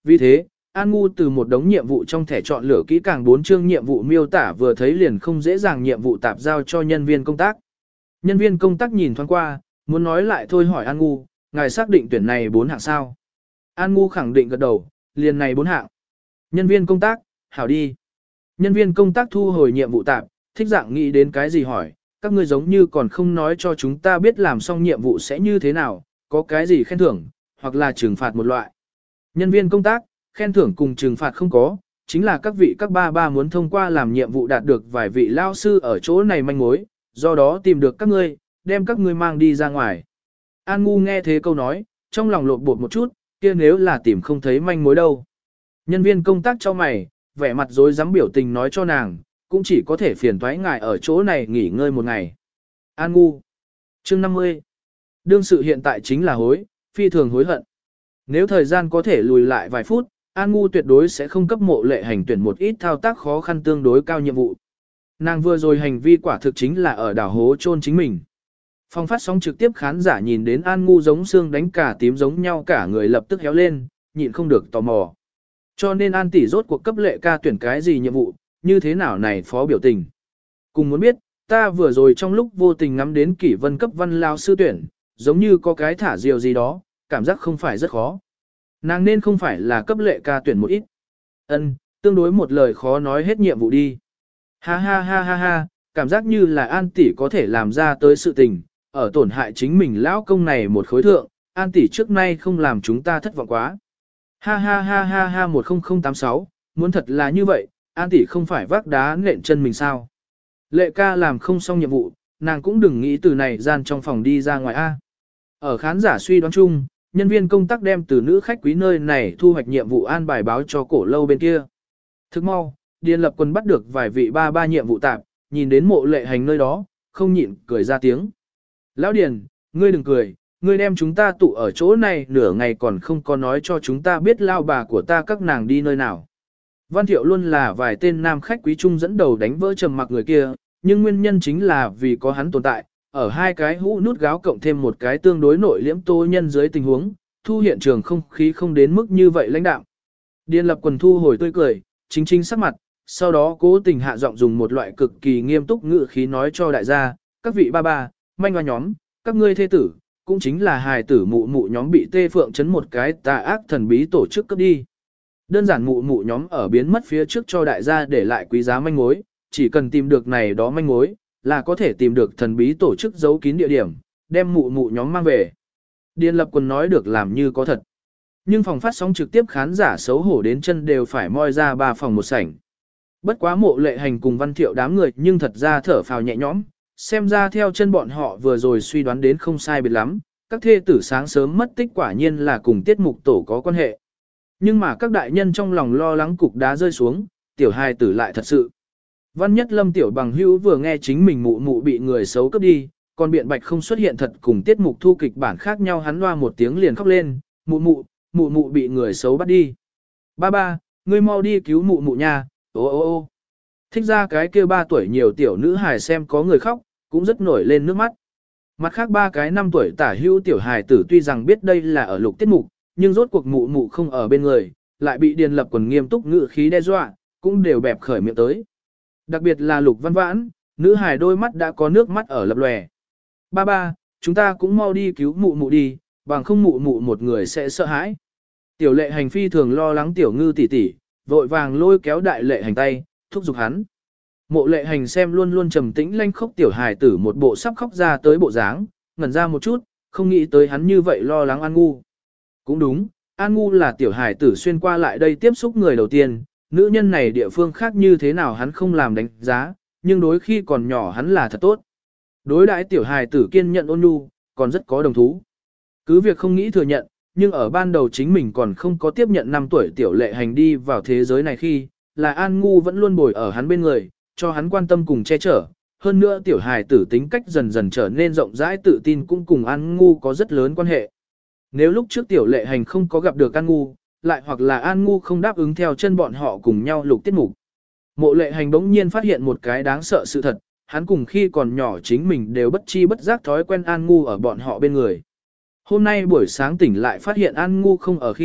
Vì thế, An Ngu từ một đống nhiệm vụ trong thẻ chọn lựa kỹ càng 4 chương nhiệm vụ miêu tả vừa thấy liền không dễ dàng nhiệm vụ tạp giao cho nhân viên công tác. Nhân viên công tác nhìn thoáng qua, muốn nói lại thôi hỏi An Ngu, ngài xác định tuyển này 4 hạng sao? An Ngu khẳng định gật đầu, liền này 4 hạng. Nhân viên công tác, hảo đi. Nhân viên công tác thu hồi nhiệm vụ tạp, thích dạng nghĩ đến cái gì hỏi, các ngươi giống như còn không nói cho chúng ta biết làm xong nhiệm vụ sẽ như thế nào, có cái gì khen thưởng, hoặc là trừng phạt một loại. Nhân viên công tác, khen thưởng cùng trừng phạt không có, chính là các vị các ba muốn thông qua làm nhiệm vụ đạt được vài vị lao sư ở chỗ này manh mối, do đó tìm được các ngươi, đem các ngươi mang đi ra ngoài. An Ngu nghe thế câu nói, trong lòng lột bột một chút, kia nếu là tìm không thấy manh mối đâu. Nhân viên công tác cho mày, vẻ mặt rối rắm biểu tình nói cho nàng, cũng chỉ có thể phiền toái ngài ở chỗ này nghỉ ngơi một ngày. An Ngu. Chương 50. Đương sự hiện tại chính là hối, phi thường hối hận. Nếu thời gian có thể lùi lại vài phút, An Ngu tuyệt đối sẽ không cấp Mộ Lệ Hành tuyển một ít thao tác khó khăn tương đối cao nhiệm vụ. Nàng vừa rồi hành vi quả thực chính là ở đảo hố chôn chính mình. Phòng phát sóng trực tiếp khán giả nhìn đến An Ngu giống xương đánh cả tím giống nhau cả người lập tức héo lên, nhịn không được tò mò. Cho nên An tỷ rốt cuộc cấp Lệ ca tuyển cái gì nhiệm vụ, như thế nào này phó biểu tình. Cùng muốn biết, ta vừa rồi trong lúc vô tình ngắm đến Kỷ Vân cấp văn lao sư tuyển, giống như có cái thả diều gì đó, cảm giác không phải rất khó. Nàng nên không phải là cấp Lệ ca tuyển một ít. Tương đối một lời khó nói hết nhiệm vụ đi. Ha ha ha ha ha, cảm giác như là An tỷ có thể làm ra tới sự tình, ở tổn hại chính mình lão công này một khối thượng, An tỷ trước nay không làm chúng ta thất vọng quá. Ha ha ha ha ha 10086, muốn thật là như vậy, An tỷ không phải vác đá nện chân mình sao. Lệ ca làm không xong nhiệm vụ, nàng cũng đừng nghĩ từ này gian trong phòng đi ra ngoài A. Ở khán giả suy đoán chung, nhân viên công tác đem từ nữ khách quý nơi này thu hoạch nhiệm vụ an bài báo cho Cổ Lâu bên kia. Thức mau, Điền Lập Quân bắt được vài vị ba nhiệm vụ tạp, nhìn đến Mộ Lệ Hành nơi đó, không nhịn cười ra tiếng. Lão Điền, ngươi đừng cười, ngươi đem chúng ta tụ ở chỗ này nửa ngày còn không có nói cho chúng ta biết lao bà của ta các nàng đi nơi nào. Văn Thiệu luôn là vài tên nam khách quý trung dẫn đầu đánh vỡ trầm mặc người kia, nhưng nguyên nhân chính là vì có hắn tồn tại, ở hai cái hũ nút gáo cộng thêm một cái tương đối nội liễm tố nhân dưới tình huống, thu hiện trường không khí không đến mức như vậy lãnh đạo. Điền Lập Quần thu hồi tươi cười, chính sắc mặt, sau đó cố tình hạ giọng dùng một loại cực kỳ nghiêm túc ngữ khí nói cho đại gia, các vị ba, manh hoa nhóm, các ngươi thê tử, cũng chính là hài tử mụ mụ nhóm bị tê phượng chấn một cái tà ác thần bí tổ chức cấp đi. Đơn giản mụ mụ nhóm ở biến mất phía trước cho đại gia để lại quý giá manh mối, chỉ cần tìm được này đó manh mối, là có thể tìm được thần bí tổ chức giấu kín địa điểm, đem mụ mụ nhóm mang về. Điền Lập Quân nói được làm như có thật. Nhưng phòng phát sóng trực tiếp khán giả xấu hổ đến chân đều phải moi ra 3 phòng một sảnh. Bất quá Mộ Lệ Hành cùng Văn Thiệu đám người nhưng thật ra thở phào nhẹ nhõm, xem ra theo chân bọn họ vừa rồi suy đoán đến không sai biệt lắm, các thê tử sáng sớm mất tích quả nhiên là cùng tiết mục tổ có quan hệ. Nhưng mà các đại nhân trong lòng lo lắng cục đá rơi xuống, tiểu hài tử lại thật sự. Văn Nhất Lâm tiểu bằng hữu vừa nghe chính mình mụ mụ bị người xấu cướp đi, còn biện bạch không xuất hiện thật cùng tiết mục thu kịch bản khác nhau, hắn loa một tiếng liền khóc lên, mụ mụ bị người xấu bắt đi. Ba, ngươi mau đi cứu mụ mụ nha, ô. Thích ra cái kia 3 tuổi nhiều tiểu nữ hài xem có người khóc, cũng rất nổi lên nước mắt. Mặt khác 3 cái 5 tuổi tả hữu tiểu hài tử tuy rằng biết đây là ở lục tiết mục, nhưng rốt cuộc mụ mụ không ở bên người, lại bị Điền Lập Quần nghiêm túc ngữ khí đe dọa, cũng đều bẹp khởi miệng tới. Đặc biệt là Lục Văn Vãn, nữ hài đôi mắt đã có nước mắt ở lập lòe. Ba, chúng ta cũng mau đi cứu mụ mụ đi, bằng không mụ mụ một người sẽ sợ hãi. Tiểu Lệ Hành phi thường lo lắng Tiểu Ngư tỷ tỷ, vội vàng lôi kéo Đại Lệ Hành tay, thúc giục hắn. Mộ Lệ Hành xem luôn luôn trầm tĩnh lanh khốc tiểu hài tử một bộ sắp khóc ra tới bộ dáng, ngẩn ra một chút, không nghĩ tới hắn như vậy lo lắng An Ngu. Cũng đúng, An Ngu là tiểu hài tử xuyên qua lại đây tiếp xúc người đầu tiên, nữ nhân này địa phương khác như thế nào hắn không làm đánh giá, nhưng đối khi còn nhỏ hắn là thật tốt. Đối đãi tiểu hài tử kiên nhận ôn nhu, còn rất có đồng thú. Cứ việc không nghĩ thừa nhận, nhưng ở ban đầu chính mình còn không có tiếp nhận 5 tuổi Tiểu Lệ Hành đi vào thế giới này khi, là An Ngu vẫn luôn bồi ở hắn bên người, cho hắn quan tâm cùng che chở. Hơn nữa tiểu hài tử tính cách dần dần trở nên rộng rãi tự tin cũng cùng An Ngu có rất lớn quan hệ. Nếu lúc trước Tiểu Lệ Hành không có gặp được An Ngu, lại hoặc là An Ngu không đáp ứng theo chân bọn họ cùng nhau lục tiết mục. Mộ Lệ Hành bỗng nhiên phát hiện một cái đáng sợ sự thật, hắn cùng khi còn nhỏ chính mình đều bất chi bất giác thói quen An Ngu ở bọn họ bên người. Hôm nay buổi sáng tỉnh lại phát hiện An Ngu không ở khi,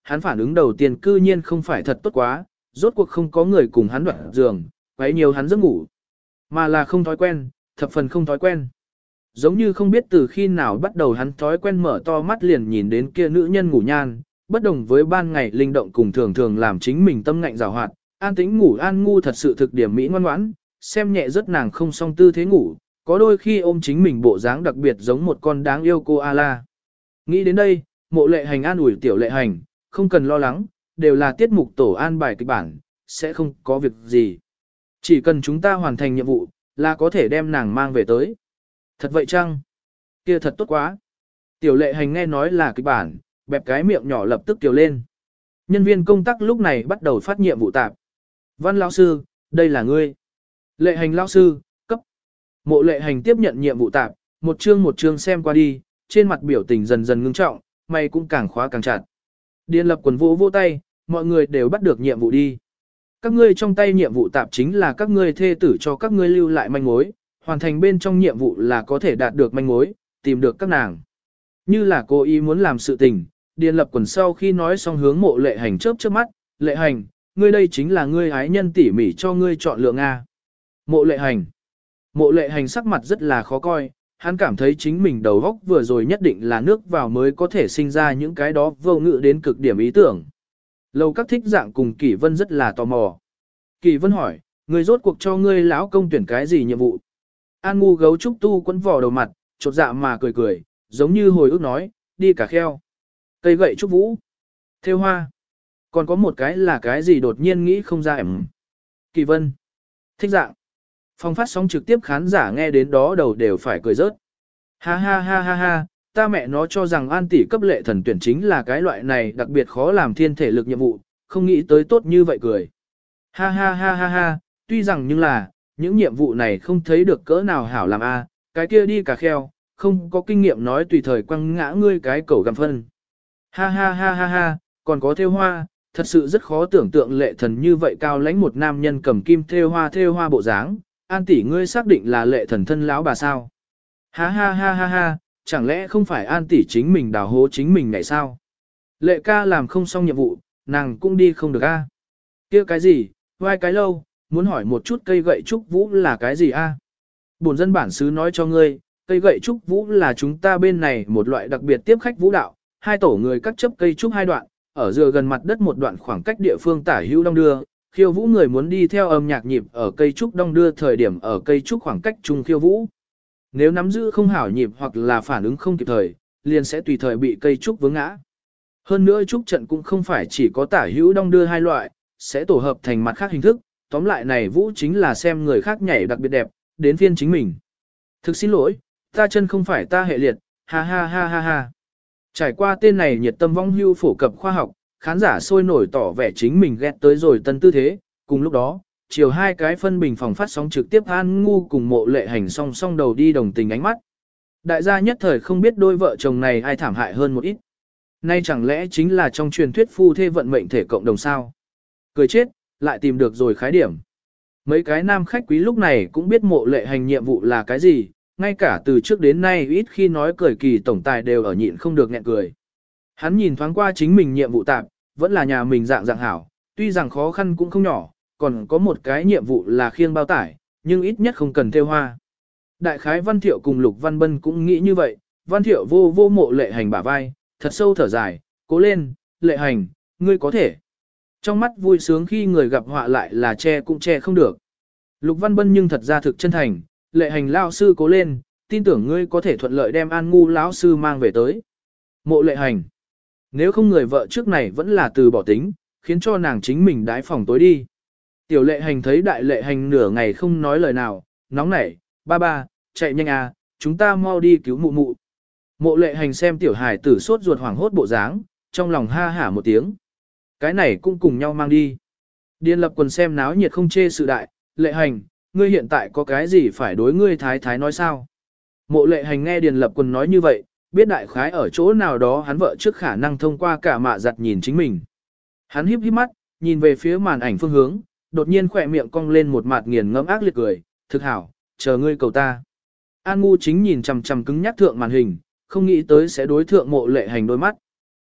hắn phản ứng đầu tiên cư nhiên không phải thật tốt quá, rốt cuộc không có người cùng hắn đoạn giường, quấy nhiều hắn giấc ngủ, mà là không thói quen, thập phần không thói quen. Giống như không biết từ khi nào bắt đầu hắn thói quen mở to mắt liền nhìn đến kia nữ nhân ngủ nhan, bất đồng với ban ngày linh động cùng thường thường làm chính mình tâm ngạnh rào hoạt, an tĩnh ngủ an ngu thật sự thực điểm mỹ ngoan ngoãn, xem nhẹ rất nàng không song tư thế ngủ, có đôi khi ôm chính mình bộ dáng đặc biệt giống một con đáng yêu cô A-la. Nghĩ đến đây, Mộ Lệ Hành an ủi Tiểu Lệ Hành, không cần lo lắng, đều là tiết mục tổ an bài kịch bản, sẽ không có việc gì. Chỉ cần chúng ta hoàn thành nhiệm vụ, là có thể đem nàng mang về tới. Thật vậy chăng? Kia thật tốt quá. Tiểu Lệ Hành nghe nói là kịch bản, bẹp cái miệng nhỏ lập tức tiểu lên. Nhân viên công tác lúc này bắt đầu phát nhiệm vụ tạp. Văn lão sư, đây là ngươi. Lệ Hành lão sư, cấp. Mộ Lệ Hành tiếp nhận nhiệm vụ tạp, một chương xem qua đi, trên mặt biểu tình dần dần ngưng trọng, mày cũng càng khóa càng chặt. Điền Lập Quần vỗ tay, mọi người đều bắt được nhiệm vụ đi. Các ngươi trong tay nhiệm vụ tạp chính là các ngươi thê tử cho các ngươi lưu lại manh mối, hoàn thành bên trong nhiệm vụ là có thể đạt được manh mối, tìm được các nàng. Như là cô ý muốn làm sự tình, Điền Lập Quần sau khi nói xong hướng Mộ Lệ Hành chớp chớp mắt, Lệ Hành, ngươi đây chính là ngươi ái nhân tỉ mỉ cho ngươi chọn lựa Nga. Mộ Lệ Hành. Mộ Lệ Hành sắc mặt rất là khó coi, hắn cảm thấy chính mình đầu óc vừa rồi nhất định là nước vào mới có thể sinh ra những cái đó vô ngữ đến cực điểm ý tưởng. Lâu các thích dạng cùng Kỷ Vân rất là tò mò. Kỷ Vân hỏi, ngươi rốt cuộc cho ngươi lão công tuyển cái gì nhiệm vụ? An ngu gấu trúc tu quấn vò đầu mặt, chột dạ mà cười cười, giống như hồi ức nói, đi cả kheo. Cây gậy trúc vũ. Thêu hoa. Còn có một cái là cái gì đột nhiên nghĩ không ra em. Kỷ Vân. Thích dạng. Phong phát sóng trực tiếp khán giả nghe đến đó đầu đều phải cười rớt. Ha ha ha ha ha, ta mẹ nó cho rằng An tỷ cấp Lệ Thần tuyển chính là cái loại này đặc biệt khó làm thiên thể lực nhiệm vụ, không nghĩ tới tốt như vậy cười. Ha ha ha ha ha, tuy rằng nhưng là, những nhiệm vụ này không thấy được cỡ nào hảo làm a, cái kia đi cả kheo, không có kinh nghiệm nói tùy thời quăng ngã ngươi cái cẩu gặm phân. Ha ha ha ha ha, còn có thêu hoa, thật sự rất khó tưởng tượng Lệ Thần như vậy cao lãnh một nam nhân cầm kim thêu hoa bộ dáng. An tỷ ngươi xác định là Lệ Thần thân lão bà sao? Ha ha ha ha ha, chẳng lẽ không phải An tỷ chính mình đào hố chính mình này sao? Lệ ca làm không xong nhiệm vụ, nàng cũng đi không được a. Kia cái gì, vai cái lâu, muốn hỏi một chút cây gậy trúc vũ là cái gì a? Bổn dân bản xứ nói cho ngươi, cây gậy trúc vũ là chúng ta bên này một loại đặc biệt tiếp khách vũ đạo, hai tổ người cắt chấp cây trúc hai đoạn, ở dừa gần mặt đất một đoạn khoảng cách địa phương tả hữu đong đưa. Khiêu vũ người muốn đi theo âm nhạc nhịp ở cây trúc đong đưa thời điểm ở cây trúc khoảng cách chung khiêu vũ. Nếu nắm giữ không hảo nhịp hoặc là phản ứng không kịp thời, liền sẽ tùy thời bị cây trúc vướng ngã. Hơn nữa trúc trận cũng không phải chỉ có tả hữu đong đưa hai loại, sẽ tổ hợp thành mặt khác hình thức, tóm lại này vũ chính là xem người khác nhảy đặc biệt đẹp, đến phiên chính mình. Thực xin lỗi, ta chân không phải ta hệ liệt, ha ha ha ha ha. Trải qua tên này nhiệt tâm vong hưu phổ cập khoa học, khán giả sôi nổi tỏ vẻ chính mình ghét tới rồi tân tư thế, cùng lúc đó, chiều hai cái phân bình phòng phát sóng trực tiếp An ngu cùng Mộ Lệ Hành song song đầu đi đồng tình ánh mắt. Đại gia nhất thời không biết đôi vợ chồng này ai thảm hại hơn một ít. Nay chẳng lẽ chính là trong truyền thuyết phu thê vận mệnh thể cộng đồng sao? Cười chết, lại tìm được rồi khái điểm. Mấy cái nam khách quý lúc này cũng biết Mộ Lệ Hành nhiệm vụ là cái gì, ngay cả từ trước đến nay ít khi nói cười kỳ tổng tài đều ở nhịn không được nghẹn cười. Hắn nhìn thoáng qua chính mình nhiệm vụ tạm, vẫn là nhà mình dạng hảo, tuy rằng khó khăn cũng không nhỏ, còn có một cái nhiệm vụ là khiêng bao tải, nhưng ít nhất không cần thêu hoa. Đại khái Văn Thiệu cùng Lục Văn Bân cũng nghĩ như vậy, Văn Thiệu vô Mộ Lệ Hành bả vai, thật sâu thở dài, cố lên, Lệ Hành, ngươi có thể. Trong mắt vui sướng khi người gặp họa lại là che cũng che không được. Lục Văn Bân nhưng thật ra thực chân thành, Lệ Hành lão sư cố lên, tin tưởng ngươi có thể thuận lợi đem An ngu lão sư mang về tới. Mộ Lệ Hành, nếu không người vợ trước này vẫn là từ bỏ tính, khiến cho nàng chính mình đái phòng tối đi. Tiểu Lệ Hành thấy Đại Lệ Hành nửa ngày không nói lời nào, nóng nảy, ba, chạy nhanh à, chúng ta mau đi cứu mụ mụ. Mộ Lệ Hành xem tiểu hải tử sốt ruột hoảng hốt bộ dáng, trong lòng ha hả một tiếng. Cái này cũng cùng nhau mang đi. Điền Lập Quần xem náo nhiệt không chê sự đại, Lệ Hành, ngươi hiện tại có cái gì phải đối ngươi thái thái nói sao? Mộ Lệ Hành nghe Điền Lập Quần nói như vậy, biết đại khái ở chỗ nào đó hắn vợ trước khả năng thông qua cả mạ giặt nhìn chính mình. Hắn híp híp mắt, nhìn về phía màn ảnh phương hướng, đột nhiên khỏe miệng cong lên một mặt nghiền ngẫm ác liệt cười, thực hảo, chờ ngươi cầu ta. An ngu chính nhìn chằm chằm cứng nhắc thượng màn hình, không nghĩ tới sẽ đối thượng Mộ Lệ Hành đôi mắt.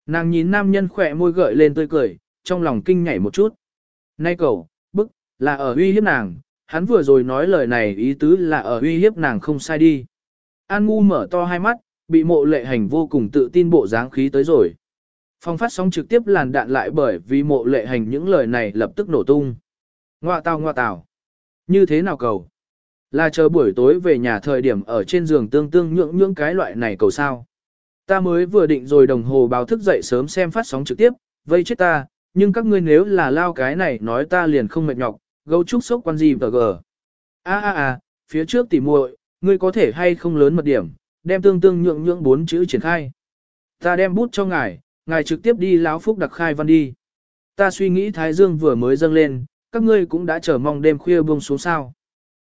Nàng nhìn nam nhân khỏe môi gợi lên tươi cười, trong lòng kinh nhảy một chút. Nay cậu, bức, là ở uy hiếp nàng, hắn vừa rồi nói lời này ý tứ là ở uy hiếp nàng không sai đi. An Ngu mở to hai mắt, bị Mộ Lệ Hành vô cùng tự tin bộ dáng khí tới rồi. Phòng phát sóng trực tiếp làn đạn lại bởi vì Mộ Lệ Hành những lời này lập tức nổ tung. Ngoa tào. Như thế nào cầu? Là chờ buổi tối về nhà thời điểm ở trên giường tương tương nhưỡng cái loại này cầu sao? Ta mới vừa định rồi đồng hồ báo thức dậy sớm xem phát sóng trực tiếp, vây chết ta, nhưng các ngươi nếu là lao cái này nói ta liền không mệt nhọc, gấu trúc sốc quan gì tờ gờ. Phía trước tỉ muội, ngươi có thể hay không lớn mật điểm, đem tương tương nhưỡng 4 chữ triển khai. Ta đem bút cho ngài trực tiếp đi láo phúc đặc khai văn đi. Ta suy nghĩ Thái Dương vừa mới dâng lên, các ngươi cũng đã chờ mong đêm khuya buông xuống sao.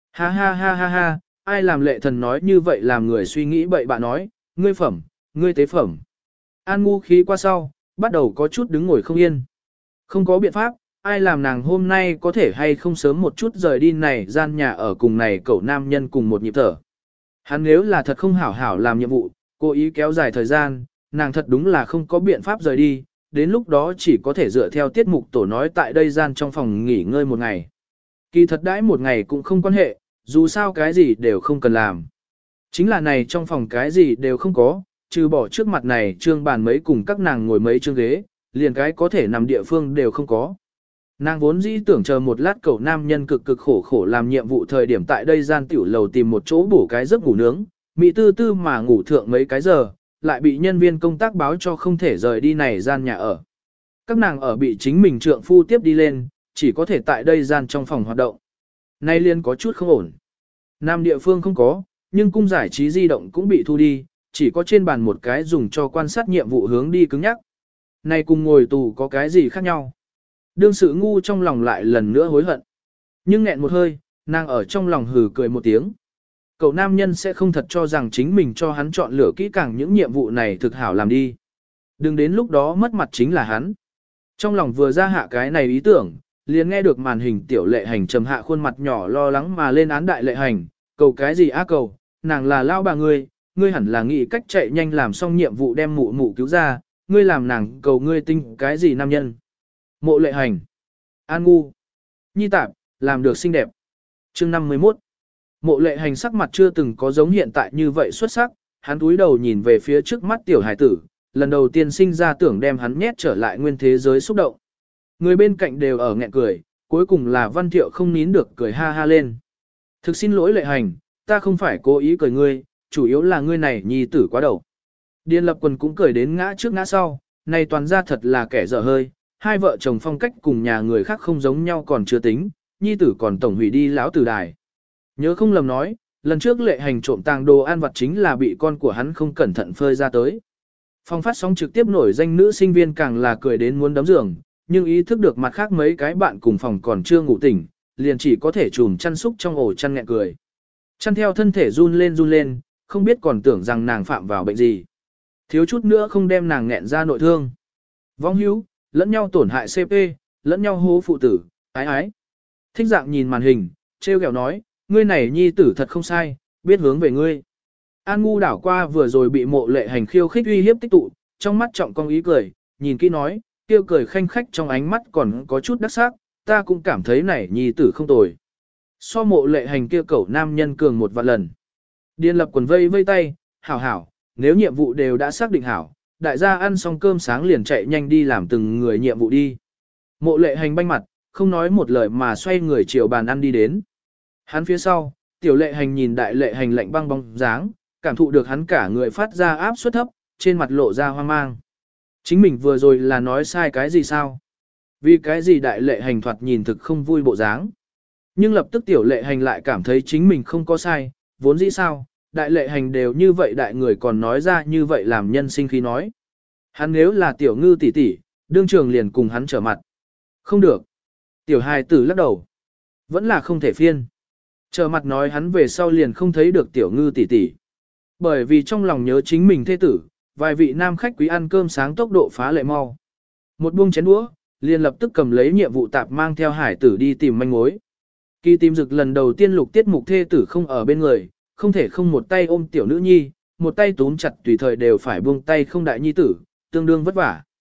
Ha, ai làm Lệ Thần nói như vậy làm người suy nghĩ bậy bạ nói, ngươi tế phẩm. An Ngu khí qua sau, bắt đầu có chút đứng ngồi không yên. Không có biện pháp, ai làm nàng hôm nay có thể hay không sớm một chút rời đi này gian nhà ở cùng này cậu nam nhân cùng một nhịp thở. Hắn nếu là thật không hảo hảo làm nhiệm vụ, cố ý kéo dài thời gian, nàng thật đúng là không có biện pháp rời đi, đến lúc đó chỉ có thể dựa theo tiết mục tổ nói tại đây gian trong phòng nghỉ ngơi một ngày. Kỳ thật đãi một ngày cũng không quan hệ, dù sao cái gì đều không cần làm. Chính là này trong phòng cái gì đều không có, trừ bỏ trước mặt này trương bàn mấy cùng các nàng ngồi mấy trương ghế, liền cái có thể nằm địa phương đều không có. Nàng vốn dĩ tưởng chờ một lát cậu nam nhân cực khổ làm nhiệm vụ thời điểm tại đây gian tiểu lầu tìm một chỗ bổ cái giấc ngủ nướng, mị tư tư mà ngủ thượng mấy cái giờ, lại bị nhân viên công tác báo cho không thể rời đi này gian nhà ở. Các nàng ở bị chính mình trượng phu tiếp đi lên, chỉ có thể tại đây gian trong phòng hoạt động. Nay liên có chút không ổn. Nam địa phương không có, nhưng cung giải trí di động cũng bị thu đi, chỉ có trên bàn một cái dùng cho quan sát nhiệm vụ hướng đi cứng nhắc. Này cùng ngồi tù có cái gì khác nhau? Đương sự ngu trong lòng lại lần nữa hối hận. Nhưng nghẹn một hơi, nàng ở trong lòng hừ cười một tiếng. Cậu nam nhân sẽ không thật cho rằng chính mình cho hắn chọn lựa kỹ càng những nhiệm vụ này thực hảo làm đi. Đừng đến lúc đó mất mặt chính là hắn. Trong lòng vừa ra hạ cái này ý tưởng, liền nghe được màn hình tiểu Lệ Hành trầm hạ khuôn mặt nhỏ lo lắng mà lên án đại Lệ Hành, cầu cái gì á cầu, nàng là lao bà ngươi hẳn là nghĩ cách chạy nhanh làm xong nhiệm vụ đem mụ mụ cứu ra, ngươi làm nàng cầu ngươi tinh cái gì nam nhân. Mộ Lệ Hành, An Ngu, Nhi Tạp, làm được xinh đẹp. Chương 51. Mộ Lệ Hành sắc mặt chưa từng có giống hiện tại như vậy xuất sắc, hắn cúi đầu nhìn về phía trước mắt tiểu hải tử, lần đầu tiên sinh ra tưởng đem hắn nhét trở lại nguyên thế giới xúc động. Người bên cạnh đều ở nghẹn cười, cuối cùng là Văn Thiệu không nín được cười ha ha lên. Thực xin lỗi Lệ Hành, ta không phải cố ý cười ngươi, chủ yếu là ngươi này nhi tử quá đầu. Điền Lập Quần cũng cười đến ngã trước ngã sau, này toàn ra thật là kẻ dở hơi, hai vợ chồng phong cách cùng nhà người khác không giống nhau còn chưa tính, nhi tử còn tổng hủy đi lão tử đài. Nhớ không lầm nói, lần trước Lệ Hành trộm tàng đồ ăn vặt chính là bị con của hắn không cẩn thận phơi ra tới. Phong phát sóng trực tiếp nổi danh nữ sinh viên càng là cười đến muốn đấm giường, nhưng ý thức được mặt khác mấy cái bạn cùng phòng còn chưa ngủ tỉnh, liền chỉ có thể chùm chăn xúc trong ổ chăn nghẹn cười. Chăn theo thân thể run lên, không biết còn tưởng rằng nàng phạm vào bệnh gì. Thiếu chút nữa không đem nàng nghẹn ra nội thương. Vong hữu, lẫn nhau tổn hại CP, lẫn nhau hố phụ tử, ái. Thích dạng nhìn màn hình, trêu ghẹo nói, ngươi này nhi tử thật không sai, biết hướng về ngươi. An Ngu đảo qua vừa rồi bị Mộ Lệ Hành khiêu khích uy hiếp tích tụ, trong mắt trọng con ý cười, nhìn kỹ nói, kêu cười khanh khách trong ánh mắt còn có chút đắc sắc, ta cũng cảm thấy này nhi tử không tồi. So Mộ Lệ Hành kia cẩu nam nhân cường một vạn lần. Điền Lập Quần vây tay, hảo, nếu nhiệm vụ đều đã xác định hảo, đại gia ăn xong cơm sáng liền chạy nhanh đi làm từng người nhiệm vụ đi. Mộ Lệ Hành banh mặt, không nói một lời mà xoay người chiều bàn ăn đi đến. Hắn phía sau, tiểu Lệ Hành nhìn đại Lệ Hành lạnh băng bóng dáng, cảm thụ được hắn cả người phát ra áp suất thấp, trên mặt lộ ra hoang mang. Chính mình vừa rồi là nói sai cái gì sao? Vì cái gì đại Lệ Hành thoạt nhìn thực không vui bộ dáng. Nhưng lập tức tiểu Lệ Hành lại cảm thấy chính mình không có sai, vốn dĩ sao, đại Lệ Hành đều như vậy đại người còn nói ra như vậy làm nhân sinh khí nói. Hắn nếu là tiểu ngư tỷ tỷ, đương trường liền cùng hắn trở mặt. Không được. Tiểu hài tử lắc đầu. Vẫn là không thể phiên. Trở mặt nói hắn về sau liền không thấy được tiểu ngư tỷ tỷ. Bởi vì trong lòng nhớ chính mình thê tử, vài vị nam khách quý ăn cơm sáng tốc độ phá lệ mau. Một buông chén đũa, liền lập tức cầm lấy nhiệm vụ tạp mang theo hải tử đi tìm manh mối. Kỳ tìm dực lần đầu tiên lục tiết mục thê tử không ở bên người, không thể không một tay ôm tiểu nữ nhi, một tay túm chặt tùy thời đều phải buông tay không đại nhi tử, tương đương vất vả.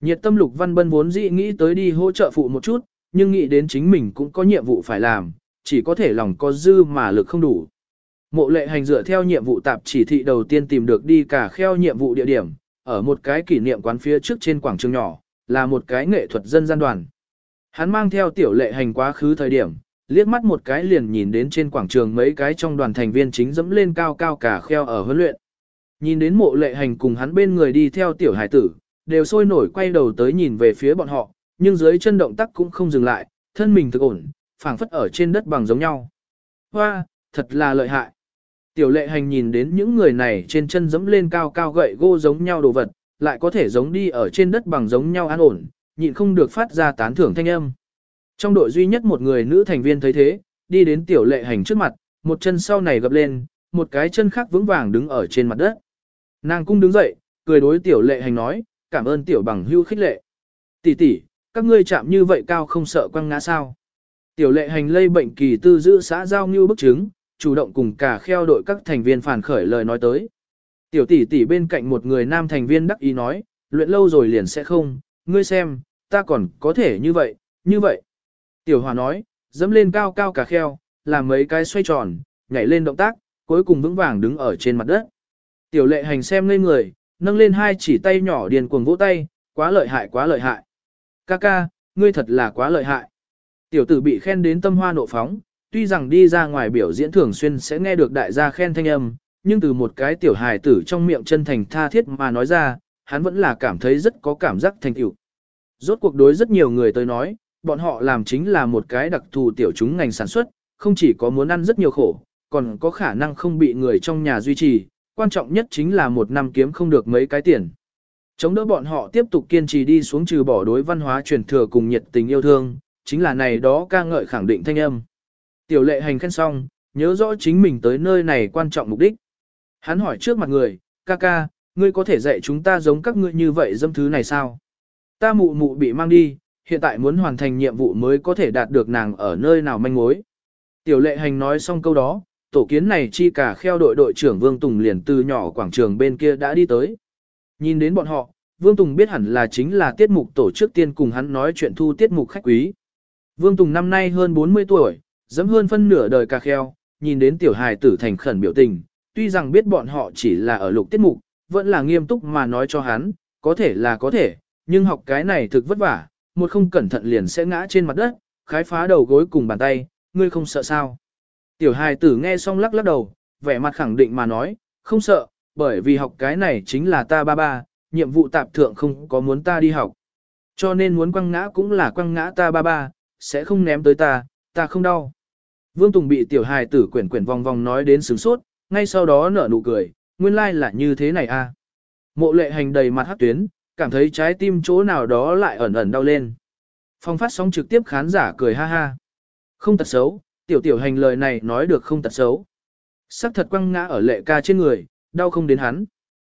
Nhiệt tâm Lục Văn Bân vốn dĩ nghĩ tới đi hỗ trợ phụ một chút, nhưng nghĩ đến chính mình cũng có nhiệm vụ phải làm, chỉ có thể lòng có dư mà lực không đủ. Mộ Lệ Hành dựa theo nhiệm vụ tạp chỉ thị đầu tiên tìm được đi cả kheo nhiệm vụ địa điểm, ở một cái kỷ niệm quán phía trước trên quảng trường nhỏ, là một cái nghệ thuật dân gian đoàn. Hắn mang theo Tiểu Lệ Hành quá khứ thời điểm, liếc mắt một cái liền nhìn đến trên quảng trường mấy cái trong đoàn thành viên chính dẫm lên cao cao cả kheo ở huấn luyện. Nhìn đến Mộ Lệ Hành cùng hắn bên người đi theo tiểu hải tử, đều sôi nổi quay đầu tới nhìn về phía bọn họ, nhưng dưới chân động tác cũng không dừng lại, thân mình thực ổn, phảng phất ở trên đất bằng giống nhau. Hoa, thật là lợi hại. Tiểu Lệ Hành nhìn đến những người này trên chân dẫm lên cao cao gậy gỗ giống nhau đồ vật, lại có thể giống đi ở trên đất bằng giống nhau an ổn, nhịn không được phát ra tán thưởng thanh âm. Trong đội duy nhất một người nữ thành viên thấy thế, đi đến Tiểu Lệ Hành trước mặt, một chân sau này gập lên, một cái chân khác vững vàng đứng ở trên mặt đất. Nàng cung đứng dậy, cười đối Tiểu Lệ Hành nói, cảm ơn Tiểu bằng hưu khích lệ. Tỷ tỷ, các ngươi chạm như vậy cao không sợ quăng ngã sao? Tiểu Lệ Hành lây bệnh kỳ tư giữ xã giao như bức chứng, chủ động cùng cả kheo đội các thành viên phản khởi lời nói tới. Tiểu tỷ tỷ bên cạnh một người nam thành viên đắc ý nói, luyện lâu rồi liền sẽ không, ngươi xem, ta còn có thể như vậy, như vậy. Tiểu Hòa nói, dẫm lên cao cao cả kheo, làm mấy cái xoay tròn, nhảy lên động tác, cuối cùng vững vàng đứng ở trên mặt đất. Tiểu Lệ Hành xem ngây người, nâng lên hai chỉ tay nhỏ điền cuồng vỗ tay, quá lợi hại quá lợi hại. Ca, ngươi thật là quá lợi hại. Tiểu tử bị khen đến tâm hoa nộ phóng, tuy rằng đi ra ngoài biểu diễn thường xuyên sẽ nghe được đại gia khen thanh âm, nhưng từ một cái tiểu hài tử trong miệng chân thành tha thiết mà nói ra, hắn vẫn là cảm thấy rất có cảm giác thành tựu. Rốt cuộc đối rất nhiều người tới nói, bọn họ làm chính là một cái đặc thù tiểu chúng ngành sản xuất, không chỉ có muốn ăn rất nhiều khổ, còn có khả năng không bị người trong nhà duy trì, quan trọng nhất chính là một năm kiếm không được mấy cái tiền. Chống đỡ bọn họ tiếp tục kiên trì đi xuống trừ bỏ đối văn hóa truyền thừa cùng nhiệt tình yêu thương, chính là này đó ca ngợi khẳng định thanh âm. Tiểu Lệ Hành khen xong, nhớ rõ chính mình tới nơi này quan trọng mục đích. Hắn hỏi trước mặt người, ca, ngươi có thể dạy chúng ta giống các ngươi như vậy dâm thứ này sao? Ta mụ mụ bị mang đi, hiện tại muốn hoàn thành nhiệm vụ mới có thể đạt được nàng ở nơi nào manh mối. Tiểu Lệ Hành nói xong câu đó, tổ kiến này chi cả kheo đội đội trưởng Vương Tùng liền từ nhỏ quảng trường bên kia đã đi tới. Nhìn đến bọn họ, Vương Tùng biết hẳn là chính là tiết mục tổ trước tiên cùng hắn nói chuyện thu tiết mục khách quý. Vương Tùng năm nay hơn 40 tuổi, dẫm hơn phân nửa đời cà kheo, nhìn đến tiểu hài tử thành khẩn biểu tình, tuy rằng biết bọn họ chỉ là ở lục tiết mục, vẫn là nghiêm túc mà nói cho hắn, có thể là có thể, nhưng học cái này thực vất vả, một không cẩn thận liền sẽ ngã trên mặt đất, khái phá đầu gối cùng bàn tay, ngươi không sợ sao? Tiểu hài tử nghe xong lắc lắc đầu, vẻ mặt khẳng định mà nói, không sợ, bởi vì học cái này chính là ta ba, nhiệm vụ tạp thượng không có muốn ta đi học. Cho nên muốn quăng ngã cũng là quăng ngã ta ba, sẽ không ném tới ta không đau. Vương Tùng bị tiểu hài tử quyển vòng vòng nói đến sướng sốt, ngay sau đó nở nụ cười, nguyên lai là như thế này a. Mộ Lệ Hành đầy mặt hắc tuyến, cảm thấy trái tim chỗ nào đó lại ẩn ẩn đau lên. Phong phát sóng trực tiếp khán giả cười ha ha. Không tật xấu, tiểu hành lời này nói được không tật xấu. Sắc thật quăng ngã ở Lệ ca trên người, đau không đến hắn.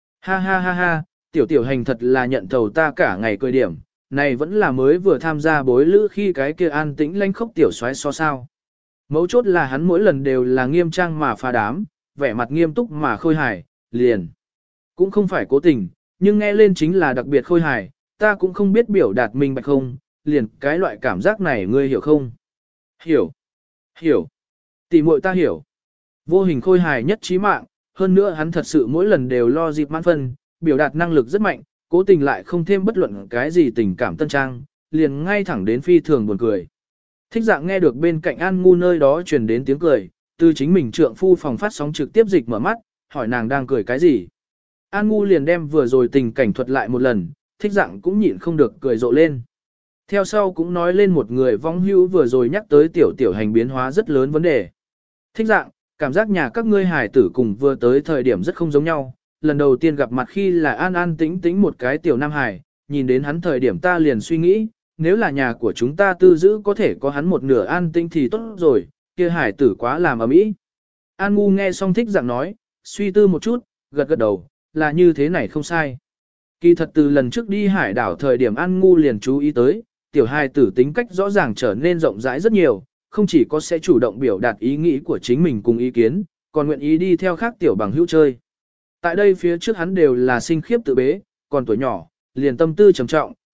Ha, tiểu hành thật là nhận thầu ta cả ngày cười điểm, này vẫn là mới vừa tham gia bối lữ khi cái kia an tĩnh lanh khốc tiểu xoáy so sao. Mấu chốt là hắn mỗi lần đều là nghiêm trang mà phá đám, vẻ mặt nghiêm túc mà khôi hài, liền. Cũng không phải cố tình, nhưng nghe lên chính là đặc biệt khôi hài, ta cũng không biết biểu đạt mình bạch không, liền cái loại cảm giác này ngươi hiểu không? Hiểu. Tỷ muội ta hiểu. Vô hình khôi hài nhất trí mạng, hơn nữa hắn thật sự mỗi lần đều lo dịp mãn phân, biểu đạt năng lực rất mạnh, cố tình lại không thêm bất luận cái gì tình cảm tân trang, liền ngay thẳng đến phi thường buồn cười. Thích Dạng nghe được bên cạnh An Ngu nơi đó truyền đến tiếng cười, từ chính mình trượng phu phòng phát sóng trực tiếp dịch mở mắt, hỏi nàng đang cười cái gì. An Ngu liền đem vừa rồi tình cảnh thuật lại một lần, Thích Dạng cũng nhịn không được cười rộ lên. Theo sau cũng nói lên một người vong hữu vừa rồi nhắc tới tiểu hành biến hóa rất lớn vấn đề. Thích Dạng, cảm giác nhà các ngươi hài tử cùng vừa tới thời điểm rất không giống nhau, lần đầu tiên gặp mặt khi là an an tĩnh tĩnh một cái tiểu nam hài, nhìn đến hắn thời điểm ta liền suy nghĩ, nếu là nhà của chúng ta tư giữ có thể có hắn một nửa an tĩnh thì tốt rồi, kia hài tử quá làm ầm ĩ. An Ngu nghe xong Thích Dạng nói, suy tư một chút, gật gật đầu, là như thế này không sai. Kỳ thật từ lần trước đi hải đảo thời điểm An Ngu liền chú ý tới, tiểu hài tử tính cách rõ ràng trở nên rộng rãi rất nhiều, không chỉ có sẽ chủ động biểu đạt ý nghĩ của chính mình cùng ý kiến, còn nguyện ý đi theo khác tiểu bằng hữu chơi. Tại đây phía trước hắn đều là sinh khiếp tự bế, còn tuổi nhỏ, liền tâm tư trầm trọng,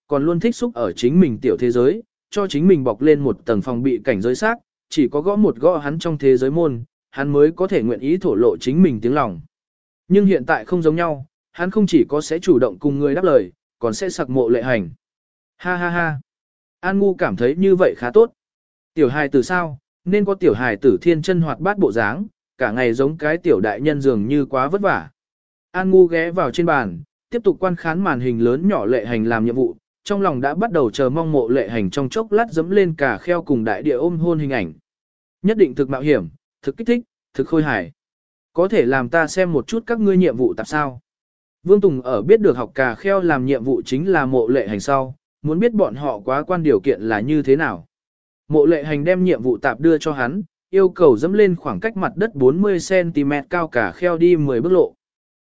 còn luôn thích xúc ở chính mình tiểu thế giới, cho chính mình bọc lên một tầng phòng bị cảnh giới xác, chỉ có gõ hắn trong thế giới môn, hắn mới có thể nguyện ý thổ lộ chính mình tiếng lòng. Nhưng hiện tại không giống nhau, hắn không chỉ có sẽ chủ động cùng người đáp lời, còn sẽ sặc Mộ Lệ Hành. Ha ha ha. An Ngu cảm thấy như vậy khá tốt. Tiểu hài tử sao, nên có tiểu hài tử thiên chân hoạt bát bộ dáng, cả ngày giống cái tiểu đại nhân dường như quá vất vả. An Ngu ghé vào trên bàn, tiếp tục quan khán màn hình lớn nhỏ Lệ Hành làm nhiệm vụ, trong lòng đã bắt đầu chờ mong Mộ Lệ Hành trong chốc lát dẫm lên cả kheo cùng đại địa ôm hôn hình ảnh. Nhất định thực mạo hiểm, thực kích thích, thực khôi hài. Có thể làm ta xem một chút các ngươi nhiệm vụ tạp sao. Vương Tùng ở biết được học cà kheo làm nhiệm vụ chính là Mộ Lệ Hành sau, muốn biết bọn họ quá quan điều kiện là như thế nào. Mộ Lệ Hành đem nhiệm vụ tạp đưa cho hắn, yêu cầu dẫm lên khoảng cách mặt đất 40cm cao cà kheo đi 10 bước lộ.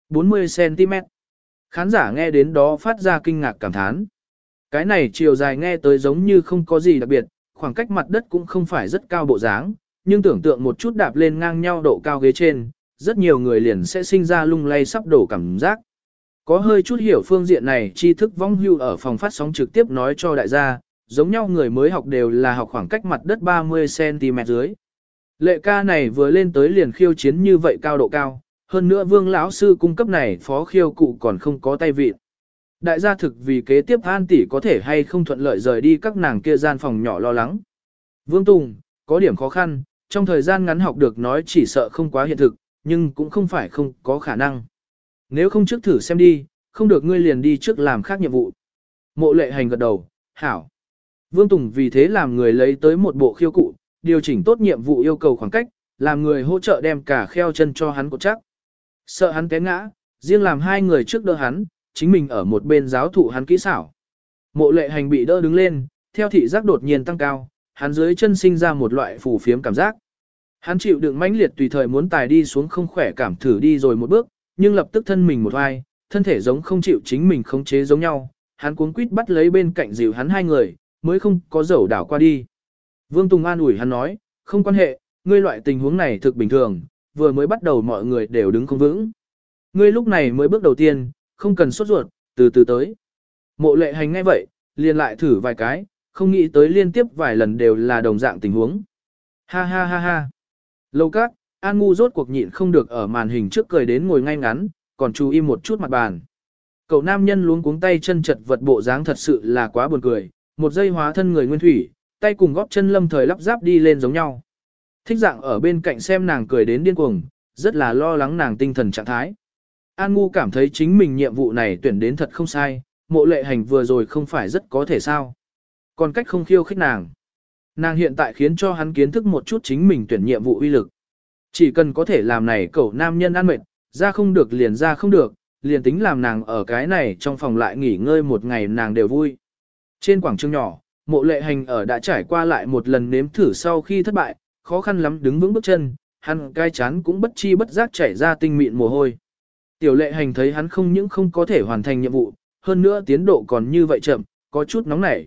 40cm. Khán giả nghe đến đó phát ra kinh ngạc cảm thán. Cái này chiều dài nghe tới giống như không có gì đặc biệt, khoảng cách mặt đất cũng không phải rất cao bộ dáng, nhưng tưởng tượng một chút đạp lên ngang nhau độ cao ghế trên, rất nhiều người liền sẽ sinh ra lung lay sắp đổ cảm giác. Có hơi chút hiểu phương diện này tri thức vong hưu ở phòng phát sóng trực tiếp nói cho đại gia, giống nhau người mới học đều là học khoảng cách mặt đất 30cm dưới. Lệ ca này vừa lên tới liền khiêu chiến như vậy cao độ cao, hơn nữa Vương lão sư cung cấp này phó khiêu cụ còn không có tay vịn. Đại gia thực vì kế tiếp An tỷ có thể hay không thuận lợi rời đi các nàng kia gian phòng nhỏ lo lắng. Vương Tùng, có điểm khó khăn, trong thời gian ngắn học được nói chỉ sợ không quá hiện thực, nhưng cũng không phải không có khả năng. Nếu không trước thử xem đi, không được ngươi liền đi trước làm khác nhiệm vụ. Mộ Lệ Hành gật đầu, hảo. Vương Tùng vì thế làm người lấy tới một bộ khiêu cụ, điều chỉnh tốt nhiệm vụ yêu cầu khoảng cách, làm người hỗ trợ đem cả kheo chân cho hắn cột chắc. Sợ hắn té ngã, riêng làm hai người trước đỡ hắn, chính mình ở một bên giáo thụ hắn kỹ xảo. Mộ Lệ Hành bị đỡ đứng lên, theo thị giác đột nhiên tăng cao, hắn dưới chân sinh ra một loại phù phiếm cảm giác. Hắn chịu đựng mãnh liệt tùy thời muốn tài đi xuống không khỏe cảm thử đi rồi một bước, nhưng lập tức thân mình một hoài, thân thể giống không chịu chính mình khống chế giống nhau, hắn cuống quýt bắt lấy bên cạnh dìu hắn hai người, mới không có dẫu đảo qua đi. Vương Tùng an ủi hắn nói, không quan hệ, ngươi loại tình huống này thực bình thường, vừa mới bắt đầu mọi người đều đứng không vững. Ngươi lúc này mới bước đầu tiên, không cần sốt ruột, từ từ tới. Mộ Lệ Hành nghe vậy, liền lại thử vài cái, không nghĩ tới liên tiếp vài lần đều là đồng dạng tình huống. Ha ha ha ha. Lâu các, An Ngu rốt cuộc nhịn không được ở màn hình trước cười đến ngồi ngay ngắn, còn chú im một chút mặt bàn. Cậu nam nhân luống cuống tay chân chật vật bộ dáng thật sự là quá buồn cười, một giây hóa thân người nguyên thủy, tay cùng góp chân lâm thời lắp ráp đi lên giống nhau. Thích dạng ở bên cạnh xem nàng cười đến điên cuồng, rất là lo lắng nàng tinh thần trạng thái. An Ngu cảm thấy chính mình nhiệm vụ này tuyển đến thật không sai, Mộ Lệ Hành vừa rồi không phải rất có thể sao. Còn cách không khiêu khích nàng. Nàng hiện tại khiến cho hắn kiến thức một chút chính mình tuyển nhiệm vụ uy lực. Chỉ cần có thể làm này cậu nam nhân ăn mệt, ra không được liền ra không được, liền tính làm nàng ở cái này trong phòng lại nghỉ ngơi một ngày nàng đều vui. Trên quảng trường nhỏ, Mộ Lệ Hành ở đã trải qua lại một lần nếm thử sau khi thất bại, khó khăn lắm đứng vững bước chân, hắn cai chán cũng bất chi bất giác chảy ra tinh mịn mồ hôi. Tiểu Lệ Hành thấy hắn không những không có thể hoàn thành nhiệm vụ, hơn nữa tiến độ còn như vậy chậm, có chút nóng nảy.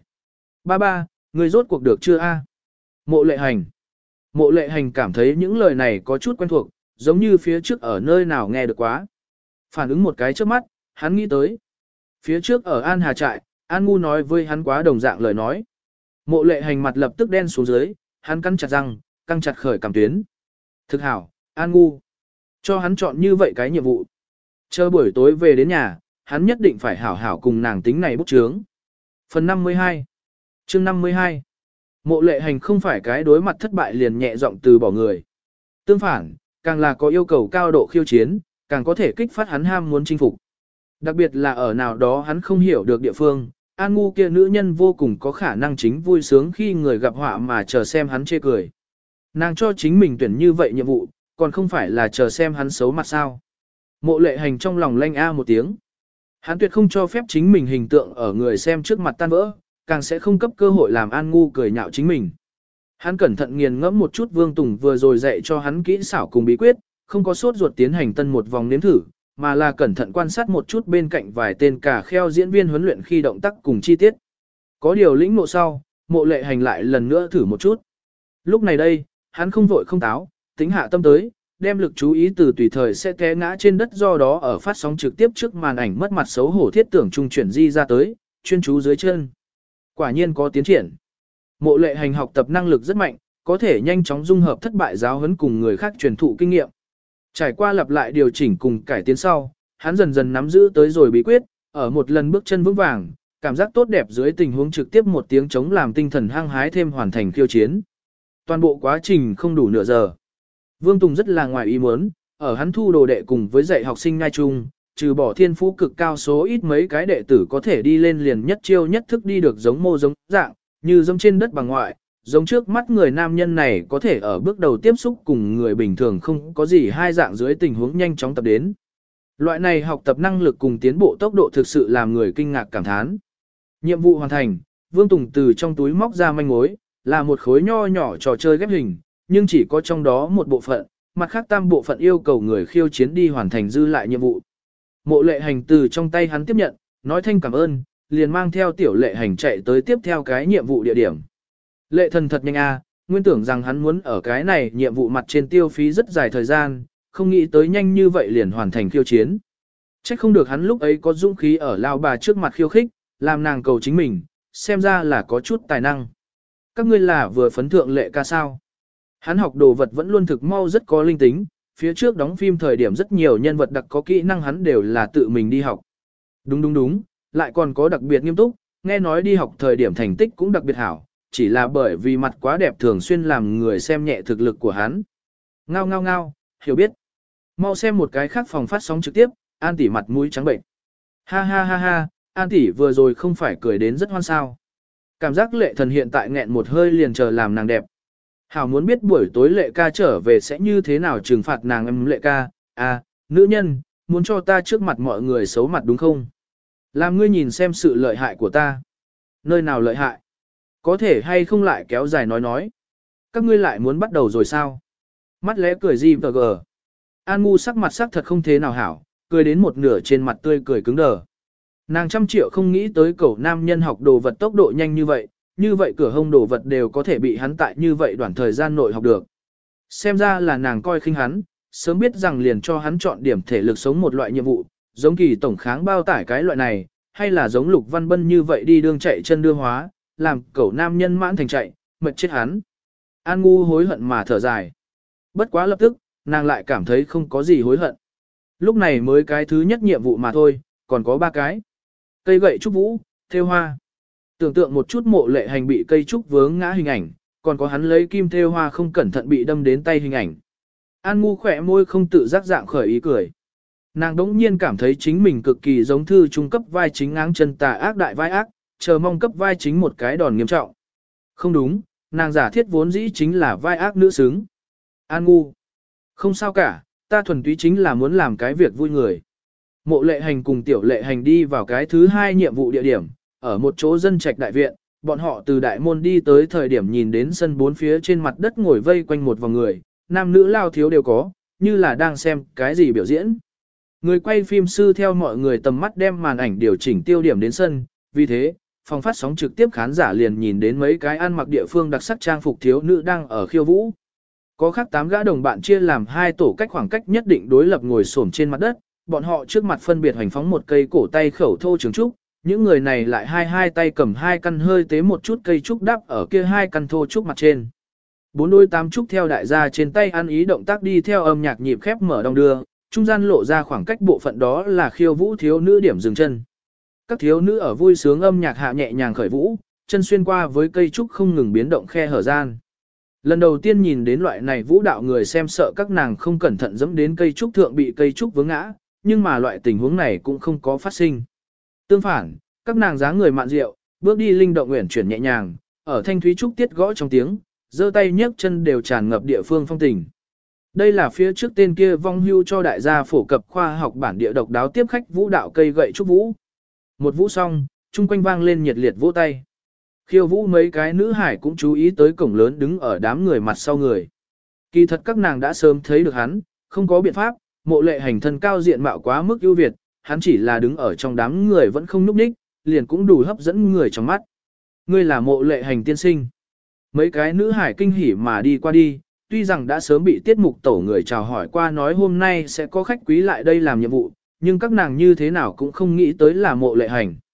Ba, người rốt cuộc được chưa a? Mộ Lệ Hành. Mộ Lệ Hành cảm thấy những lời này có chút quen thuộc, giống như phía trước ở nơi nào nghe được quá. Phản ứng một cái trước mắt, hắn nghĩ tới. Phía trước ở An Hà Trại, An Ngu nói với hắn quá đồng dạng lời nói. Mộ Lệ Hành mặt lập tức đen xuống dưới, hắn cắn chặt răng, căng chặt khởi cảm tuyến. Thực hảo, An Ngu. Cho hắn chọn như vậy cái nhiệm vụ. Chờ buổi tối về đến nhà, hắn nhất định phải hảo hảo cùng nàng tính này bút chướng. Phần 52 chương 52 Mộ Lệ Hành không phải cái đối mặt thất bại liền nhẹ giọng từ bỏ người. Tương phản, càng là có yêu cầu cao độ khiêu chiến, càng có thể kích phát hắn ham muốn chinh phục. Đặc biệt là ở nào đó hắn không hiểu được địa phương, An Ngu kia nữ nhân vô cùng có khả năng chính vui sướng khi người gặp họa mà chờ xem hắn chê cười. Nàng cho chính mình tuyển như vậy nhiệm vụ, còn không phải là chờ xem hắn xấu mặt sao. Mộ Lệ Hành trong lòng lanh a một tiếng. Hắn tuyệt không cho phép chính mình hình tượng ở người xem trước mặt tan vỡ, càng sẽ không cấp cơ hội làm An Ngu cười nhạo chính mình. Hắn cẩn thận nghiền ngẫm một chút Vương Tùng vừa rồi dạy cho hắn kỹ xảo cùng bí quyết, không có sốt ruột tiến hành tân một vòng nếm thử, mà là cẩn thận quan sát một chút bên cạnh vài tên cà kheo diễn viên huấn luyện khi động tác cùng chi tiết. Có điều lĩnh ngộ sau, Mộ Lệ Hành lại lần nữa thử một chút. Lúc này đây, hắn không vội không táo, tính hạ tâm tới, đem lực chú ý từ tùy thời sẽ té ngã trên đất do đó ở phát sóng trực tiếp trước màn ảnh mất mặt xấu hổ thiết tưởng trung chuyển di ra tới, chuyên chú dưới chân. Quả nhiên có tiến triển. Mộ Lệ Hành học tập năng lực rất mạnh, có thể nhanh chóng dung hợp thất bại giáo huấn cùng người khác truyền thụ kinh nghiệm. Trải qua lặp lại điều chỉnh cùng cải tiến sau, hắn dần dần nắm giữ tới rồi bí quyết, ở một lần bước chân vững vàng, cảm giác tốt đẹp dưới tình huống trực tiếp một tiếng chống làm tinh thần hăng hái thêm hoàn thành khiêu chiến. Toàn bộ quá trình không đủ nửa giờ. Vương Tùng rất là ngoài ý muốn, ở hắn thu đồ đệ cùng với dạy học sinh ngay chung, trừ bỏ thiên phú cực cao số ít mấy cái đệ tử có thể đi lên liền nhất chiêu nhất thức đi được giống mô giống dạng, như giống trên đất bằng ngoại, giống trước mắt người nam nhân này có thể ở bước đầu tiếp xúc cùng người bình thường không có gì hai dạng dưới tình huống nhanh chóng tập đến. Loại này học tập năng lực cùng tiến bộ tốc độ thực sự làm người kinh ngạc cảm thán. Nhiệm vụ hoàn thành, Vương Tùng từ trong túi móc ra manh mối, là một khối nho nhỏ trò chơi ghép hình, nhưng chỉ có trong đó một bộ phận, mặt khác tam bộ phận yêu cầu người khiêu chiến đi hoàn thành dư lại nhiệm vụ. Mộ Lệ Hành từ trong tay hắn tiếp nhận, nói thanh cảm ơn, liền mang theo Tiểu Lệ Hành chạy tới tiếp theo cái nhiệm vụ địa điểm. Lệ Thần thật nhanh a, nguyên tưởng rằng hắn muốn ở cái này nhiệm vụ mặt trên tiêu phí rất dài thời gian, không nghĩ tới nhanh như vậy liền hoàn thành khiêu chiến. Chắc không được hắn lúc ấy có dũng khí ở lao bà trước mặt khiêu khích, làm nàng cầu chính mình, xem ra là có chút tài năng. Các ngươi là vừa phấn thượng Lệ ca sao? Hắn học đồ vật vẫn luôn thực mau rất có linh tính, phía trước đóng phim thời điểm rất nhiều nhân vật đặc có kỹ năng hắn đều là tự mình đi học. Đúng, lại còn có đặc biệt nghiêm túc, nghe nói đi học thời điểm thành tích cũng đặc biệt hảo, chỉ là bởi vì mặt quá đẹp thường xuyên làm người xem nhẹ thực lực của hắn. Ngao, hiểu biết. Mau xem một cái khác phòng phát sóng trực tiếp, An tỷ mặt mũi trắng bệnh. Ha, An tỷ vừa rồi không phải cười đến rất hoan sao. Cảm giác Lệ Thần hiện tại nghẹn một hơi liền chờ làm nàng đẹp. Hảo muốn biết buổi tối Lệ ca trở về sẽ như thế nào trừng phạt nàng em Lệ ca, à, nữ nhân, muốn cho ta trước mặt mọi người xấu mặt đúng không? Làm ngươi nhìn xem sự lợi hại của ta. Nơi nào lợi hại? Có thể hay không lại kéo dài nói. Các ngươi lại muốn bắt đầu rồi sao? Mắt lẽ cười gì vờ gờ. An Ngu sắc mặt sắc thật không thế nào hảo, cười đến một nửa trên mặt tươi cười cứng đờ. Nàng 100 triệu không nghĩ tới cậu nam nhân học đồ vật tốc độ nhanh như vậy cửa hông đồ vật đều có thể bị hắn tại như vậy đoạn thời gian nội học được. Xem ra là nàng coi khinh hắn, sớm biết rằng liền cho hắn chọn điểm thể lực sống một loại nhiệm vụ, giống kỳ tổng kháng bao tải cái loại này, hay là giống Lục Văn Bân như vậy đi đường chạy chân đưa hóa, làm cậu nam nhân mãn thành chạy, mệt chết hắn. An Ngu hối hận mà thở dài. Bất quá lập tức, nàng lại cảm thấy không có gì hối hận. Lúc này mới cái thứ nhất nhiệm vụ mà thôi, còn có 3 cái. Cây gậy trúc vũ, thêu hoa. Tưởng tượng một chút Mộ Lệ Hành bị cây trúc vướng ngã hình ảnh, còn có hắn lấy kim thêu hoa không cẩn thận bị đâm đến tay hình ảnh. An Ngu khỏe môi không tự giác dạng khởi ý cười. Nàng đống nhiên cảm thấy chính mình cực kỳ giống thư trung cấp vai chính áng chân tà ác đại vai ác, chờ mong cấp vai chính một cái đòn nghiêm trọng. Không đúng, nàng giả thiết vốn dĩ chính là vai ác nữ xứng. An Ngu. Không sao cả, ta thuần túy chính là muốn làm cái việc vui người. Mộ Lệ Hành cùng Tiểu Lệ Hành đi vào cái thứ 2 nhiệm vụ địa điểm, ở một chỗ dân trạch đại viện, bọn họ từ đại môn đi tới thời điểm nhìn đến sân 4 phía trên mặt đất ngồi vây quanh một vòng người, nam nữ lao thiếu đều có, như là đang xem cái gì biểu diễn. Người quay phim sư theo mọi người tầm mắt đem màn ảnh điều chỉnh tiêu điểm đến sân, vì thế, phòng phát sóng trực tiếp khán giả liền nhìn đến mấy cái ăn mặc địa phương đặc sắc trang phục thiếu nữ đang ở khiêu vũ. Có khác 8 gã đồng bạn chia làm 2 tổ cách khoảng cách nhất định đối lập ngồi xổm trên mặt đất, bọn họ trước mặt phân biệt hoành phóng một cây cổ tay khẩu thô trường trúc, những người này lại hai tay cầm 2 căn hơi tế một chút cây trúc đắp ở kia 2 căn thô trúc mặt trên. 4 đôi 8 trúc theo đại gia trên tay ăn ý động tác đi theo âm nhạc nhịp khép mở đong đưa, trung gian lộ ra khoảng cách bộ phận đó là khiêu vũ thiếu nữ điểm dừng chân. Các thiếu nữ ở vui sướng âm nhạc hạ nhẹ nhàng khởi vũ, chân xuyên qua với cây trúc không ngừng biến động khe hở gian. Lần đầu tiên nhìn đến loại này vũ đạo người xem sợ các nàng không cẩn thận dẫm đến cây trúc thượng bị cây trúc vướng ngã, nhưng mà loại tình huống này cũng không có phát sinh. Tương phản, các nàng dáng người mạn diệu, bước đi linh động uyển chuyển nhẹ nhàng, ở thanh thúy trúc tiết gõ trong tiếng, giơ tay nhấc chân đều tràn ngập địa phương phong tình. Đây là phía trước tên kia vong hưu cho đại gia phổ cập khoa học bản địa độc đáo tiếp khách vũ đạo cây gậy trúc vũ. Một vũ xong, chung quanh vang lên nhiệt liệt vỗ tay. Khiêu vũ mấy cái nữ hải cũng chú ý tới cổng lớn đứng ở đám người mặt sau người. Kỳ thật các nàng đã sớm thấy được hắn, không có biện pháp, Mộ Lệ Hành thân cao diện mạo quá mức ưu việt, hắn chỉ là đứng ở trong đám người vẫn không nhúc nhích, liền cũng đủ hấp dẫn người trong mắt. Ngươi là Mộ Lệ Hành tiên sinh. Mấy cái nữ hải kinh hỉ mà đi qua đi, tuy rằng đã sớm bị tiết mục tổ người chào hỏi qua nói hôm nay sẽ có khách quý lại đây làm nhiệm vụ, nhưng các nàng như thế nào cũng không nghĩ tới là Mộ Lệ Hành.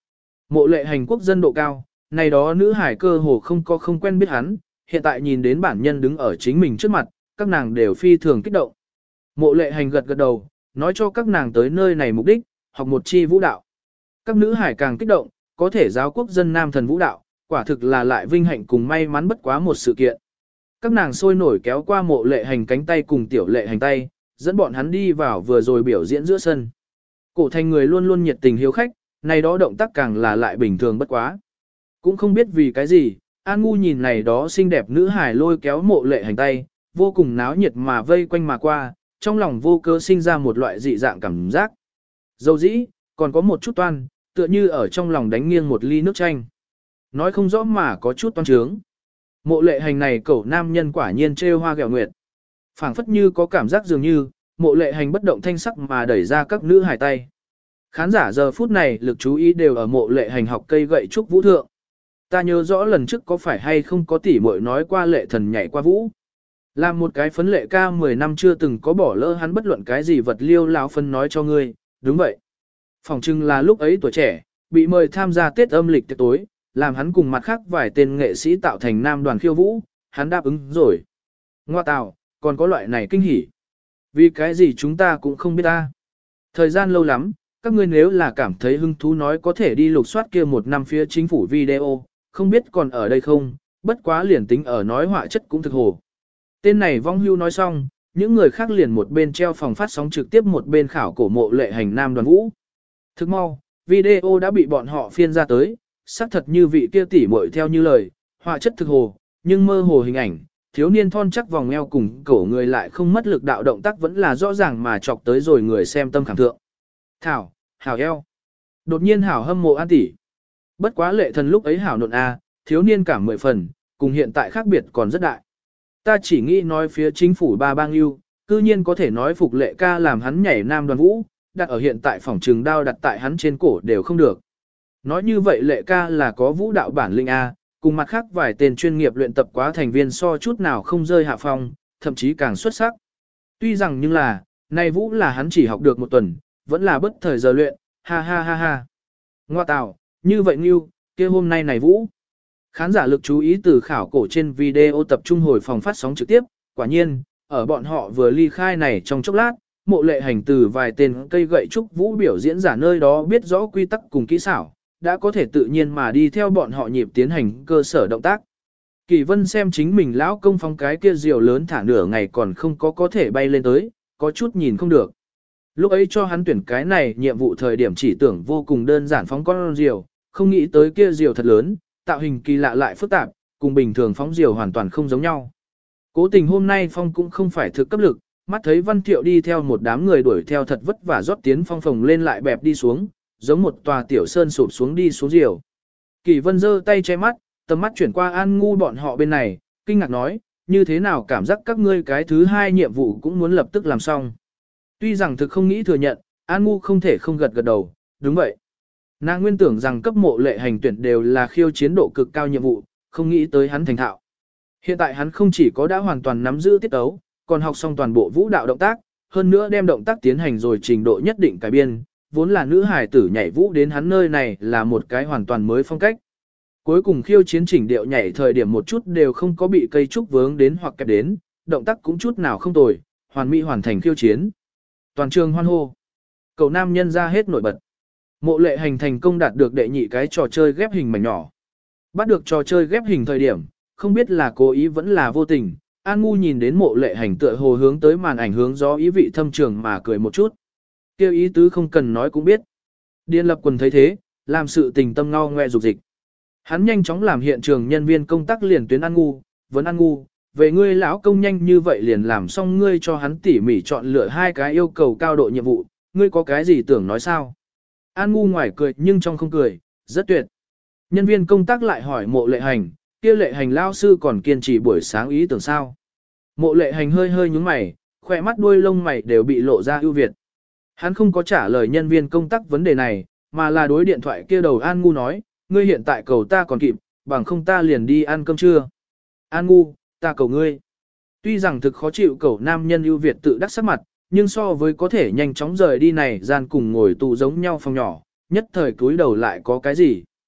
Mộ Lệ Hành quốc dân độ cao, này đó nữ hải cơ hồ không quen biết hắn, hiện tại nhìn đến bản nhân đứng ở chính mình trước mặt, các nàng đều phi thường kích động. Mộ Lệ Hành gật gật đầu, nói cho các nàng tới nơi này mục đích, học một chi vũ đạo. Các nữ hải càng kích động, có thể giáo quốc dân nam thần vũ đạo, quả thực là lại vinh hạnh cùng may mắn bất quá một sự kiện. Các nàng sôi nổi kéo qua Mộ Lệ Hành cánh tay cùng Tiểu Lệ Hành tay, dẫn bọn hắn đi vào vừa rồi biểu diễn giữa sân. Cổ Thành người luôn luôn nhiệt tình hiếu khách, này đó động tác càng là lại bình thường bất quá. Cũng không biết vì cái gì, An Ngu nhìn này đó xinh đẹp nữ hài lôi kéo Mộ Lệ Hành tay, vô cùng náo nhiệt mà vây quanh mà qua, trong lòng vô cớ sinh ra một loại dị dạng cảm giác. Dầu dĩ, còn có một chút toan, tựa như ở trong lòng đánh nghiêng một ly nước chanh. Nói không rõ mà có chút toan trướng. Mộ Lệ Hành này cẩu nam nhân quả nhiên trêu hoa ghẹo nguyệt. Phảng phất như có cảm giác dường như, Mộ Lệ Hành bất động thanh sắc mà đẩy ra các nữ hài tay. Khán giả giờ phút này lực chú ý đều ở Mộ Lệ Hành học cây gậy trúc vũ thượng. Ta nhớ rõ lần trước có phải hay không có tỷ muội nói qua Lệ Thần nhảy qua vũ. Làm một cái phấn lệ ca 10 năm chưa từng có bỏ lỡ hắn bất luận cái gì vật liêu lão phân nói cho ngươi, đúng vậy. Phòng trưng là lúc ấy tuổi trẻ, bị mời tham gia Tết âm lịch tiệc tối, làm hắn cùng mặt khác vài tên nghệ sĩ tạo thành nam đoàn khiêu vũ, hắn đáp ứng rồi. Ngoa tào, còn có loại này kinh hỉ. Vì cái gì chúng ta cũng không biết ta. Thời gian lâu lắm, các ngươi nếu là cảm thấy hứng thú nói có thể đi lục soát kia một năm phía chính phủ video, không biết còn ở đây không, bất quá liền tính ở nói họa chất cũng thực hồ. Tên này vong hưu nói xong, những người khác liền một bên treo phòng phát sóng trực tiếp một bên khảo cổ Mộ Lệ Hành nam đoàn vũ. Thức mau, video đã bị bọn họ phiên ra tới, xác thật như vị kia tỉ muội theo như lời, họa chất thực hồ, nhưng mơ hồ hình ảnh, thiếu niên thon chắc vòng eo cùng cổ người lại không mất lực đạo động tác vẫn là rõ ràng mà chọc tới rồi người xem tâm khảm thượng. Thảo, hảo eo. Đột nhiên hảo hâm mộ An tỷ. Bất quá Lệ Thần lúc ấy hảo nộn a, thiếu niên cả 10 phần, cùng hiện tại khác biệt còn rất đại. Ta chỉ nghĩ nói phía chính phủ ba bang yêu, cư nhiên có thể nói phục Lệ ca làm hắn nhảy nam đoàn vũ, đặt ở hiện tại phòng trường đao đặt tại hắn trên cổ đều không được. Nói như vậy Lệ ca là có vũ đạo bản lĩnh A, cùng mặt khác vài tên chuyên nghiệp luyện tập quá thành viên so chút nào không rơi hạ phong, thậm chí càng xuất sắc. Tuy rằng nhưng là, này vũ là hắn chỉ học được một tuần, vẫn là bất thời giờ luyện, ha ha ha ha. Ngoa tào, như vậy Ngưu, kia hôm nay này vũ. Khán giả lực chú ý từ khảo cổ trên video tập trung hồi phòng phát sóng trực tiếp, quả nhiên, ở bọn họ vừa ly khai này trong chốc lát, Mộ Lệ Hành từ vài tên cây gậy trúc vũ biểu diễn giả nơi đó biết rõ quy tắc cùng kỹ xảo, đã có thể tự nhiên mà đi theo bọn họ nhịp tiến hành cơ sở động tác. Kỳ Vân xem chính mình lão công phóng cái kia diều lớn thả nửa ngày còn không có thể bay lên tới, có chút nhìn không được. Lúc ấy cho hắn tuyển cái này nhiệm vụ thời điểm chỉ tưởng vô cùng đơn giản phóng con diều, không nghĩ tới kia diều thật lớn, tạo hình kỳ lạ lại phức tạp, cùng bình thường phóng diều hoàn toàn không giống nhau. Cố tình hôm nay phong cũng không phải thực cấp lực, mắt thấy Văn Thiệu đi theo một đám người đuổi theo thật vất vả rót tiến phong phồng lên lại bẹp đi xuống, giống một tòa tiểu sơn sụp xuống đi xuống diều. Kỳ Vân giơ tay che mắt, tầm mắt chuyển qua An Ngu bọn họ bên này, kinh ngạc nói, như thế nào cảm giác các ngươi cái thứ hai nhiệm vụ cũng muốn lập tức làm xong. Tuy rằng thực không nghĩ thừa nhận, An Ngu không thể không gật gật đầu, đúng vậy. Nàng nguyên tưởng rằng cấp Mộ Lệ Hành tuyển đều là khiêu chiến độ cực cao nhiệm vụ, không nghĩ tới hắn thành thạo. Hiện tại hắn không chỉ có đã hoàn toàn nắm giữ tiết ấu, còn học xong toàn bộ vũ đạo động tác, hơn nữa đem động tác tiến hành rồi trình độ nhất định cải biên, vốn là nữ hài tử nhảy vũ đến hắn nơi này là một cái hoàn toàn mới phong cách. Cuối cùng khiêu chiến chỉnh điệu nhảy thời điểm một chút đều không có bị cây trúc vướng đến hoặc kẹp đến, động tác cũng chút nào không tồi, hoàn mỹ hoàn thành khiêu chiến. Toàn trường hoan hô. Cậu nam nhân ra hết nổi bật. Mộ Lệ Hành thành công đạt được đệ nhị cái trò chơi ghép hình mảnh nhỏ. Bắt được trò chơi ghép hình thời điểm, không biết là cố ý vẫn là vô tình, An Ngu nhìn đến Mộ Lệ Hành tựa hồ hướng tới màn ảnh hướng gió ý vị thâm trường mà cười một chút. Kêu ý tứ không cần nói cũng biết. Điền Lập Quần thấy thế, làm sự tình tâm ngao ngoe dục dịch. Hắn nhanh chóng làm hiện trường nhân viên công tác liền tuyến An Ngu, vấn An Ngu, về ngươi lão công nhanh như vậy liền làm xong ngươi cho hắn tỉ mỉ chọn lựa hai cái yêu cầu cao độ nhiệm vụ, ngươi có cái gì tưởng nói sao? An Ngu ngoài cười nhưng trong không cười, rất tuyệt. Nhân viên công tác lại hỏi Mộ Lệ Hành, kia Lệ Hành lao sư còn kiên trì buổi sáng ý tưởng sao? Mộ Lệ Hành hơi hơi nhúng mày, khỏe mắt đuôi lông mày đều bị lộ ra ưu việt. Hắn không có trả lời nhân viên công tác vấn đề này, mà là đối điện thoại kia đầu An Ngu nói, ngươi hiện tại cầu ta còn kịp, bằng không ta liền đi ăn cơm trưa. An Ngu, ta cầu ngươi. Tuy rằng thực khó chịu cầu nam nhân ưu việt tự đắc sắc mặt, nhưng so với có thể nhanh chóng rời đi này gian cùng ngồi tù giống nhau phòng nhỏ, nhất thời cúi đầu lại có cái gì.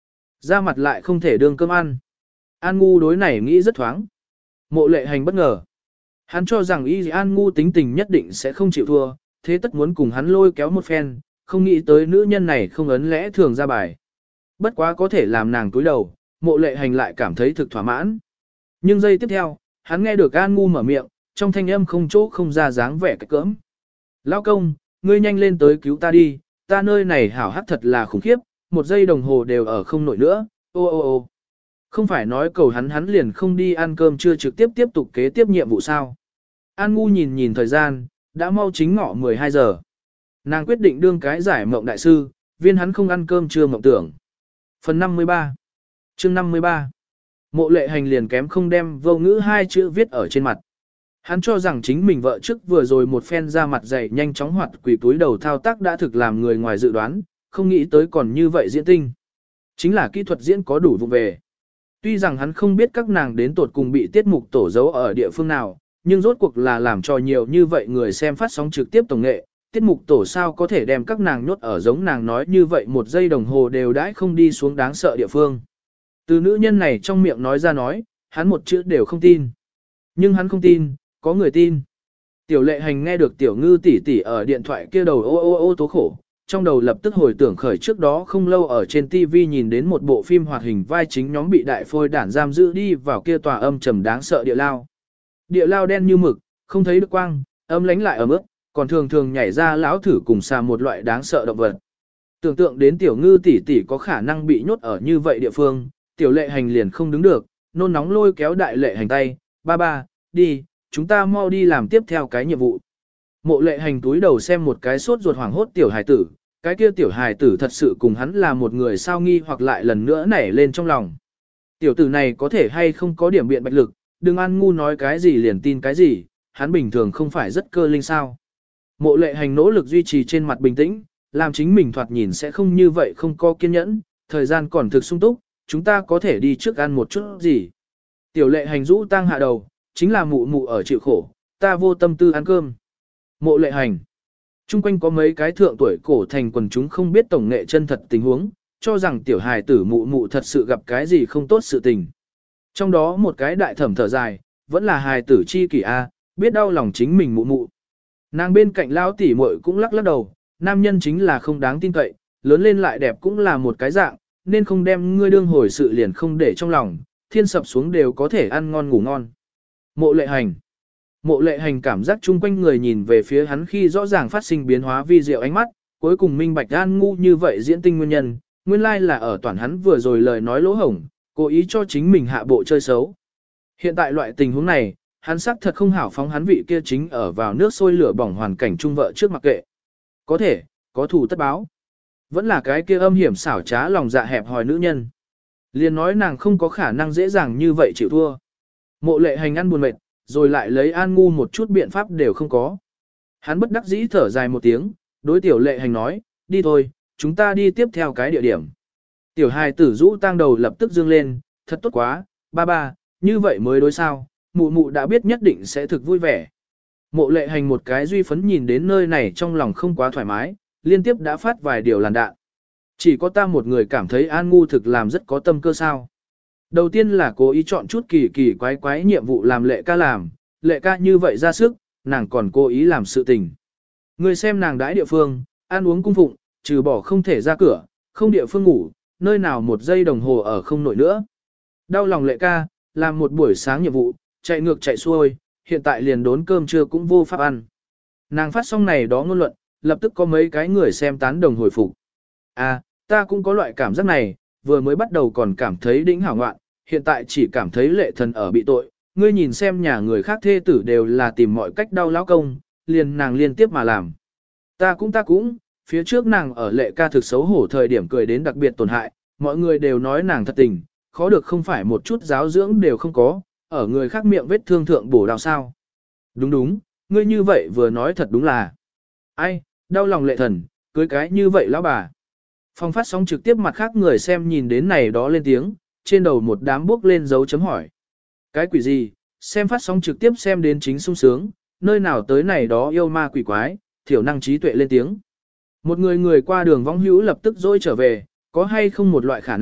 Ra mặt lại không thể đương cơm ăn. An Ngu đối này nghĩ rất thoáng. Mộ Lệ Hành bất ngờ. Hắn cho rằng Y An Ngu tính tình nhất định sẽ không chịu thua, thế tất muốn cùng hắn lôi kéo một phen, không nghĩ tới nữ nhân này không ấn lẽ thường ra bài. Bất quá có thể làm nàng túi đầu, Mộ Lệ Hành lại cảm thấy thực thỏa mãn. Nhưng giây tiếp theo, hắn nghe được An Ngu mở miệng, trong thanh âm không chỗ không ra dáng vẻ cách cỡm. Lão công, ngươi nhanh lên tới cứu ta đi, ta nơi này hảo hắc thật là khủng khiếp, 1 giây đồng hồ đều ở không nổi nữa, ô ô ô. Không phải nói cầu hắn liền không đi ăn cơm chưa trực tiếp tiếp tục kế tiếp nhiệm vụ sao. An Ngu nhìn nhìn thời gian, đã mau chính ngọ 12 giờ. Nàng quyết định đương cái giải mộng đại sư, viên hắn không ăn cơm trưa mộng tưởng. Phần 53 chương 53 Mộ Lệ Hành liền kém không đem vô ngữ 2 chữ viết ở trên mặt. Hắn cho rằng chính mình vợ trước vừa rồi một phen ra mặt dày nhanh chóng hoạt quỷ túi đầu thao tác đã thực làm người ngoài dự đoán, không nghĩ tới còn như vậy diễn tinh. Chính là kỹ thuật diễn có đủ vụ về. Tuy rằng hắn không biết các nàng đến tột cùng bị tiết mục tổ giấu ở địa phương nào, nhưng rốt cuộc là làm cho nhiều như vậy người xem phát sóng trực tiếp tổng nghệ, tiết mục tổ sao có thể đem các nàng nhốt ở giống nàng nói như vậy 1 giây đồng hồ đều đãi không đi xuống đáng sợ địa phương. Từ nữ nhân này trong miệng nói ra nói, hắn một chữ đều không tin. Nhưng hắn không tin, có người tin. Tiểu Lệ Hành nghe được Tiểu Ngư tỷ tỷ ở điện thoại kia đầu ô ô ô tố khổ, trong đầu lập tức hồi tưởng khởi trước đó không lâu ở trên TV nhìn đến một bộ phim hoạt hình vai chính nhóm bị đại phôi đản giam giữ đi vào kia tòa âm trầm đáng sợ địa lao. Địa lao đen như mực, không thấy được quang, âm lánh lại ở mức, còn thường thường nhảy ra lão thử cùng xà một loại đáng sợ động vật. Tưởng tượng đến Tiểu Ngư tỷ tỷ có khả năng bị nhốt ở như vậy địa phương, Tiểu Lệ Hành liền không đứng được, nôn nóng lôi kéo Đại Lệ Hành tay, ba, đi, chúng ta mau đi làm tiếp theo cái nhiệm vụ. Mộ Lệ Hành túi đầu xem một cái sốt ruột hoảng hốt tiểu hài tử, cái kia tiểu hài tử thật sự cùng hắn là một người sao nghi hoặc lại lần nữa nảy lên trong lòng. Tiểu tử này có thể hay không có điểm biện bạch lực, đừng ăn ngu nói cái gì liền tin cái gì, hắn bình thường không phải rất cơ linh sao. Mộ Lệ Hành nỗ lực duy trì trên mặt bình tĩnh, làm chính mình thoạt nhìn sẽ không như vậy không có kiên nhẫn, thời gian còn thực sung túc, chúng ta có thể đi trước ăn một chút gì. Tiểu Lệ Hành rũ tang hạ đầu, chính là mụ mụ ở chịu khổ, ta vô tâm tư ăn cơm. Mộ Lệ Hành. Trung quanh có mấy cái thượng tuổi cổ thành quần chúng không biết tổng nghệ chân thật tình huống, cho rằng tiểu hài tử mụ mụ thật sự gặp cái gì không tốt sự tình. Trong đó một cái đại thẩm thở dài, vẫn là hài tử chi kỷ a, biết đau lòng chính mình mụ mụ. Nàng bên cạnh lão tỷ muội cũng lắc lắc đầu, nam nhân chính là không đáng tin cậy, lớn lên lại đẹp cũng là một cái dạng, nên không đem ngươi đương hồi sự liền không để trong lòng, thiên sập xuống đều có thể ăn ngon ngủ ngon. Mộ Lệ Hành. Mộ Lệ Hành cảm giác chung quanh người nhìn về phía hắn khi rõ ràng phát sinh biến hóa vi diệu ánh mắt, cuối cùng minh bạch An Ngu như vậy diễn tinh nguyên nhân, nguyên lai là ở toàn hắn vừa rồi lời nói lỗ hổng, cố ý cho chính mình hạ bộ chơi xấu. Hiện tại loại tình huống này, hắn xác thật không hảo phóng hắn vị kia chính ở vào nước sôi lửa bỏng hoàn cảnh chung vợ trước mặc kệ. Có thể, có thù tất báo. Vẫn là cái kia âm hiểm xảo trá lòng dạ hẹp hòi nữ nhân. Liền nói nàng không có khả năng dễ dàng như vậy chịu thua. Mộ Lệ Hành ăn buồn mệt, rồi lại lấy An Ngu một chút biện pháp đều không có. Hắn bất đắc dĩ thở dài một tiếng, đối Tiểu Lệ Hành nói, đi thôi, chúng ta đi tiếp theo cái địa điểm. Tiểu hài tử rũ tang đầu lập tức dương lên, thật tốt quá, ba, như vậy mới đối sao, mụ mụ đã biết nhất định sẽ thực vui vẻ. Mộ Lệ Hành một cái duy phấn nhìn đến nơi này trong lòng không quá thoải mái, liên tiếp đã phát vài điều làn đạn. Chỉ có ta một người cảm thấy An Ngu thực làm rất có tâm cơ sao. Đầu tiên là cố ý chọn chút kỳ kỳ quái quái nhiệm vụ làm Lệ ca làm, Lệ ca như vậy ra sức, nàng còn cố ý làm sự tình. Người xem nàng đãi địa phương, ăn uống cung phụng, trừ bỏ không thể ra cửa, không địa phương ngủ, nơi nào 1 giây đồng hồ ở không nổi nữa. Đau lòng Lệ ca, làm một buổi sáng nhiệm vụ, chạy ngược chạy xuôi, hiện tại liền đốn cơm trưa cũng vô pháp ăn. Nàng phát xong này đó ngôn luận, lập tức có mấy cái người xem tán đồng hồi phục. À, ta cũng có loại cảm giác này, vừa mới bắt đầu còn cảm thấy đỉnh hảo ngoạn, hiện tại chỉ cảm thấy Lệ thần ở bị tội, ngươi nhìn xem nhà người khác thê tử đều là tìm mọi cách đau lão công, liền nàng liên tiếp mà làm. Ta cũng, phía trước nàng ở Lệ ca thực xấu hổ thời điểm cười đến đặc biệt tổn hại, mọi người đều nói nàng thật tình, khó được không phải một chút giáo dưỡng đều không có, ở người khác miệng vết thương thượng bổ đào sao. Đúng, ngươi như vậy vừa nói thật đúng là. Ai, đau lòng Lệ thần, cưới cái như vậy lão bà. Phòng phát sóng trực tiếp mặt khác người xem nhìn đến này đó lên tiếng, trên đầu một đám bước lên dấu chấm hỏi. Cái quỷ gì, xem phát sóng trực tiếp xem đến chính sung sướng, nơi nào tới này đó yêu ma quỷ quái, thiểu năng trí tuệ lên tiếng. Một người qua đường vong hữu lập tức dỗi trở về, có hay không một loại khả năng,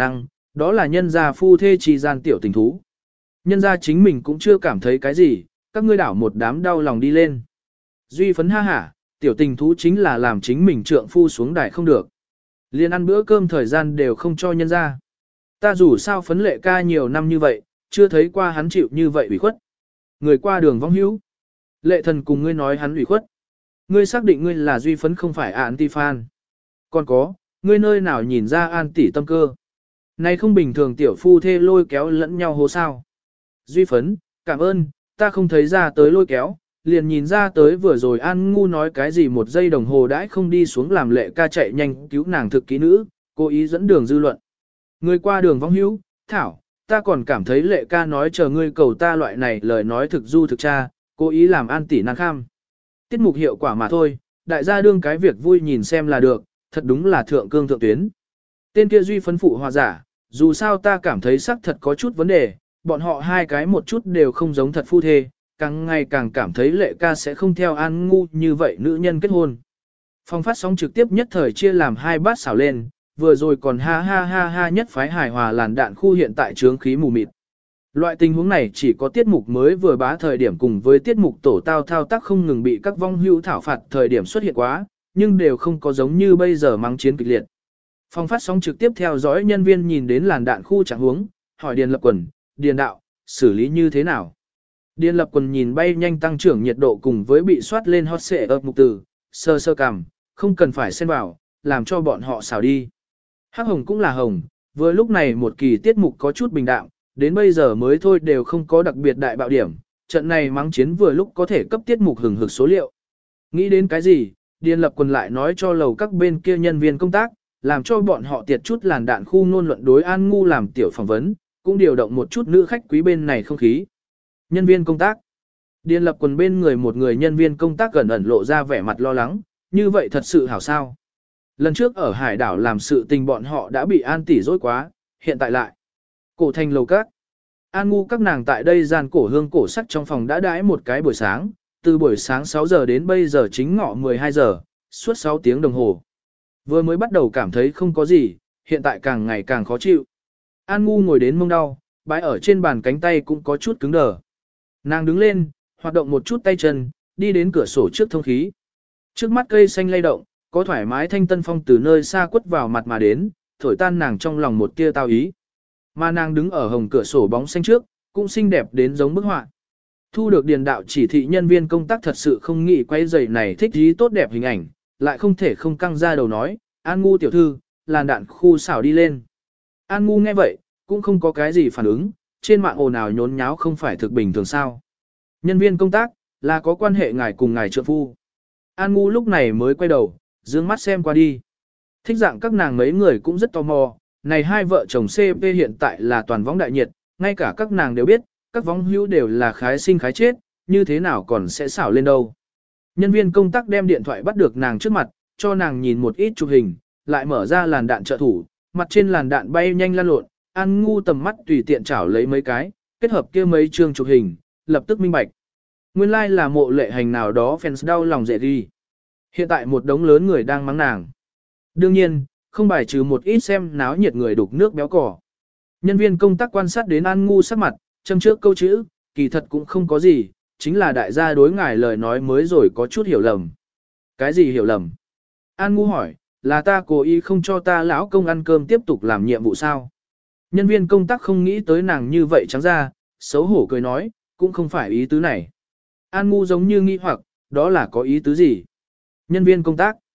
đó là nhân gia phu thê trì gian tiểu tình thú. Nhân gia chính mình cũng chưa cảm thấy cái gì, các ngươi đảo một đám đau lòng đi lên. Duy phấn ha hả, tiểu tình thú chính là làm chính mình trượng phu xuống đài không được. Liên ăn bữa cơm thời gian đều không cho nhân gia. Ta dù sao phấn lệ ca nhiều năm như vậy, chưa thấy qua hắn chịu như vậy ủy khuất. Người qua đường vong hữu. Lệ thần cùng ngươi nói hắn ủy khuất. Ngươi xác định ngươi là Duy phấn không phải anti-fan. Còn có, ngươi nơi nào nhìn ra an tỷ tâm cơ. Này không bình thường tiểu phu thê lôi kéo lẫn nhau hố sao. Duy phấn, cảm ơn, ta không thấy ra tới lôi kéo, liền nhìn ra tới vừa rồi An Ngu nói cái gì một giây đồng hồ đãi không đi xuống làm Lệ ca chạy nhanh cứu nàng thực kỹ nữ, cố ý dẫn đường dư luận. Người qua đường vong hữu, thảo, ta còn cảm thấy Lệ ca nói chờ ngươi cầu ta loại này lời nói thực du thực cha, cố ý làm An tỷ nàng kham. Tiết mục hiệu quả mà thôi, đại gia đương cái việc vui nhìn xem là được, thật đúng là thượng cương thượng tuyến. Tên kia Duy phấn phụ hòa giả, dù sao ta cảm thấy xác thật có chút vấn đề, bọn họ hai cái một chút đều không giống thật phu thê, càng ngày càng cảm thấy Lệ ca sẽ không theo An Ngu như vậy nữ nhân kết hôn. Phòng phát sóng trực tiếp nhất thời chia làm hai bát xảo lên, vừa rồi còn ha ha ha ha nhất phái hài hòa làn đạn khu hiện tại trướng khí mù mịt. Loại tình huống này chỉ có tiết mục mới vừa bá thời điểm cùng với tiết mục tổ tao thao tác không ngừng bị các vong hữu thảo phạt thời điểm xuất hiện quá, nhưng đều không có giống như bây giờ mắng chiến kịch liệt. Phòng phát sóng trực tiếp theo dõi nhân viên nhìn đến làn đạn khu trạng huống, hỏi Điền Lập Quần, Điền đạo, xử lý như thế nào? Điền Lập Quần nhìn bay nhanh tăng trưởng nhiệt độ cùng với bị soát lên hot xệ ập mục từ, sơ sơ cằm, không cần phải xen vào, làm cho bọn họ xào đi. Hắc hồng cũng là hồng, vừa lúc này một kỳ tiết mục có chút bình đạm, đến bây giờ mới thôi đều không có đặc biệt đại bạo điểm, trận này mắng chiến vừa lúc có thể cấp tiết mục hừng hực số liệu. Nghĩ đến cái gì, Điền Lập Quần lại nói cho lầu các bên kia nhân viên công tác, làm cho bọn họ tiệt chút làn đạn khu ngôn luận đối An Ngu làm tiểu phỏng vấn, cũng điều động một chút nữ khách quý bên này không khí. Nhân viên công tác. Điền Lập Quần bên người một người nhân viên công tác gần ẩn lộ ra vẻ mặt lo lắng, như vậy thật sự hảo sao. Lần trước ở hải đảo làm sự tình bọn họ đã bị An tỷ dối quá, hiện tại lại. Cổ thành lầu các. An Ngu các nàng tại đây gian cổ hương cổ sắc trong phòng đã đãi một cái buổi sáng, từ buổi sáng 6 giờ đến bây giờ chính ngọ 12 giờ, suốt 6 tiếng đồng hồ. Vừa mới bắt đầu cảm thấy không có gì, hiện tại càng ngày càng khó chịu. An Ngu ngồi đến mông đau, bãi ở trên bàn cánh tay cũng có chút cứng đờ. Nàng đứng lên, hoạt động một chút tay chân, đi đến cửa sổ trước thông khí. Trước mắt cây xanh lay động, có thoải mái thanh tân phong từ nơi xa quất vào mặt mà đến, thổi tan nàng trong lòng một tia tao ý. Mà nàng đứng ở hồng cửa sổ bóng xanh trước, cũng xinh đẹp đến giống bức họa. Thu được điền đạo chỉ thị nhân viên công tác thật sự không nghĩ quay giày này thích ý tốt đẹp hình ảnh, lại không thể không căng ra đầu nói, An Ngu tiểu thư, làn đạn khu xảo đi lên. An Ngu nghe vậy, cũng không có cái gì phản ứng, trên mạng ồn ào nhốn nháo không phải thực bình thường sao. Nhân viên công tác, là có quan hệ ngài cùng ngài trượng phu. An Ngu lúc này mới quay đầu, dương mắt xem qua đi. Thích dạng các nàng mấy người cũng rất tò mò, này hai vợ chồng CP hiện tại là toàn võng đại nhiệt, ngay cả các nàng đều biết, các võng hữu đều là khái sinh khái chết, như thế nào còn sẽ xảo lên đâu. Nhân viên công tác đem điện thoại bắt được nàng trước mặt, cho nàng nhìn một ít chụp hình, lại mở ra làn đạn trợ thủ, mặt trên làn đạn bay nhanh lan lộn, An Ngu tầm mắt tùy tiện chảo lấy mấy cái, kết hợp kia mấy chương chụp hình, lập tức minh bạch. Nguyên lai like là mộ lệ hành nào đó fans đau lòng dễ đi. Hiện tại một đống lớn người đang mắng nàng. Đương nhiên, không bài trừ một ít xem náo nhiệt người đục nước béo cỏ. Nhân viên công tác quan sát đến An Ngu sắc mặt, châm trước câu chữ, kỳ thật cũng không có gì, chính là đại gia đối ngài lời nói mới rồi có chút hiểu lầm. Cái gì hiểu lầm? An Ngu hỏi, là ta cố ý không cho ta lão công ăn cơm tiếp tục làm nhiệm vụ sao? Nhân viên công tác không nghĩ tới nàng như vậy trắng ra, xấu hổ cười nói, cũng không phải ý tứ này. An Ngu giống như nghi hoặc, đó là có ý tứ gì? Nhân viên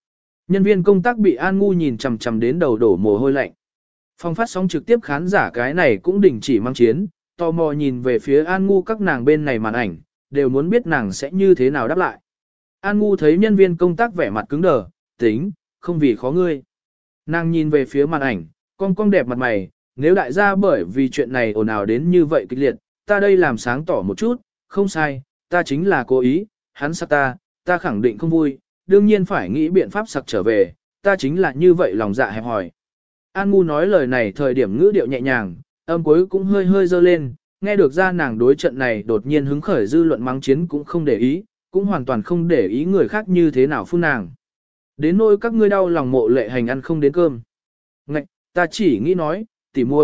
công tác bị An Ngu nhìn chằm chằm đến đầu đổ mồ hôi lạnh. Phòng phát sóng trực tiếp khán giả cái này cũng đình chỉ mang chiến, tò mò nhìn về phía An Ngu các nàng bên này màn ảnh, đều muốn biết nàng sẽ như thế nào đáp lại. An Ngu thấy nhân viên công tác vẻ mặt cứng đờ, tính, không vì khó ngươi. Nàng nhìn về phía màn ảnh, cong cong đẹp mặt mày, nếu đại gia bởi vì chuyện này ồn ào đến như vậy kịch liệt, ta đây làm sáng tỏ một chút, không sai, ta chính là cố ý, hắn sặc ta khẳng định không vui, đương nhiên phải nghĩ biện pháp sặc trở về, ta chính là như vậy lòng dạ hẹp hòi. An Ngu nói lời này thời điểm ngữ điệu nhẹ nhàng, âm cuối cũng hơi hơi dơ lên, nghe được ra nàng đối trận này đột nhiên hứng khởi dư luận mắng chiến cũng không để ý, cũng hoàn toàn không để ý người khác như thế nào phun nàng. Đến nỗi các ngươi đau lòng mộ lệ hành ăn không đến cơm. Ngạch, ta chỉ nghĩ nói, tỉ muội,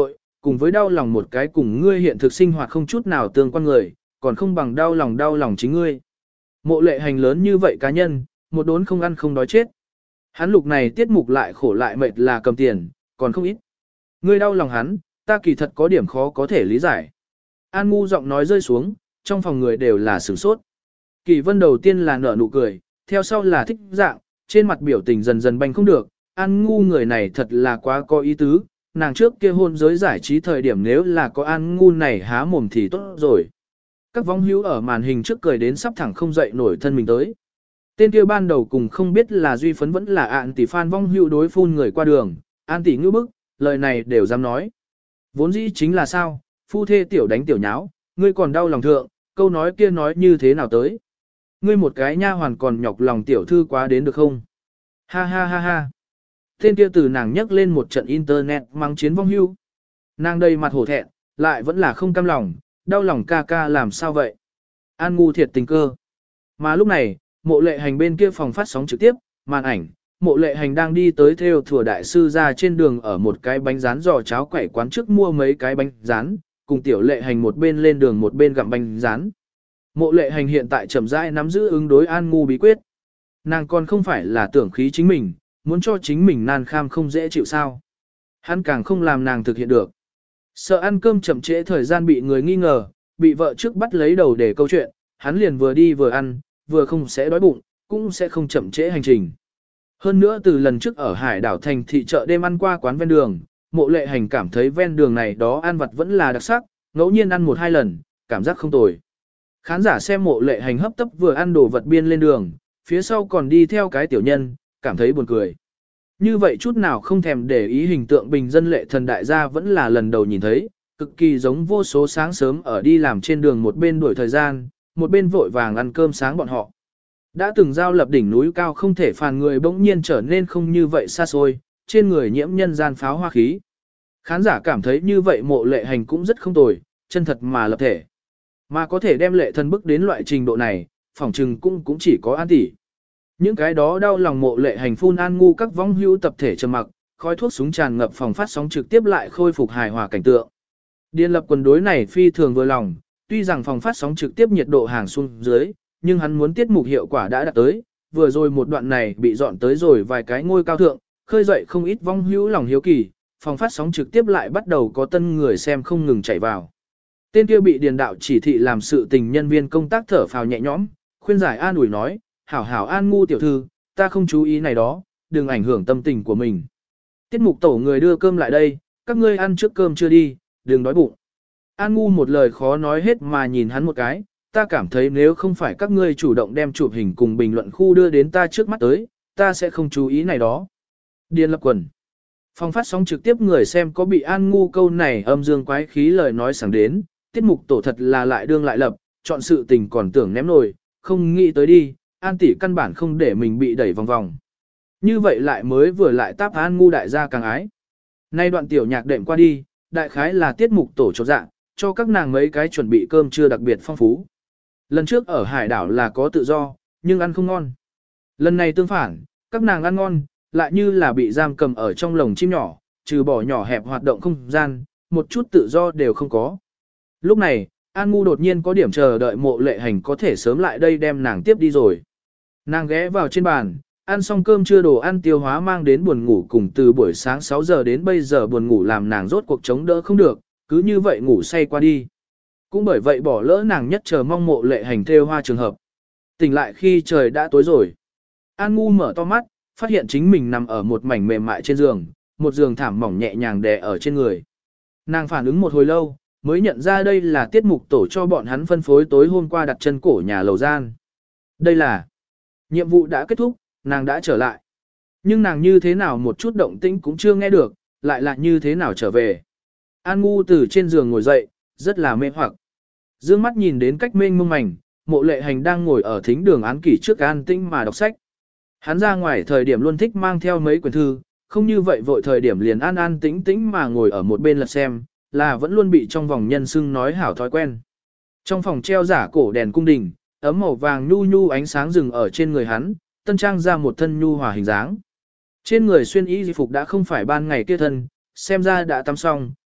cùng với đau lòng một cái cùng ngươi hiện thực sinh hoạt không chút nào tương quan người, còn không bằng đau lòng chính ngươi. Mộ Lệ Hành lớn như vậy cá nhân, một đốn không ăn không đói chết. Hắn lục này tiết mục lại khổ lại mệt là cầm tiền, còn không ít. Ngươi đau lòng hắn, ta kỳ thật có điểm khó có thể lý giải. An Ngu giọng nói rơi xuống, trong phòng người đều là sửng sốt. Kỳ Vân đầu tiên là nở nụ cười, theo sau là thích dạng, trên mặt biểu tình dần dần banh không được. An Ngu người này thật là quá có ý tứ, nàng trước kia hôn giới giải trí thời điểm nếu là có An Ngu này há mồm thì tốt rồi. Các vong hữu ở màn hình trước cười đến sắp thẳng không dậy nổi thân mình tới. Tên kia ban đầu cùng không biết là Duy Phấn vẫn là An tỷ fan vong hữu đối phun người qua đường, An tỷ ngữ bức, lời này đều dám nói. Vốn dĩ chính là sao, phu thê tiểu đánh tiểu nháo, ngươi còn đau lòng thượng, câu nói kia nói như thế nào tới. Ngươi một cái nha hoàn còn nhọc lòng tiểu thư quá đến được không? Ha ha ha ha. Tên kia từ nàng nhắc lên một trận internet mang chiến vong hưu. Nàng đầy mặt hổ thẹn, lại vẫn là không cam lòng, đau lòng ca ca làm sao vậy? An Ngu thiệt tình cơ. Mà lúc này, Mộ Lệ Hành bên kia phòng phát sóng trực tiếp, màn ảnh, Mộ Lệ Hành đang đi tới theo thùa đại sư ra trên đường ở một cái bánh rán giò cháo quẩy quán trước mua mấy cái bánh rán, cùng Tiểu Lệ Hành một bên lên đường một bên gặm bánh rán. Mộ Lệ Hành hiện tại chậm rãi nắm giữ ứng đối An Ngu bí quyết. Nàng còn không phải là tưởng khí chính mình, muốn cho chính mình nan kham không dễ chịu sao. Hắn càng không làm nàng thực hiện được. Sợ ăn cơm chậm trễ thời gian bị người nghi ngờ, bị vợ trước bắt lấy đầu để câu chuyện, hắn liền vừa đi vừa ăn, vừa không sẽ đói bụng, cũng sẽ không chậm trễ hành trình. Hơn nữa từ lần trước ở Hải đảo thành thị chợ đêm ăn qua quán ven đường, Mộ Lệ Hành cảm thấy ven đường này đó ăn vặt vẫn là đặc sắc, ngẫu nhiên ăn một hai lần, cảm giác không tồi. Khán giả xem Mộ Lệ Hành hấp tấp vừa ăn đồ vật biên lên đường, phía sau còn đi theo cái tiểu nhân, cảm thấy buồn cười. Như vậy chút nào không thèm để ý hình tượng bình dân lệ thần đại gia vẫn là lần đầu nhìn thấy, cực kỳ giống vô số sáng sớm ở đi làm trên đường một bên đuổi thời gian, một bên vội vàng ăn cơm sáng bọn họ. Đã từng giao lập đỉnh núi cao không thể phàn người bỗng nhiên trở nên không như vậy xa xôi, trên người nhiễm nhân gian pháo hoa khí. Khán giả cảm thấy như vậy Mộ Lệ Hành cũng rất không tồi, chân thật mà lập thể. Mà có thể đem lệ thần bức đến loại trình độ này, phỏng trừng cũng chỉ có An tỷ. Những cái đó đau lòng Mộ Lệ Hành phun An Ngu các vong hữu tập thể trầm mặc, khói thuốc súng tràn ngập phòng phát sóng trực tiếp lại khôi phục hài hòa cảnh tượng. Điền Lập quần đối này phi thường vừa lòng, tuy rằng phòng phát sóng trực tiếp nhiệt độ hàng xuống dưới, nhưng hắn muốn tiết mục hiệu quả đã đạt tới, vừa rồi một đoạn này bị dọn tới rồi vài cái ngôi cao thượng, khơi dậy không ít vong hữu lòng hiếu kỳ, phòng phát sóng trực tiếp lại bắt đầu có tân người xem không ngừng chảy vào. Tên kia bị Điền đạo chỉ thị làm sự tình nhân viên công tác thở phào nhẹ nhõm, khuyên giải an ủi nói, hảo hảo An Ngu tiểu thư, ta không chú ý này đó, đừng ảnh hưởng tâm tình của mình. Tiết mục tổ người đưa cơm lại đây, các ngươi ăn trước cơm chưa đi, đừng đói bụng. An Ngu một lời khó nói hết mà nhìn hắn một cái, ta cảm thấy nếu không phải các ngươi chủ động đem chụp hình cùng bình luận khu đưa đến ta trước mắt tới, ta sẽ không chú ý này đó. Điền Lập quần. Phòng phát sóng trực tiếp người xem có bị An Ngu câu này âm dương quái khí lời nói sảng đến, tiết mục tổ thật là lại đương lại lập, chọn sự tình còn tưởng ném nồi, không nghĩ tới đi, An tỷ căn bản không để mình bị đẩy vòng vòng. Như vậy lại mới vừa lại táp An Ngu đại gia càng ái. Nay đoạn tiểu nhạc đệm qua đi, đại khái là tiết mục tổ chột dạ, cho các nàng mấy cái chuẩn bị cơm trưa đặc biệt phong phú. Lần trước ở hải đảo là có tự do, nhưng ăn không ngon. Lần này tương phản, các nàng ăn ngon, lại như là bị giam cầm ở trong lồng chim nhỏ, trừ bỏ nhỏ hẹp hoạt động không gian, một chút tự do đều không có. Lúc này, An Ngu đột nhiên có điểm chờ đợi Mộ Lệ Hành có thể sớm lại đây đem nàng tiếp đi rồi. Nàng ghé vào trên bàn, ăn xong cơm trưa đồ ăn tiêu hóa mang đến buồn ngủ cùng từ buổi sáng 6 giờ đến bây giờ buồn ngủ làm nàng rốt cuộc chống đỡ không được, cứ như vậy ngủ say qua đi. Cũng bởi vậy bỏ lỡ nàng nhất chờ mong Mộ Lệ Hành thêu hoa trường hợp. Tỉnh lại khi trời đã tối rồi. An Ngu mở to mắt, phát hiện chính mình nằm ở một mảnh mềm mại trên giường, một giường thảm mỏng nhẹ nhàng đè ở trên người. Nàng phản ứng một hồi lâu, mới nhận ra đây là tiết mục tổ cho bọn hắn phân phối tối hôm qua đặt chân cổ nhà lầu gian. Đây là nhiệm vụ đã kết thúc, nàng đã trở lại. Nhưng nàng như thế nào một chút động tĩnh cũng chưa nghe được, lại là như thế nào trở về. An Ngu từ trên giường ngồi dậy, rất là mê hoặc. Dương mắt nhìn đến cách mênh mông mảnh, Mộ Lệ Hành đang ngồi ở thính đường án kỷ trước an tĩnh mà đọc sách. Hắn ra ngoài thời điểm luôn thích mang theo mấy quyển thư, không như vậy vội thời điểm liền an an tĩnh tĩnh mà ngồi ở một bên lật xem, là vẫn luôn bị trong vòng nhân xưng nói hảo thói quen. Trong phòng treo giả cổ đèn cung đình, ấm màu vàng nhu nhu ánh sáng rừng ở trên người hắn, tân trang ra một thân nhu hòa hình dáng. Trên người xuyên y phục đã không phải ban ngày kia thân, xem ra đã tắm xong,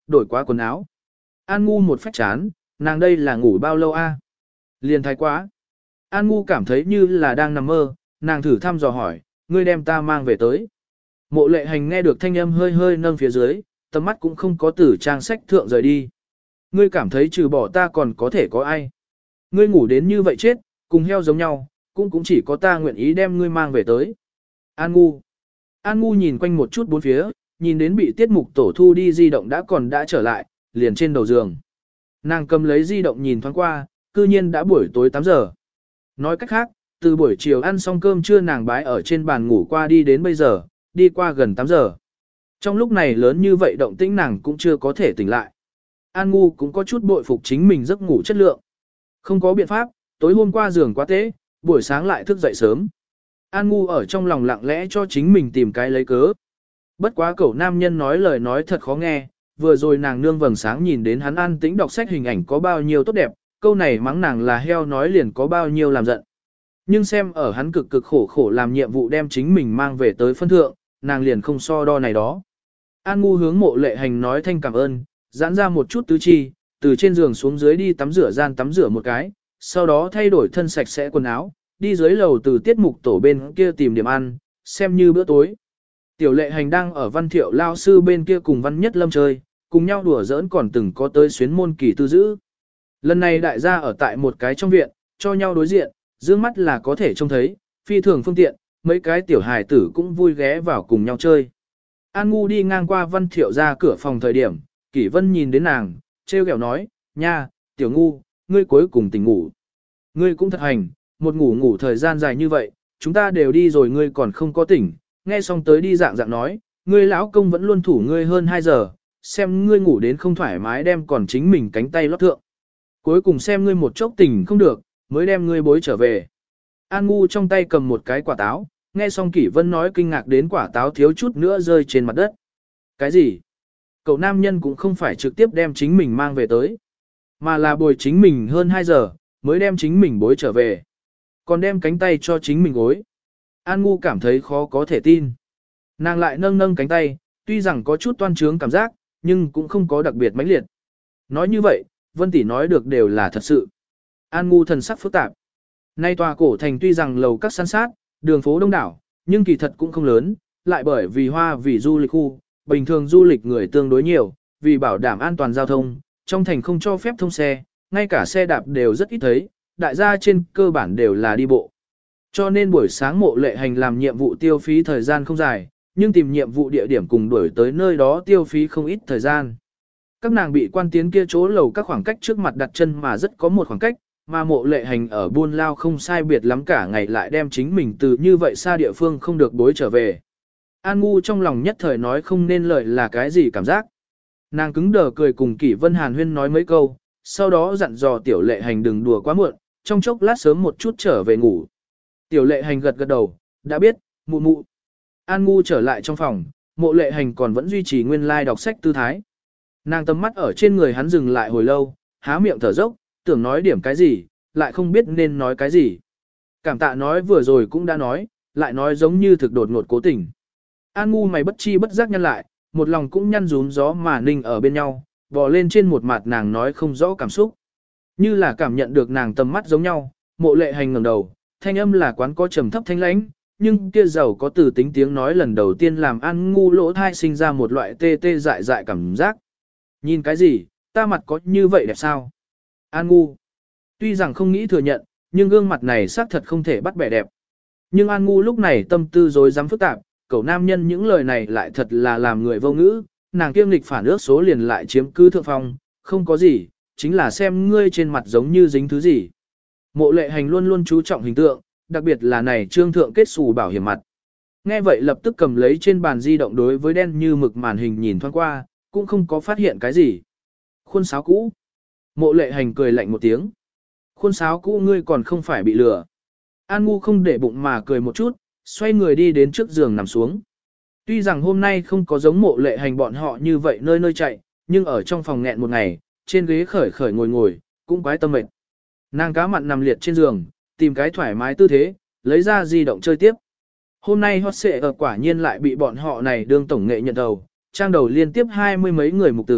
đổi quá quần áo. An Ngu một phách chán, nàng đây là ngủ bao lâu a? Liền thái quá. An Ngu cảm thấy như là đang nằm mơ, nàng thử thăm dò hỏi, ngươi đem ta mang về tới. Mộ lệ hành nghe được thanh âm hơi hơi nâng phía dưới, tầm mắt cũng không có từ trang sách thượng rời đi. Ngươi cảm thấy trừ bỏ ta còn có thể có ai? Ngươi ngủ đến như vậy chết, cùng heo giống nhau, cũng chỉ có ta nguyện ý đem ngươi mang về tới. An Ngu. An Ngu nhìn quanh một chút bốn phía, nhìn đến bị tiết mục tổ thu đi di động đã trở lại, liền trên đầu giường. Nàng cầm lấy di động nhìn thoáng qua, cư nhiên đã buổi tối 8 giờ. Nói cách khác, từ buổi chiều ăn xong cơm trưa nàng bái ở trên bàn ngủ qua đi đến bây giờ, đi qua gần 8 giờ. Trong lúc này lớn như vậy động tĩnh nàng cũng chưa có thể tỉnh lại. An Ngu cũng có chút bội phục chính mình giấc ngủ chất lượng. Không có biện pháp, tối hôm qua giường quá tế, buổi sáng lại thức dậy sớm. An Ngu ở trong lòng lặng lẽ cho chính mình tìm cái lấy cớ. Bất quá cậu nam nhân nói lời nói thật khó nghe, vừa rồi nàng nương vầng sáng nhìn đến hắn an tĩnh đọc sách hình ảnh có bao nhiêu tốt đẹp, câu này mắng nàng là heo nói liền có bao nhiêu làm giận. Nhưng xem ở hắn cực cực khổ khổ làm nhiệm vụ đem chính mình mang về tới phân thượng, nàng liền không so đo này đó. An Ngu hướng Mộ Lệ Hành nói thanh cảm ơn, giãn ra một chút tứ chi, từ trên giường xuống dưới đi tắm rửa gian tắm rửa một cái, sau đó thay đổi thân sạch sẽ quần áo, đi dưới lầu từ tiết mục tổ bên kia tìm điểm ăn, xem như bữa tối. Tiểu Lệ Hành đang ở Văn Thiệu lao sư bên kia cùng Văn Nhất Lâm chơi, cùng nhau đùa giỡn còn từng có tới xuyến môn kỳ tư giữ. Lần này đại gia ở tại một cái trong viện, cho nhau đối diện, dương mắt là có thể trông thấy, phi thường phương tiện, mấy cái tiểu hài tử cũng vui ghé vào cùng nhau chơi. An Ngu đi ngang qua Văn Thiệu ra cửa phòng thời điểm, Kỷ Vân nhìn đến nàng, trêu ghẹo nói, nha, tiểu Ngu, ngươi cuối cùng tỉnh ngủ. Ngươi cũng thật hành, một ngủ thời gian dài như vậy, chúng ta đều đi rồi ngươi còn không có tỉnh, nghe xong tới đi dạng nói, ngươi lão công vẫn luôn thủ ngươi hơn 2 giờ, xem ngươi ngủ đến không thoải mái đem còn chính mình cánh tay lót thượng. Cuối cùng xem ngươi một chốc tỉnh không được, mới đem ngươi bối trở về. An Ngu trong tay cầm một cái quả táo, nghe xong Kỷ Vân nói kinh ngạc đến quả táo thiếu chút nữa rơi trên mặt đất. Cái gì? Cậu nam nhân cũng không phải trực tiếp đem chính mình mang về tới, mà là bồi chính mình hơn 2 giờ, mới đem chính mình bối trở về. Còn đem cánh tay cho chính mình gối. An Ngu cảm thấy khó có thể tin. Nàng lại nâng cánh tay, tuy rằng có chút toan trướng cảm giác, nhưng cũng không có đặc biệt mãnh liệt. Nói như vậy, Vân tỷ nói được đều là thật sự. An Ngu thần sắc phức tạp. Nay tòa cổ thành tuy rằng lầu các san sát, đường phố đông đảo, nhưng kỳ thật cũng không lớn, lại bởi vì du lịch khu, bình thường du lịch người tương đối nhiều, vì bảo đảm an toàn giao thông, trong thành không cho phép thông xe, ngay cả xe đạp đều rất ít thấy, đại gia trên cơ bản đều là đi bộ. Cho nên buổi sáng Mộ Lệ Hành làm nhiệm vụ tiêu phí thời gian không dài, nhưng tìm nhiệm vụ địa điểm cùng đuổi tới nơi đó tiêu phí không ít thời gian. Các nàng bị quan tiến kia chỗ lầu các khoảng cách trước mặt đặt chân mà rất có một khoảng cách, mà Mộ Lệ Hành ở buôn lao không sai biệt lắm cả ngày lại đem chính mình từ như vậy xa địa phương không được bối trở về. An Ngu trong lòng nhất thời nói không nên lời là cái gì cảm giác. Nàng cứng đờ cười cùng Kỷ Vân Hàn huyên nói mấy câu, sau đó dặn dò Tiểu Lệ Hành đừng đùa quá muộn, trong chốc lát sớm một chút trở về ngủ. Tiểu Lệ Hành gật đầu, đã biết, mụ mụ. An Ngu trở lại trong phòng, Mộ Lệ Hành còn vẫn duy trì nguyên lai đọc sách tư thái. Nàng tầm mắt ở trên người hắn dừng lại hồi lâu, há miệng thở dốc, tưởng nói điểm cái gì, lại không biết nên nói cái gì. Cảm tạ nói vừa rồi cũng đã nói, lại nói giống như thực đột ngột cố tình. An Ngu mày bất chi bất giác nhăn lại, một lòng cũng nhăn rún gió mà ninh ở bên nhau, bò lên trên một mặt nàng nói không rõ cảm xúc. Như là cảm nhận được nàng tầm mắt giống nhau, Mộ Lệ Hành ngẩng đầu, thanh âm là quán có trầm thấp thanh lãnh, nhưng kia giàu có từ tính tiếng nói lần đầu tiên làm An Ngu lỗ thai sinh ra một loại tê tê dại dại cảm giác. Nhìn cái gì, ta mặt có như vậy đẹp sao? An Ngu. Tuy rằng không nghĩ thừa nhận, nhưng gương mặt này xác thật không thể bắt bẻ đẹp. Nhưng An Ngu lúc này tâm tư rối rắm phức tạp, cậu nam nhân những lời này lại thật là làm người vô ngữ, nàng kiêm lịch phản ước số liền lại chiếm cứ thượng phong, không có gì, chính là xem ngươi trên mặt giống như dính thứ gì. Mộ Lệ Hành luôn luôn chú trọng hình tượng, đặc biệt là này trương thượng kết xù bảo hiểm mặt. Nghe vậy lập tức cầm lấy trên bàn di động đối với đen như mực màn hình nhìn thoáng qua, cũng không có phát hiện cái gì. Khuôn sáo cũ. Mộ Lệ Hành cười lạnh một tiếng. Khuôn sáo cũ ngươi còn không phải bị lừa. An Ngu không để bụng mà cười một chút, xoay người đi đến trước giường nằm xuống. Tuy rằng hôm nay không có giống Mộ Lệ Hành bọn họ như vậy nơi nơi chạy, nhưng ở trong phòng nghẹn một ngày, trên ghế khởi ngồi, cũng quái tâm mệt. Nàng cá mặn nằm liệt trên giường, tìm cái thoải mái tư thế, lấy ra di động chơi tiếp. Hôm nay hot xệ ở quả nhiên lại bị bọn họ này đương tổng nghệ nhận đầu, trang đầu liên tiếp 20 mấy người mục tử,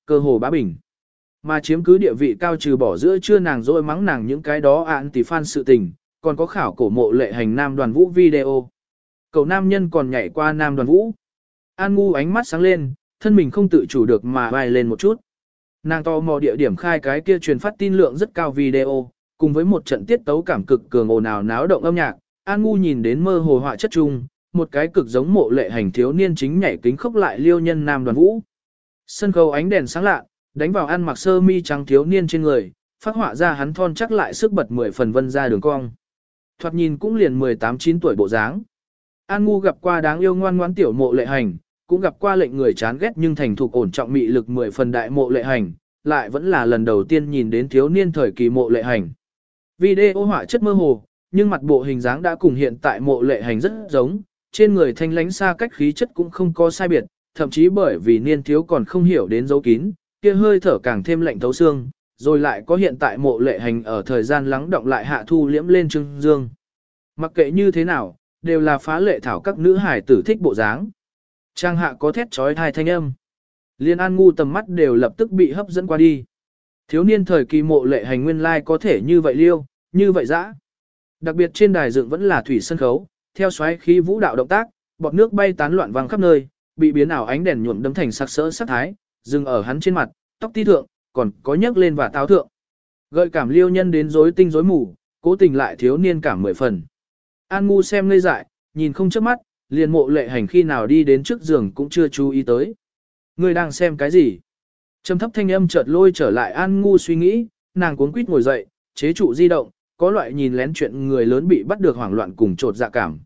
cơ hồ bá bình. Mà chiếm cứ địa vị cao trừ bỏ giữa trưa nàng rồi mắng nàng những cái đó anti-fan sự tình, còn có khảo cổ mộ lệ hành nam đoàn vũ video. Cậu nam nhân còn nhảy qua nam đoàn vũ. An Ngu ánh mắt sáng lên, thân mình không tự chủ được mà vai lên một chút. Nàng tò mò địa điểm khai cái kia truyền phát tin lượng rất cao video, cùng với một trận tiết tấu cảm cực cường ồn ào náo động âm nhạc, An Ngu nhìn đến mơ hồ họa chất chung, một cái cực giống mộ lệ hành thiếu niên chính nhảy kính khốc lại liêu nhân nam đoàn vũ. Sân khấu ánh đèn sáng lạ, đánh vào ăn mặc sơ mi trắng thiếu niên trên người, phát họa ra hắn thon chắc lại sức bật 10 phần vân ra đường cong. Thoạt nhìn cũng liền 18-9 tuổi bộ dáng. An Ngu gặp qua đáng yêu ngoan ngoãn tiểu mộ lệ hành, cũng gặp qua lệnh người chán ghét nhưng thành thục ổn trọng mị lực 10 phần đại mộ lệ hành, lại vẫn là lần đầu tiên nhìn đến thiếu niên thời kỳ mộ lệ hành. Video họa chất mơ hồ, nhưng mặt bộ hình dáng đã cùng hiện tại mộ lệ hành rất giống, trên người thanh lánh xa cách khí chất cũng không có sai biệt, thậm chí bởi vì niên thiếu còn không hiểu đến dấu kín, kia hơi thở càng thêm lạnh thấu xương, rồi lại có hiện tại mộ lệ hành ở thời gian lắng động lại hạ thu liễm lên trưng dương. Mặc kệ như thế nào, đều là phá lệ thảo các nữ hải tử thích bộ dáng. Trang hạ có thét trói thai thanh âm. Liên An Ngu tầm mắt đều lập tức bị hấp dẫn qua đi. Thiếu niên thời kỳ mộ lệ hành nguyên lai có thể như vậy liêu, như vậy dã. Đặc biệt trên đài dựng vẫn là thủy sân khấu, theo xoáy khí vũ đạo động tác, bọt nước bay tán loạn vang khắp nơi, bị biến ảo ánh đèn nhuộm đấm thành sắc sỡ sắc thái, dừng ở hắn trên mặt, tóc ti thượng, còn có nhấc lên và táo thượng. Gợi cảm liêu nhân đến rối tinh rối mù, cố tình lại thiếu niên cảm 10 phần. An Ngu xem ngây dại, nhìn không chớp mắt, liền mộ lệ hành khi nào đi đến trước giường cũng chưa chú ý tới. Người đang xem cái gì? Trầm thấp thanh âm chợt lôi trở lại An Ngu suy nghĩ, nàng cuống quýt ngồi dậy, chế trụ di động, có loại nhìn lén chuyện người lớn bị bắt được hoảng loạn cùng trột dạ cảm.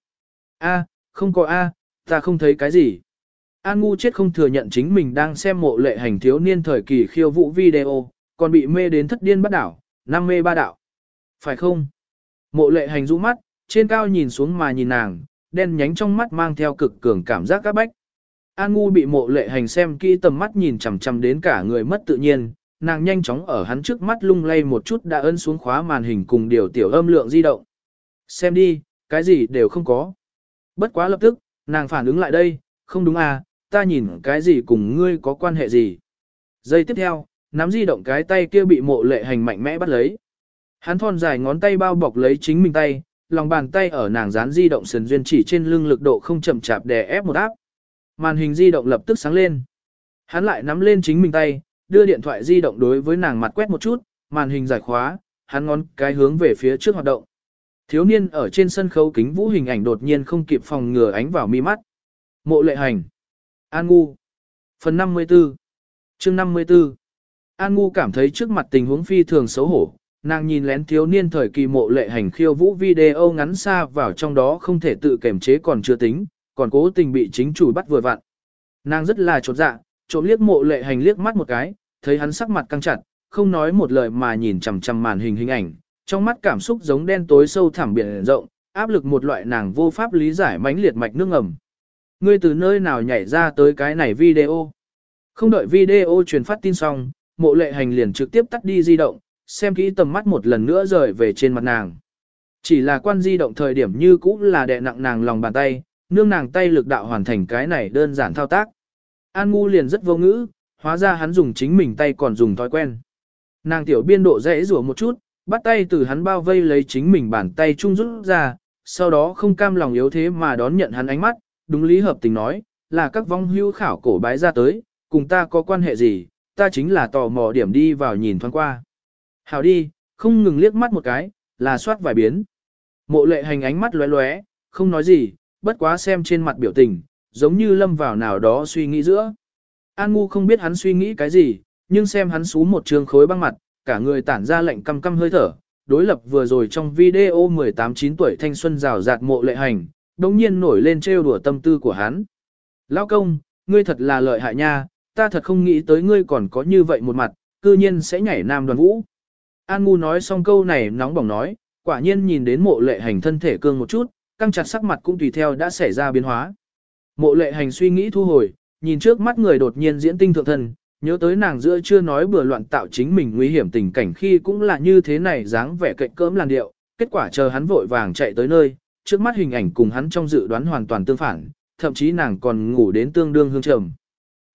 Không có ta không thấy cái gì. An Ngu chết không thừa nhận chính mình đang xem mộ lệ hành thiếu niên thời kỳ khiêu vũ video, còn bị mê đến thất điên bắt đảo, năm mê ba đạo. Phải không? Mộ lệ hành rũ mắt, trên cao nhìn xuống mà nhìn nàng, đen nhánh trong mắt mang theo cực cường cảm giác các bách. An Ngu bị mộ lệ hành xem kỹ tầm mắt nhìn chằm chằm đến cả người mất tự nhiên, nàng nhanh chóng ở hắn trước mắt lung lay một chút đã ấn xuống khóa màn hình cùng điều tiểu âm lượng di động. Xem đi, cái gì đều không có. Bất quá lập tức, nàng phản ứng lại đây, không đúng ta nhìn cái gì cùng ngươi có quan hệ gì. Giây tiếp theo, nắm di động cái tay kia bị mộ lệ hành mạnh mẽ bắt lấy. Hắn thon dài ngón tay bao bọc lấy chính mình tay, lòng bàn tay ở nàng dán di động sườn duyên chỉ trên lưng lực độ không chậm chạp đè ép một áp. Màn hình di động lập tức sáng lên. Hắn lại nắm lên chính mình tay, đưa điện thoại di động đối với nàng mặt quét một chút, màn hình giải khóa, hắn ngón cái hướng về phía trước hoạt động. Thiếu niên ở trên sân khấu kính vũ hình ảnh đột nhiên không kịp phòng ngừa ánh vào mi mắt. Mộ lệ hành. An Ngu. Phần 54. Chương 54. An Ngu cảm thấy trước mặt tình huống phi thường xấu hổ, nàng nhìn lén thiếu niên thời kỳ mộ lệ hành khiêu vũ video ngắn xa vào trong đó không thể tự kiềm chế còn chưa tính, còn cố tình bị chính chủ bắt vừa vặn. Nàng rất là chột dạ, trộm liếc mộ lệ hành liếc mắt một cái, thấy hắn sắc mặt căng chặt, không nói một lời mà nhìn chằm chằm màn hình ảnh, trong mắt cảm xúc giống đen tối sâu thẳm biển rộng, áp lực một loại nàng vô pháp lý giải mãnh liệt mạch nước ngầm. Ngươi từ nơi nào nhảy ra tới cái này video? Không đợi video truyền phát tin xong, mộ lệ hành liền trực tiếp tắt đi di động, xem kỹ tầm mắt một lần nữa rời về trên mặt nàng. Chỉ là quan di động thời điểm như cũ là đè nặng nàng lòng bàn tay, nương nàng tay lực đạo hoàn thành cái này đơn giản thao tác. An Ngu liền rất vô ngữ, hóa ra hắn dùng chính mình tay còn dùng thói quen. Nàng tiểu biên độ dễ rủa một chút, bắt tay từ hắn bao vây lấy chính mình bàn tay chung rút ra, sau đó không cam lòng yếu thế mà đón nhận hắn ánh mắt, đúng lý hợp tình nói, là các vong hưu khảo cổ bái ra tới, cùng ta có quan hệ gì, ta chính là tò mò điểm đi vào nhìn thoáng qua. Hảo đi, không ngừng liếc mắt một cái, là soát vài biến. Mộ lệ hành ánh mắt lóe lóe, không nói gì, bất quá xem trên mặt biểu tình, giống như lâm vào nào đó suy nghĩ giữa. An Ngu không biết hắn suy nghĩ cái gì, nhưng xem hắn xú một trường khối băng mặt, cả người tản ra lạnh căm căm hơi thở, đối lập vừa rồi trong video 18-9 tuổi thanh xuân rào rạt mộ lệ hành, đồng nhiên nổi lên trêu đùa tâm tư của hắn. Lão công, ngươi thật là lợi hại nha, ta thật không nghĩ tới ngươi còn có như vậy một mặt, cư nhiên sẽ nhảy nam đoàn vũ. An Ngu nói xong câu này nóng bỏng nói, quả nhiên nhìn đến mộ lệ hành thân thể cương một chút, căng chặt sắc mặt cũng tùy theo đã xảy ra biến hóa. Mộ lệ hành suy nghĩ thu hồi, nhìn trước mắt người đột nhiên diễn tinh thượng thân, nhớ tới nàng giữa chưa nói bừa loạn tạo chính mình nguy hiểm tình cảnh khi cũng là như thế này dáng vẻ cạnh cỡm làn điệu, kết quả chờ hắn vội vàng chạy tới nơi, trước mắt hình ảnh cùng hắn trong dự đoán hoàn toàn tương phản, thậm chí nàng còn ngủ đến tương đương hương trầm.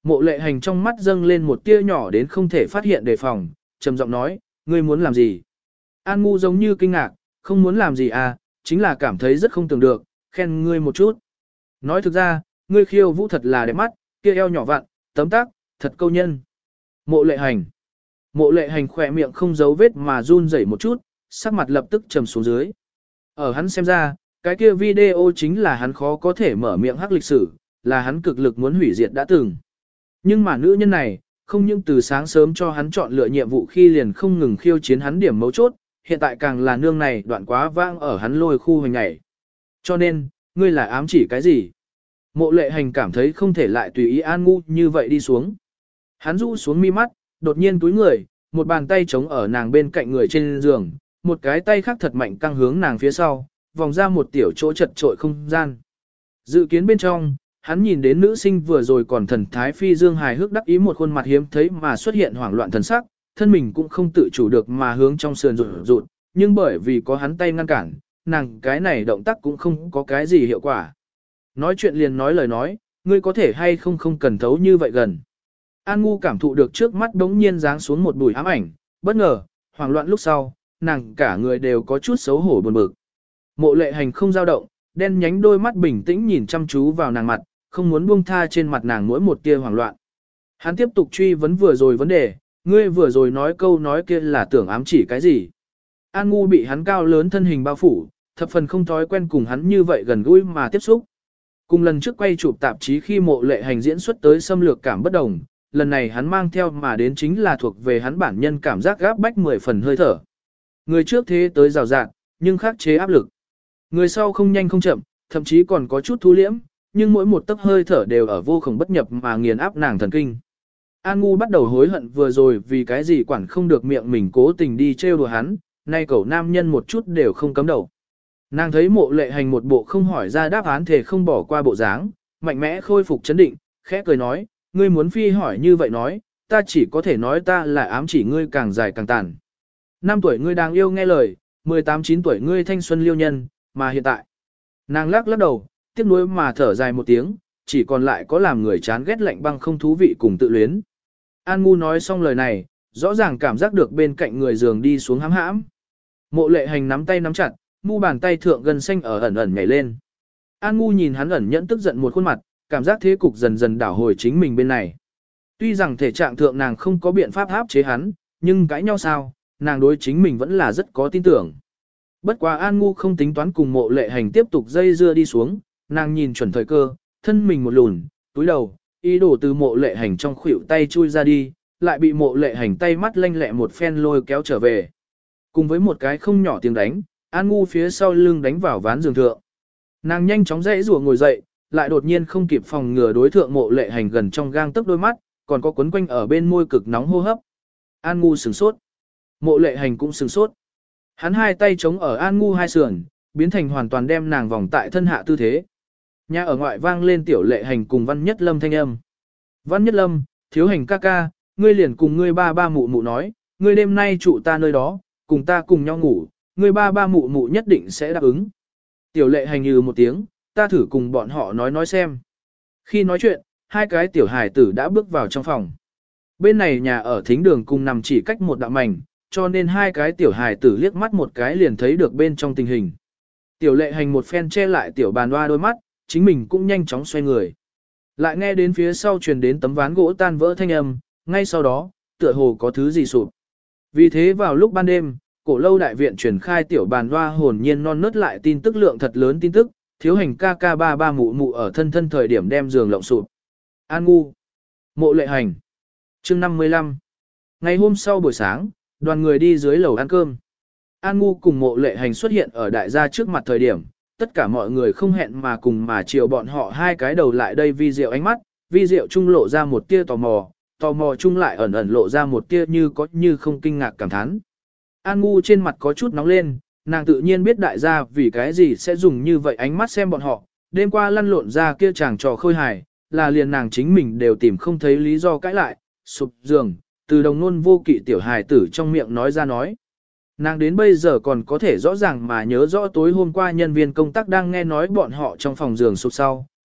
Mộ lệ hành trong mắt dâng lên một tia nhỏ đến không thể phát hiện đề phòng, trầm giọng nói, ngươi muốn làm gì? An Ngu giống như kinh ngạc, không muốn làm gì à, chính là cảm thấy rất không tưởng được, khen ngươi một chút. Nói thực ra, ngươi khiêu vũ thật là đẹp mắt, kia eo nhỏ vặn, tấm tắc, thật câu nhân. Mộ lệ hành. Mộ lệ hành khỏe miệng không giấu vết mà run rẩy một chút, sắc mặt lập tức trầm xuống dưới. Ở hắn xem ra, cái kia video chính là hắn khó có thể mở miệng hắc lịch sử, là hắn cực lực muốn hủy diệt đã từng. Nhưng mà nữ nhân này, không những từ sáng sớm cho hắn chọn lựa nhiệm vụ khi liền không ngừng khiêu chiến hắn điểm mấu chốt, hiện tại càng là nương này đoạn quá vãng ở hắn lôi khu hình ngày. Cho nên, ngươi là ám chỉ cái gì? Mộ lệ hành cảm thấy không thể lại tùy ý An Ngu như vậy đi xuống. Hắn rũ xuống mi mắt, đột nhiên túi người, một bàn tay chống ở nàng bên cạnh người trên giường, một cái tay khác thật mạnh căng hướng nàng phía sau, vòng ra một tiểu chỗ chật trội không gian. Dự kiến bên trong, hắn nhìn đến nữ sinh vừa rồi còn thần thái phi dương hài hước đắc ý một khuôn mặt hiếm thấy mà xuất hiện hoảng loạn thần sắc, thân mình cũng không tự chủ được mà hướng trong sườn rụt rụt, nhưng bởi vì có hắn tay ngăn cản, nàng cái này động tác cũng không có cái gì hiệu quả. Nói chuyện liền nói lời nói, ngươi có thể hay không cần thấu như vậy gần. An Ngu cảm thụ được trước mắt đống nhiên giáng xuống một bùi ám ảnh, bất ngờ, hoảng loạn lúc sau, nàng cả người đều có chút xấu hổ buồn bực. Mộ lệ hành không dao động, đen nhánh đôi mắt bình tĩnh nhìn chăm chú vào nàng mặt, không muốn buông tha trên mặt nàng mỗi một tia hoảng loạn. Hắn tiếp tục truy vấn vừa rồi vấn đề, ngươi vừa rồi nói câu nói kia là tưởng ám chỉ cái gì. An Ngu bị hắn cao lớn thân hình bao phủ, thập phần không thói quen cùng hắn như vậy gần gũi mà tiếp xúc. Cùng lần trước quay chụp tạp chí khi mộ lệ hành diễn xuất tới xâm lược cảm bất đồng, lần này hắn mang theo mà đến chính là thuộc về hắn bản nhân cảm giác gáp bách 10 phần hơi thở. Người trước thế tới rào rạt, nhưng khắc chế áp lực. Người sau không nhanh không chậm, thậm chí còn có chút thu liễm, nhưng mỗi một tấc hơi thở đều ở vô cùng bất nhập mà nghiền áp nàng thần kinh. An Ngu bắt đầu hối hận vừa rồi vì cái gì quản không được miệng mình cố tình đi trêu đùa hắn, nay cậu nam nhân một chút đều không cấm đầu. Nàng thấy mộ lệ hành một bộ không hỏi ra đáp án thể không bỏ qua bộ dáng, mạnh mẽ khôi phục chấn định, khẽ cười nói, ngươi muốn phi hỏi như vậy nói, ta chỉ có thể nói ta là ám chỉ ngươi càng dài càng tàn. 5 tuổi ngươi đáng yêu nghe lời, 18-9 tuổi ngươi thanh xuân liêu nhân, mà hiện tại. Nàng lắc lắc đầu, tiếc nuối mà thở dài một tiếng, chỉ còn lại có làm người chán ghét lạnh băng không thú vị cùng tự luyến. An Ngu nói xong lời này, rõ ràng cảm giác được bên cạnh người giường đi xuống hãm hãm. Mộ lệ hành nắm tay nắm chặt, mu bàn tay thượng gần xanh ở ẩn ẩn nhảy lên. An Ngu nhìn hắn ẩn nhẫn tức giận một khuôn mặt, cảm giác thế cục dần dần đảo hồi chính mình bên này. Tuy rằng thể trạng thượng nàng không có biện pháp áp chế hắn, nhưng cãi nhau sao, nàng đối chính mình vẫn là rất có tin tưởng. Bất quá An Ngu không tính toán cùng mộ lệ hành tiếp tục dây dưa đi xuống, nàng nhìn chuẩn thời cơ, thân mình một lùn, túi đầu, ý đồ từ mộ lệ hành trong khuỷu tay chui ra đi, lại bị mộ lệ hành tay mắt lanh lẹ một phen lôi kéo trở về. Cùng với một cái không nhỏ tiếng đánh, An Ngu phía sau lưng đánh vào ván giường thượng. Nàng nhanh chóng dãy rủa ngồi dậy, lại đột nhiên không kịp phòng ngừa đối thượng mộ lệ hành gần trong gang tấc đôi mắt, còn có quấn quanh ở bên môi cực nóng hô hấp. An Ngu sửng sốt. Mộ lệ hành cũng sửng sốt. Hắn hai tay chống ở An Ngu hai sườn, biến thành hoàn toàn đem nàng vòng tại thân hạ tư thế. Nhà ở ngoại vang lên tiểu lệ hành cùng Văn Nhất Lâm thanh âm. Văn Nhất Lâm, thiếu hành ca ca, ngươi liền cùng ngươi ba ba mụ mụ nói, ngươi đêm nay trụ ta nơi đó, cùng ta cùng nhau ngủ, ngươi ba ba mụ mụ nhất định sẽ đáp ứng. Tiểu lệ hành như một tiếng, ta thử cùng bọn họ nói xem. Khi nói chuyện, hai cái tiểu hài tử đã bước vào trong phòng. Bên này nhà ở thính đường cùng nằm chỉ cách một đạo mảnh, cho nên hai cái tiểu hài tử liếc mắt một cái liền thấy được bên trong tình hình. Tiểu lệ hành một phen che lại tiểu bàn hoa đôi mắt, chính mình cũng nhanh chóng xoay người. Lại nghe đến phía sau truyền đến tấm ván gỗ tan vỡ thanh âm, ngay sau đó, tựa hồ có thứ gì sụp. Vì thế vào lúc ban đêm, cổ lâu đại viện truyền khai tiểu bàn hoa hồn nhiên non nớt lại tin tức lượng thật lớn tin tức, thiếu hành ca ca ba ba mụ mụ ở thân thân thời điểm đem giường lộng sụp. An Ngu. Mộ lệ hành. Chương 55. Ngày hôm sau buổi sáng, đoàn người đi dưới lầu ăn cơm. An Ngu cùng mộ lệ hành xuất hiện ở đại gia trước mặt thời điểm, tất cả mọi người không hẹn mà cùng mà chiều bọn họ hai cái đầu lại đây vi diệu ánh mắt, vi diệu trung lộ ra một tia tò mò chung lại ẩn ẩn lộ ra một tia như có như không kinh ngạc cảm thán. An Ngu trên mặt có chút nóng lên, nàng tự nhiên biết đại gia vì cái gì sẽ dùng như vậy ánh mắt xem bọn họ, đêm qua lăn lộn ra kia chàng trò khôi hài, là liền nàng chính mình đều tìm không thấy lý do cãi lại, sụp giường, từ đồng nôn vô kỵ tiểu hài tử trong miệng nói ra nói. Nàng đến bây giờ còn có thể rõ ràng mà nhớ rõ tối hôm qua nhân viên công tác đang nghe nói bọn họ trong phòng giường sụp sau,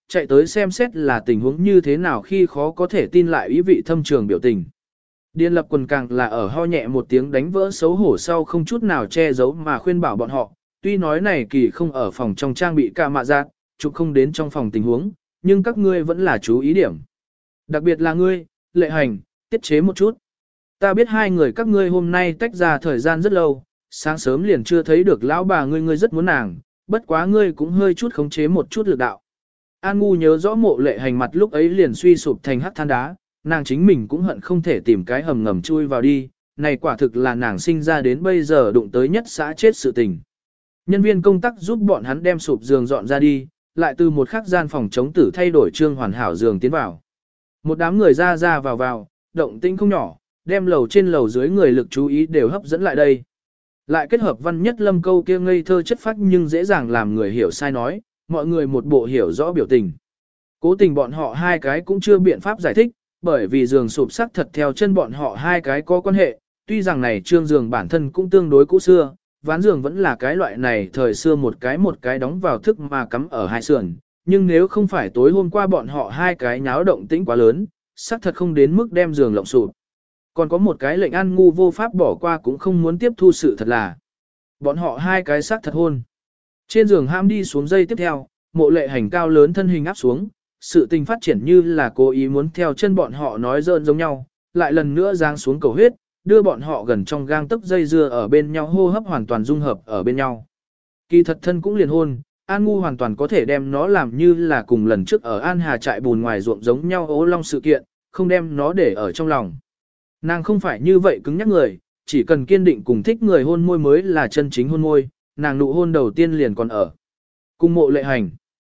chạy tới xem xét là tình huống như thế nào khi khó có thể tin lại ý vị thâm trường biểu tình. Điền lập quần càng là ở ho nhẹ một tiếng đánh vỡ xấu hổ sau không chút nào che giấu mà khuyên bảo bọn họ, tuy nói này kỳ không ở phòng trong trang bị ca mạ giác, chụp không đến trong phòng tình huống, nhưng các ngươi vẫn là chú ý điểm. Đặc biệt là ngươi, Lệ Hành, tiết chế một chút. Ta biết hai người các ngươi hôm nay tách ra thời gian rất lâu, sáng sớm liền chưa thấy được lão bà ngươi rất muốn nàng, bất quá ngươi cũng hơi chút khống chế một chút lực đạo. An Ngu nhớ rõ Mộ Lệ Hành mặt lúc ấy liền suy sụp thành hắc than đá, nàng chính mình cũng hận không thể tìm cái hầm ngầm chui vào đi, này quả thực là nàng sinh ra đến bây giờ đụng tới nhất xã chết sự tình. Nhân viên công tác giúp bọn hắn đem sụp giường dọn ra đi, lại từ một khắc gian phòng chống tử thay đổi trương hoàn hảo giường tiến vào. Một đám người ra ra vào vào, động tĩnh không nhỏ, đem lầu trên lầu dưới người lực chú ý đều hấp dẫn lại đây. Lại kết hợp Văn Nhất Lâm câu kia ngây thơ chất phác nhưng dễ dàng làm người hiểu sai nói, mọi người một bộ hiểu rõ biểu tình. Cố tình bọn họ hai cái cũng chưa biện pháp giải thích, bởi vì giường sụp sắc thật theo chân bọn họ hai cái có quan hệ, tuy rằng này trương giường bản thân cũng tương đối cũ xưa, ván giường vẫn là cái loại này thời xưa một cái đóng vào thức mà cắm ở hai sườn, nhưng nếu không phải tối hôm qua bọn họ hai cái nháo động tĩnh quá lớn, sắc thật không đến mức đem giường lộng sụp. Còn có một cái lệnh An Ngu vô pháp bỏ qua cũng không muốn tiếp thu sự thật là bọn họ hai cái sắc thật hôn. Trên giường ham đi xuống dây tiếp theo, Mộ Lệ Hành cao lớn thân hình áp xuống, sự tình phát triển như là cố ý muốn theo chân bọn họ nói dơn giống nhau, lại lần nữa giáng xuống cầu huyết, đưa bọn họ gần trong gang tấc dây dưa ở bên nhau, hô hấp hoàn toàn dung hợp ở bên nhau. Kỳ thật thân cũng liền hôn, An Ngu hoàn toàn có thể đem nó làm như là cùng lần trước ở An Hà trại bùn ngoài ruộng giống nhau ố long sự kiện, không đem nó để ở trong lòng. Nàng không phải như vậy cứng nhắc người, chỉ cần kiên định cùng thích người hôn môi mới là chân chính hôn môi, nàng nụ hôn đầu tiên liền còn ở. Cùng Mộ Lệ Hành.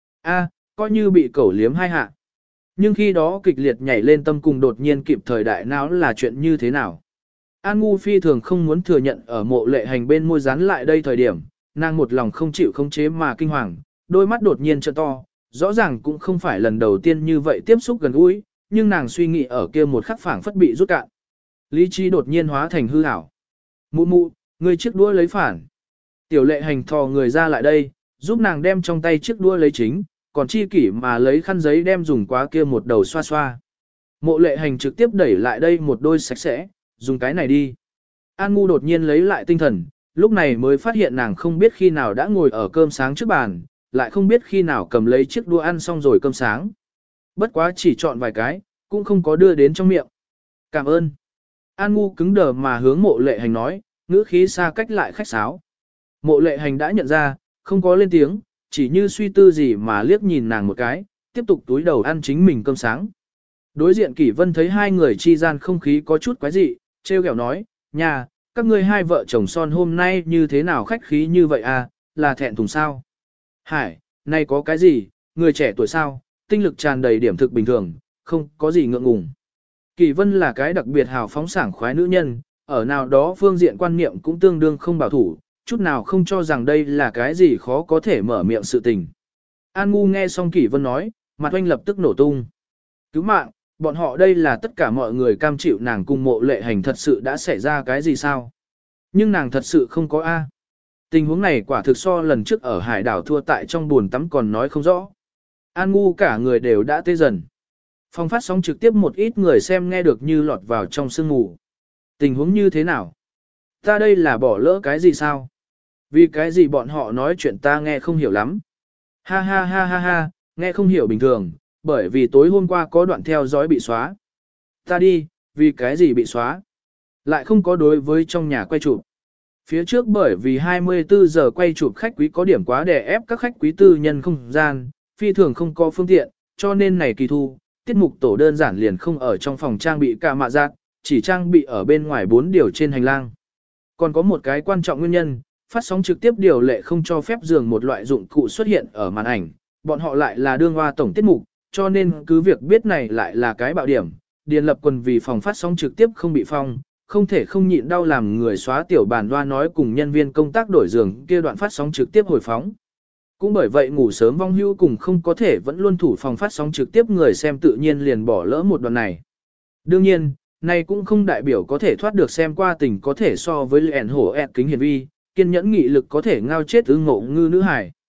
Coi như bị cẩu liếm hai hạ. Nhưng khi đó kịch liệt nhảy lên tâm cùng đột nhiên kịp thời đại não là chuyện như thế nào? An Ngu phi thường không muốn thừa nhận ở Mộ Lệ Hành bên môi dán lại đây thời điểm, nàng một lòng không chịu khống chế mà kinh hoàng, đôi mắt đột nhiên trợn to, rõ ràng cũng không phải lần đầu tiên như vậy tiếp xúc gần gũi, nhưng nàng suy nghĩ ở kia một khắc phảng phất bị rút cạn. Lý trí đột nhiên hóa thành hư ảo. Mụ mụ, ngươi chiếc đũa lấy phản. Tiểu Lệ Hành thò người ra lại đây, giúp nàng đem trong tay chiếc đũa lấy chính, còn chi kỷ mà lấy khăn giấy đem dùng quá kia một đầu xoa xoa. Mộ Lệ Hành trực tiếp đẩy lại đây một đôi sạch sẽ, dùng cái này đi. An Ngu đột nhiên lấy lại tinh thần, lúc này mới phát hiện nàng không biết khi nào đã ngồi ở cơm sáng trước bàn, lại không biết khi nào cầm lấy chiếc đũa ăn xong rồi cơm sáng. Bất quá chỉ chọn vài cái, cũng không có đưa đến trong miệng. Cảm ơn. An Ngu cứng đờ mà hướng Mộ Lệ Hành nói, ngữ khí xa cách lại khách sáo. Mộ Lệ Hành đã nhận ra, không có lên tiếng, chỉ như suy tư gì mà liếc nhìn nàng một cái, tiếp tục túi đầu ăn chính mình cơm sáng. Đối diện Kỷ Vân thấy hai người chi gian không khí có chút quái dị, trêu ghẹo nói, nhà, các ngươi hai vợ chồng son hôm nay như thế nào khách khí như vậy à, là thẹn thùng sao? Hải, nay có cái gì, người trẻ tuổi sao, tinh lực tràn đầy điểm thực bình thường, không có gì ngượng ngùng. Kỷ Vân là cái đặc biệt hào phóng sảng khoái nữ nhân, ở nào đó phương diện quan niệm cũng tương đương không bảo thủ, chút nào không cho rằng đây là cái gì khó có thể mở miệng sự tình. An Ngu nghe xong Kỷ Vân nói, mặt oanh lập tức nổ tung. Cứu mạng, bọn họ đây là tất cả mọi người cam chịu nàng cùng Mộ Lệ Hành thật sự đã xảy ra cái gì sao? Nhưng nàng thật sự không có A. Tình huống này quả thực so lần trước ở hải đảo thua tại trong buồn tắm còn nói không rõ. An Ngu cả người đều đã tê dần. Phòng phát sóng trực tiếp một ít người xem nghe được như lọt vào trong sương mù. Tình huống như thế nào? Ta đây là bỏ lỡ cái gì sao? Vì cái gì bọn họ nói chuyện ta nghe không hiểu lắm. Ha ha ha ha ha, nghe không hiểu bình thường, bởi vì tối hôm qua có đoạn theo dõi bị xóa. Ta đi, vì cái gì bị xóa? Lại không có đối với trong nhà quay chụp. Phía trước bởi vì 24 giờ quay chụp khách quý có điểm quá đè ép các khách quý tư nhân không gian, phi thường không có phương tiện, cho nên này kỳ thu, tiết mục tổ đơn giản liền không ở trong phòng trang bị cả mạ giác, chỉ trang bị ở bên ngoài 4 điều trên hành lang. Còn có một cái quan trọng nguyên nhân, phát sóng trực tiếp điều lệ không cho phép giường một loại dụng cụ xuất hiện ở màn ảnh, bọn họ lại là đương hoa tổng tiết mục, cho nên cứ việc biết này lại là cái bạo điểm, Điền Lập Quần vì phòng phát sóng trực tiếp không bị phong, không thể không nhịn đau làm người xóa tiểu bản loa nói cùng nhân viên công tác đổi giường kia đoạn phát sóng trực tiếp hồi phóng. Cũng bởi vậy ngủ sớm vong hưu cùng không có thể vẫn luôn thủ phòng phát sóng trực tiếp người xem tự nhiên liền bỏ lỡ một đoạn này. Đương nhiên, này cũng không đại biểu có thể thoát được xem qua tình có thể so với lẹn hổ ẹt kính hiển vi, kiên nhẫn nghị lực có thể ngao chết ưng ngộ ngư nữ hải.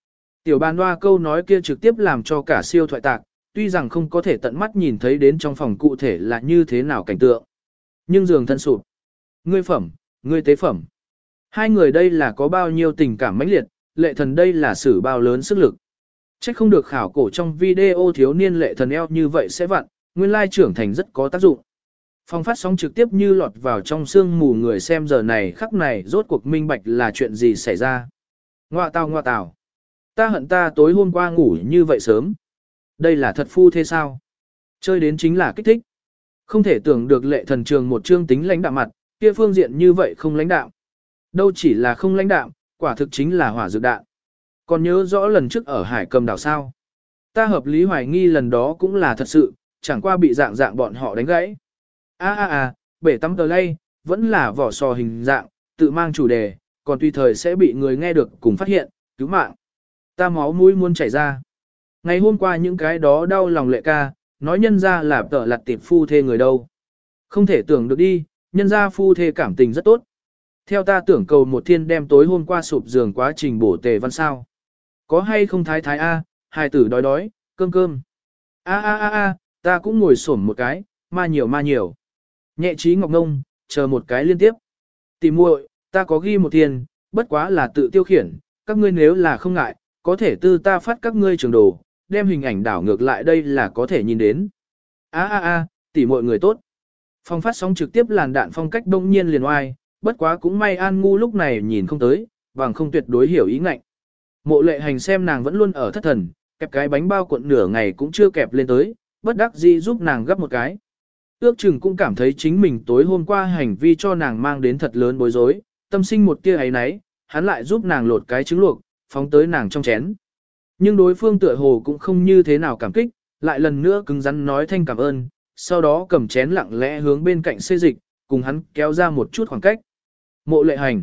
Tiểu bàn hoa câu nói kia trực tiếp làm cho cả siêu thoại tạc, tuy rằng không có thể tận mắt nhìn thấy đến trong phòng cụ thể là như thế nào cảnh tượng. Nhưng giường thân sụp. Ngươi phẩm, ngươi tế phẩm. Hai người đây là có bao nhiêu tình cảm mãnh liệt, lệ thần đây là sử bao lớn sức lực. Chắc không được khảo cổ trong video thiếu niên lệ thần eo như vậy sẽ vặn, nguyên lai trưởng thành rất có tác dụng. Phòng phát sóng trực tiếp như lọt vào trong sương mù người xem giờ này khắc này rốt cuộc minh bạch là chuyện gì xảy ra. Ngoa tào. Ta hận ta tối hôm qua ngủ như vậy sớm. Đây là thật phu thế sao? Chơi đến chính là kích thích. Không thể tưởng được lệ thần trường một chương tính lãnh đạm mặt, kia phương diện như vậy không lãnh đạm. Đâu chỉ là không lãnh đạm, quả thực chính là hỏa dược đạn. Còn nhớ rõ lần trước ở Hải Cầm đảo sao? Ta hợp lý hoài nghi lần đó cũng là thật sự, chẳng qua bị dạng bọn họ đánh gãy. Bể tắm tờ lay, vẫn là vỏ sò hình dạng, tự mang chủ đề, còn tùy thời sẽ bị người nghe được cùng phát hiện, cứu mạng. Ta máu mũi muốn chảy ra. Ngày hôm qua những cái đó đau lòng lệ ca, nói nhân ra là tợ lặt tiệp phu thê người đâu. Không thể tưởng được đi, nhân ra phu thê cảm tình rất tốt. Theo ta tưởng cầu một thiên đem tối hôm qua sụp giường quá trình bổ tề văn sao. Có hay không thái thái a, hài tử đói, cơm. Ta cũng ngồi xổm một cái, ma nhiều. Nhẹ trí ngọc ngông, chờ một cái liên tiếp. Tìm muội, ta có ghi một thiên, bất quá là tự tiêu khiển, các ngươi nếu là không ngại, có thể tư ta phát các ngươi trường đồ, đem hình ảnh đảo ngược lại đây là có thể nhìn đến. Tỉ muội người tốt. Phong phát sóng trực tiếp làn đạn phong cách đông nhiên liền oai, bất quá cũng may An Ngu lúc này nhìn không tới, bằng không tuyệt đối hiểu ý ngạnh. Mộ lệ hành xem nàng vẫn luôn ở thất thần, kẹp cái bánh bao cuộn nửa ngày cũng chưa kẹp lên tới, bất đắc dĩ giúp nàng gấp một cái. Ước chừng cũng cảm thấy chính mình tối hôm qua hành vi cho nàng mang đến thật lớn bối rối, tâm sinh một tia ấy nấy, hắn lại giúp nàng lột cái trứng luộc, phóng tới nàng trong chén. Nhưng đối phương tựa hồ cũng không như thế nào cảm kích, lại lần nữa cứng rắn nói thanh cảm ơn, sau đó cầm chén lặng lẽ hướng bên cạnh xê dịch, cùng hắn kéo ra một chút khoảng cách. Mộ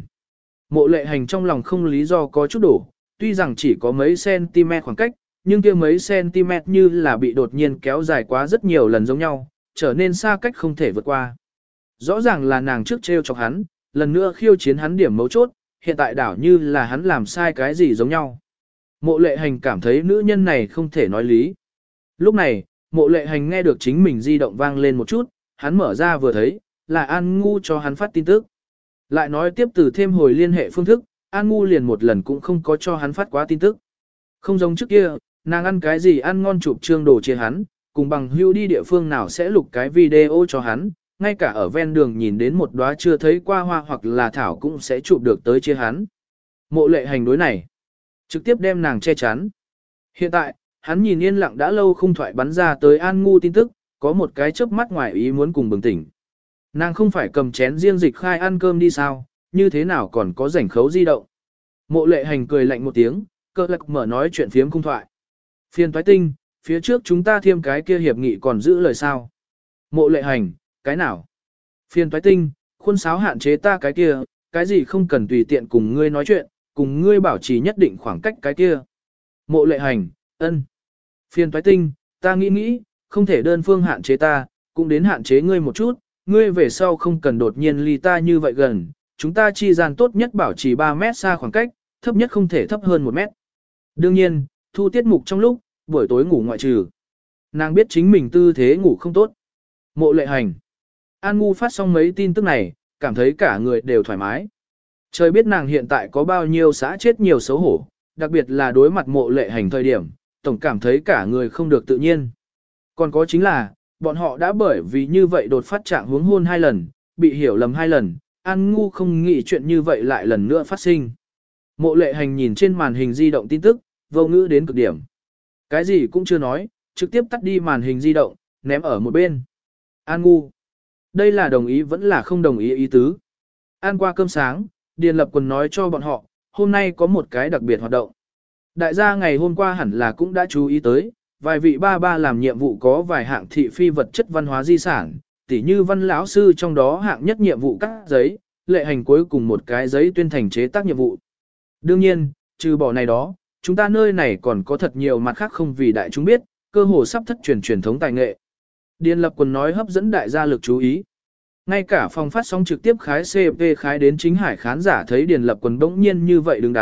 lệ hành trong lòng không lý do có chút đổ, tuy rằng chỉ có mấy cm khoảng cách, nhưng kia mấy cm như là bị đột nhiên kéo dài quá rất nhiều lần giống nhau, trở nên xa cách không thể vượt qua. Rõ ràng là nàng trước trêu chọc hắn, lần nữa khiêu chiến hắn điểm mấu chốt, hiện tại đảo như là hắn làm sai cái gì giống nhau. Mộ lệ hành cảm thấy nữ nhân này không thể nói lý. Lúc này, mộ lệ hành nghe được chính mình di động vang lên một chút, hắn mở ra vừa thấy, là An Ngu cho hắn phát tin tức. Lại nói tiếp từ thêm hồi liên hệ phương thức, An Ngu liền một lần cũng không có cho hắn phát quá tin tức. Không giống trước kia, nàng ăn cái gì ăn ngon chụp trương đồ chia hắn, cùng bằng hưu đi địa phương nào sẽ lục cái video cho hắn, ngay cả ở ven đường nhìn đến một đóa chưa thấy qua hoa hoặc là thảo cũng sẽ chụp được tới chia hắn. Mộ lệ hành đối này, trực tiếp đem nàng che chắn. Hiện tại, hắn nhìn yên lặng đã lâu không thoại bắn ra tới An Ngu tin tức, có một cái chớp mắt ngoài ý muốn cùng bừng tỉnh. Nàng không phải cầm chén riêng dịch khai ăn cơm đi sao, như thế nào còn có rảnh khấu di động. Mộ lệ hành cười lạnh một tiếng, cơ lạc mở nói chuyện phiếm không thoại. Phiên toái tinh, phía trước chúng ta thêm cái kia hiệp nghị còn giữ lời sao. Mộ lệ hành, cái nào? Phiên toái tinh, khuôn sáo hạn chế ta cái kia, cái gì không cần tùy tiện cùng ngươi nói chuyện, cùng ngươi bảo trì nhất định khoảng cách cái kia. Mộ lệ hành, ân. Phiên toái tinh, ta nghĩ, không thể đơn phương hạn chế ta, cũng đến hạn chế ngươi một chút, ngươi về sau không cần đột nhiên ly ta như vậy gần, chúng ta chi gian tốt nhất bảo trì 3 mét xa khoảng cách, thấp nhất không thể thấp hơn 1 mét. Đương nhiên, thu tiết mục trong lúc, buổi tối ngủ ngoại trừ. Nàng biết chính mình tư thế ngủ không tốt. Mộ lệ hành. An Ngu phát xong mấy tin tức này, cảm thấy cả người đều thoải mái. Trời biết nàng hiện tại có bao nhiêu xã chết nhiều xấu hổ, đặc biệt là đối mặt mộ lệ hành thời điểm, tổng cảm thấy cả người không được tự nhiên. Còn có chính là, bọn họ đã bởi vì như vậy đột phát trạng huống hôn 2 lần, bị hiểu lầm 2 lần, An Ngu không nghĩ chuyện như vậy lại lần nữa phát sinh. Mộ lệ hành nhìn trên màn hình di động tin tức, vô ngữ đến cực điểm. Cái gì cũng chưa nói, trực tiếp tắt đi màn hình di động, ném ở một bên. An Ngu. Đây là đồng ý vẫn là không đồng ý ý tứ. Ăn qua cơm sáng, Điền Lập Quần nói cho bọn họ, hôm nay có một cái đặc biệt hoạt động. Đại gia ngày hôm qua hẳn là cũng đã chú ý tới, vài vị ba làm nhiệm vụ có vài hạng thị phi vật chất văn hóa di sản, tỉ như văn lão sư trong đó hạng nhất nhiệm vụ cắt giấy, lệ hành cuối cùng một cái giấy tuyên thành chế tác nhiệm vụ. Đương nhiên, trừ bỏ này đó, chúng ta nơi này còn có thật nhiều mặt khác không vì đại chúng biết, cơ hồ sắp thất truyền thống tài nghệ. Điền Lập Quần nói hấp dẫn đại gia lực chú ý. Ngay cả phòng phát sóng trực tiếp khái CP khái đến chính hải khán giả thấy Điền Lập Quần bỗng nhiên như vậy đứng đắn,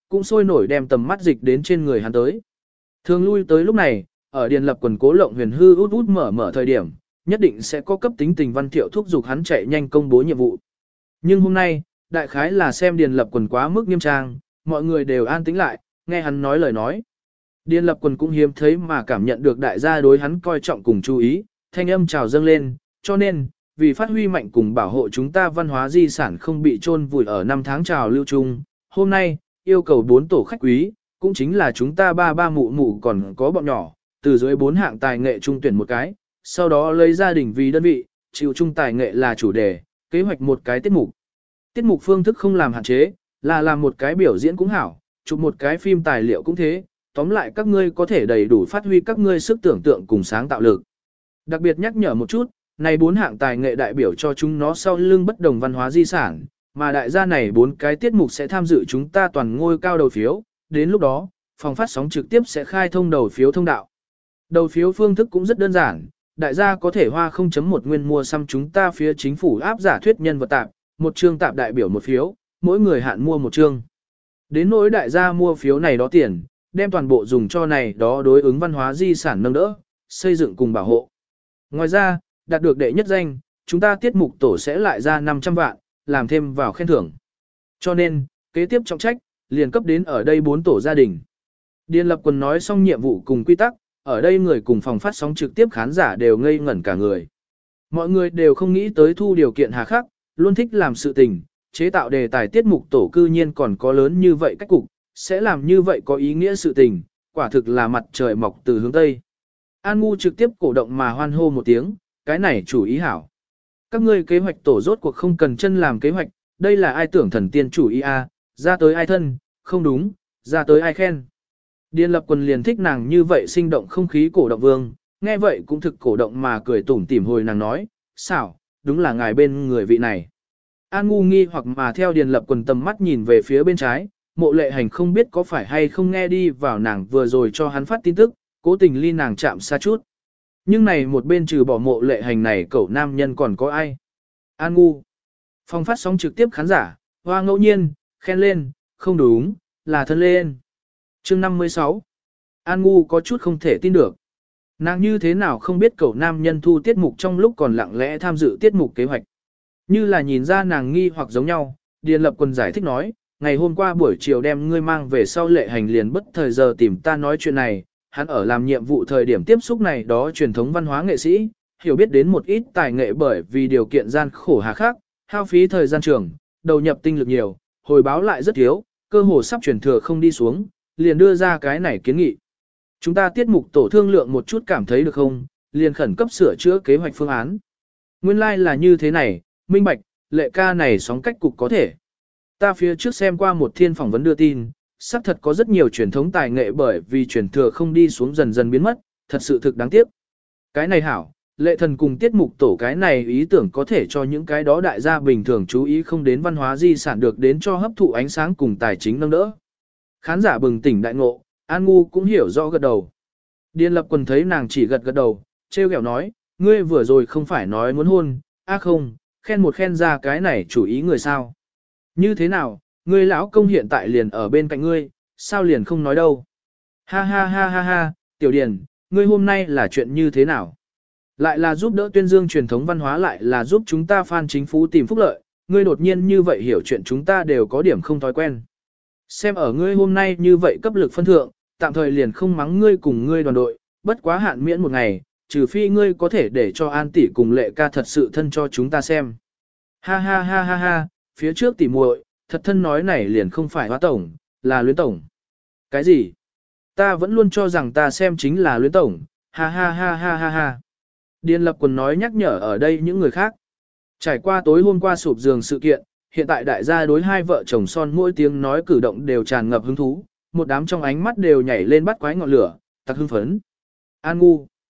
cũng sôi nổi đem tầm mắt dịch đến trên người hắn tới. Thường lui tới lúc này, ở Điền Lập Quần cố lộng huyền hư út út mở thời điểm, nhất định sẽ có cấp tính tình Văn Thiệu thúc giục hắn chạy nhanh công bố nhiệm vụ. Nhưng hôm nay, đại khái là xem Điền Lập Quần quá mức nghiêm trang, mọi người đều an tĩnh lại, nghe hắn nói lời nói. Điền Lập Quần cũng hiếm thấy mà cảm nhận được đại gia đối hắn coi trọng cùng chú ý, thanh âm trào dâng lên, cho nên, vì phát huy mạnh cùng bảo hộ chúng ta văn hóa di sản không bị chôn vùi ở năm tháng trào lưu chung, hôm nay, yêu cầu 4 tổ khách quý, cũng chính là chúng ta ba mụ mụ còn có bọn nhỏ, từ dưới 4 hạng tài nghệ trung tuyển một cái, sau đó lấy gia đình vì đơn vị, chịu trung tài nghệ là chủ đề, kế hoạch một cái tiết mục. Tiết mục phương thức không làm hạn chế, là làm một cái biểu diễn cũng hảo, chụp một cái phim tài liệu cũng thế, tóm lại các ngươi có thể đầy đủ phát huy các ngươi sức tưởng tượng cùng sáng tạo lực. Đặc biệt nhắc nhở một chút, này 4 hạng tài nghệ đại biểu cho chúng nó sau lưng bất đồng văn hóa di sản, mà đại gia này 4 cái tiết mục sẽ tham dự chúng ta toàn ngôi cao đầu phiếu, đến lúc đó, phòng phát sóng trực tiếp sẽ khai thông đầu phiếu thông đạo. Đầu phiếu phương thức cũng rất đơn giản, đại gia có thể hoa 0.1 nguyên mua xăm chúng ta phía chính phủ áp giả thuyết nhân vật tạp, một chương tạp đại biểu một phiếu, mỗi người hạn mua một chương. Đến nỗi đại gia mua phiếu này đó tiền, đem toàn bộ dùng cho này đó đối ứng văn hóa di sản nâng đỡ, xây dựng cùng bảo hộ. Ngoài ra, đạt được đệ nhất danh, chúng ta tiết mục tổ sẽ lại ra 500 vạn, làm thêm vào khen thưởng. Cho nên, kế tiếp trọng trách, liền cấp đến ở đây 4 tổ gia đình. Điền Lập Quần nói xong nhiệm vụ cùng quy tắc, ở đây người cùng phòng phát sóng trực tiếp khán giả đều ngây ngẩn cả người. Mọi người đều không nghĩ tới thu điều kiện hà khắc, luôn thích làm sự tình, chế tạo đề tài tiết mục tổ cư nhiên còn có lớn như vậy cách cục, sẽ làm như vậy có ý nghĩa sự tình, quả thực là mặt trời mọc từ hướng Tây. An Ngu trực tiếp cổ động mà hoan hô một tiếng, cái này chủ ý hảo. Các ngươi kế hoạch tổ rốt cuộc không cần chân làm kế hoạch, đây là ai tưởng thần tiên chủ ý a, ra tới ai thân, không đúng, ra tới ai khen. Điền Lập Quần liền thích nàng như vậy sinh động không khí cổ động vương, nghe vậy cũng thực cổ động mà cười tủm tỉm hồi nàng nói, xảo, đúng là ngài bên người vị này. An Ngu nghi hoặc mà theo Điền Lập Quần tầm mắt nhìn về phía bên trái, Mộ Lệ Hành không biết có phải hay không nghe đi vào nàng vừa rồi cho hắn phát tin tức, cố tình ly nàng chạm xa chút. Nhưng này một bên trừ bỏ Mộ Lệ Hành này cậu nam nhân còn có ai? An Ngu. Phòng phát sóng trực tiếp khán giả, hoa ngẫu nhiên, khen lên, không đúng, là thân lên. Chương 56. An Ngu có chút không thể tin được. Nàng như thế nào không biết cậu nam nhân thu tiết mục trong lúc còn lặng lẽ tham dự tiết mục kế hoạch. Như là nhìn ra nàng nghi hoặc giống nhau, Điền Lập Quần giải thích nói, ngày hôm qua buổi chiều đem ngươi mang về sau Lệ Hành liền bất thời giờ tìm ta nói chuyện này, hắn ở làm nhiệm vụ thời điểm tiếp xúc này đó truyền thống văn hóa nghệ sĩ, hiểu biết đến một ít tài nghệ bởi vì điều kiện gian khổ hà khắc, hao phí thời gian trường, đầu nhập tinh lực nhiều, hồi báo lại rất thiếu, cơ hồ sắp truyền thừa không đi xuống, liền đưa ra cái này kiến nghị. Chúng ta tiết mục tổ thương lượng một chút cảm thấy được không, liền khẩn cấp sửa chữa kế hoạch phương án. Nguyên lai like là như thế này, minh bạch, Lệ ca này sóng cách cục có thể. Ta phía trước xem qua một thiên phỏng vấn đưa tin, xác thật có rất nhiều truyền thống tài nghệ bởi vì truyền thừa không đi xuống dần dần biến mất, thật sự thực đáng tiếc. Cái này hảo, Lệ Thần cùng tiết mục tổ cái này ý tưởng có thể cho những cái đó đại gia bình thường chú ý không đến văn hóa di sản được đến cho hấp thụ ánh sáng cùng tài chính nâng đỡ. Khán giả bừng tỉnh đại ngộ, An Ngu cũng hiểu rõ gật đầu. Điền Lập Quần thấy nàng chỉ gật đầu, trêu ghẹo nói, ngươi vừa rồi không phải nói muốn hôn, không, khen một khen ra cái này chủ ý người sao. Như thế nào, ngươi lão công hiện tại liền ở bên cạnh ngươi, sao liền không nói đâu. Ha ha ha ha ha, Tiểu Điền, ngươi hôm nay là chuyện như thế nào? Lại là giúp đỡ tuyên dương truyền thống văn hóa lại là giúp chúng ta fan chính phủ tìm phúc lợi, ngươi đột nhiên như vậy hiểu chuyện chúng ta đều có điểm không thói quen. Xem ở ngươi hôm nay như vậy cấp lực phân thượng, tạm thời liền không mắng ngươi cùng ngươi đoàn đội, bất quá hạn miễn một ngày, trừ phi ngươi có thể để cho An tỷ cùng Lệ ca thật sự thân cho chúng ta xem. Ha ha ha ha ha, phía trước tỷ muội, thật thân nói này liền không phải hóa tổng, là luyến tổng. Cái gì? Ta vẫn luôn cho rằng ta xem chính là luyến tổng, ha ha ha ha ha ha. Điền Lập Quần nói nhắc nhở ở đây những người khác. Trải qua tối hôm qua sụp giường sự kiện, hiện tại đại gia đối hai vợ chồng son mỗi tiếng nói cử động đều tràn ngập hứng thú, một đám trong ánh mắt đều nhảy lên bắt quái ngọn lửa, tặc hưng phấn. An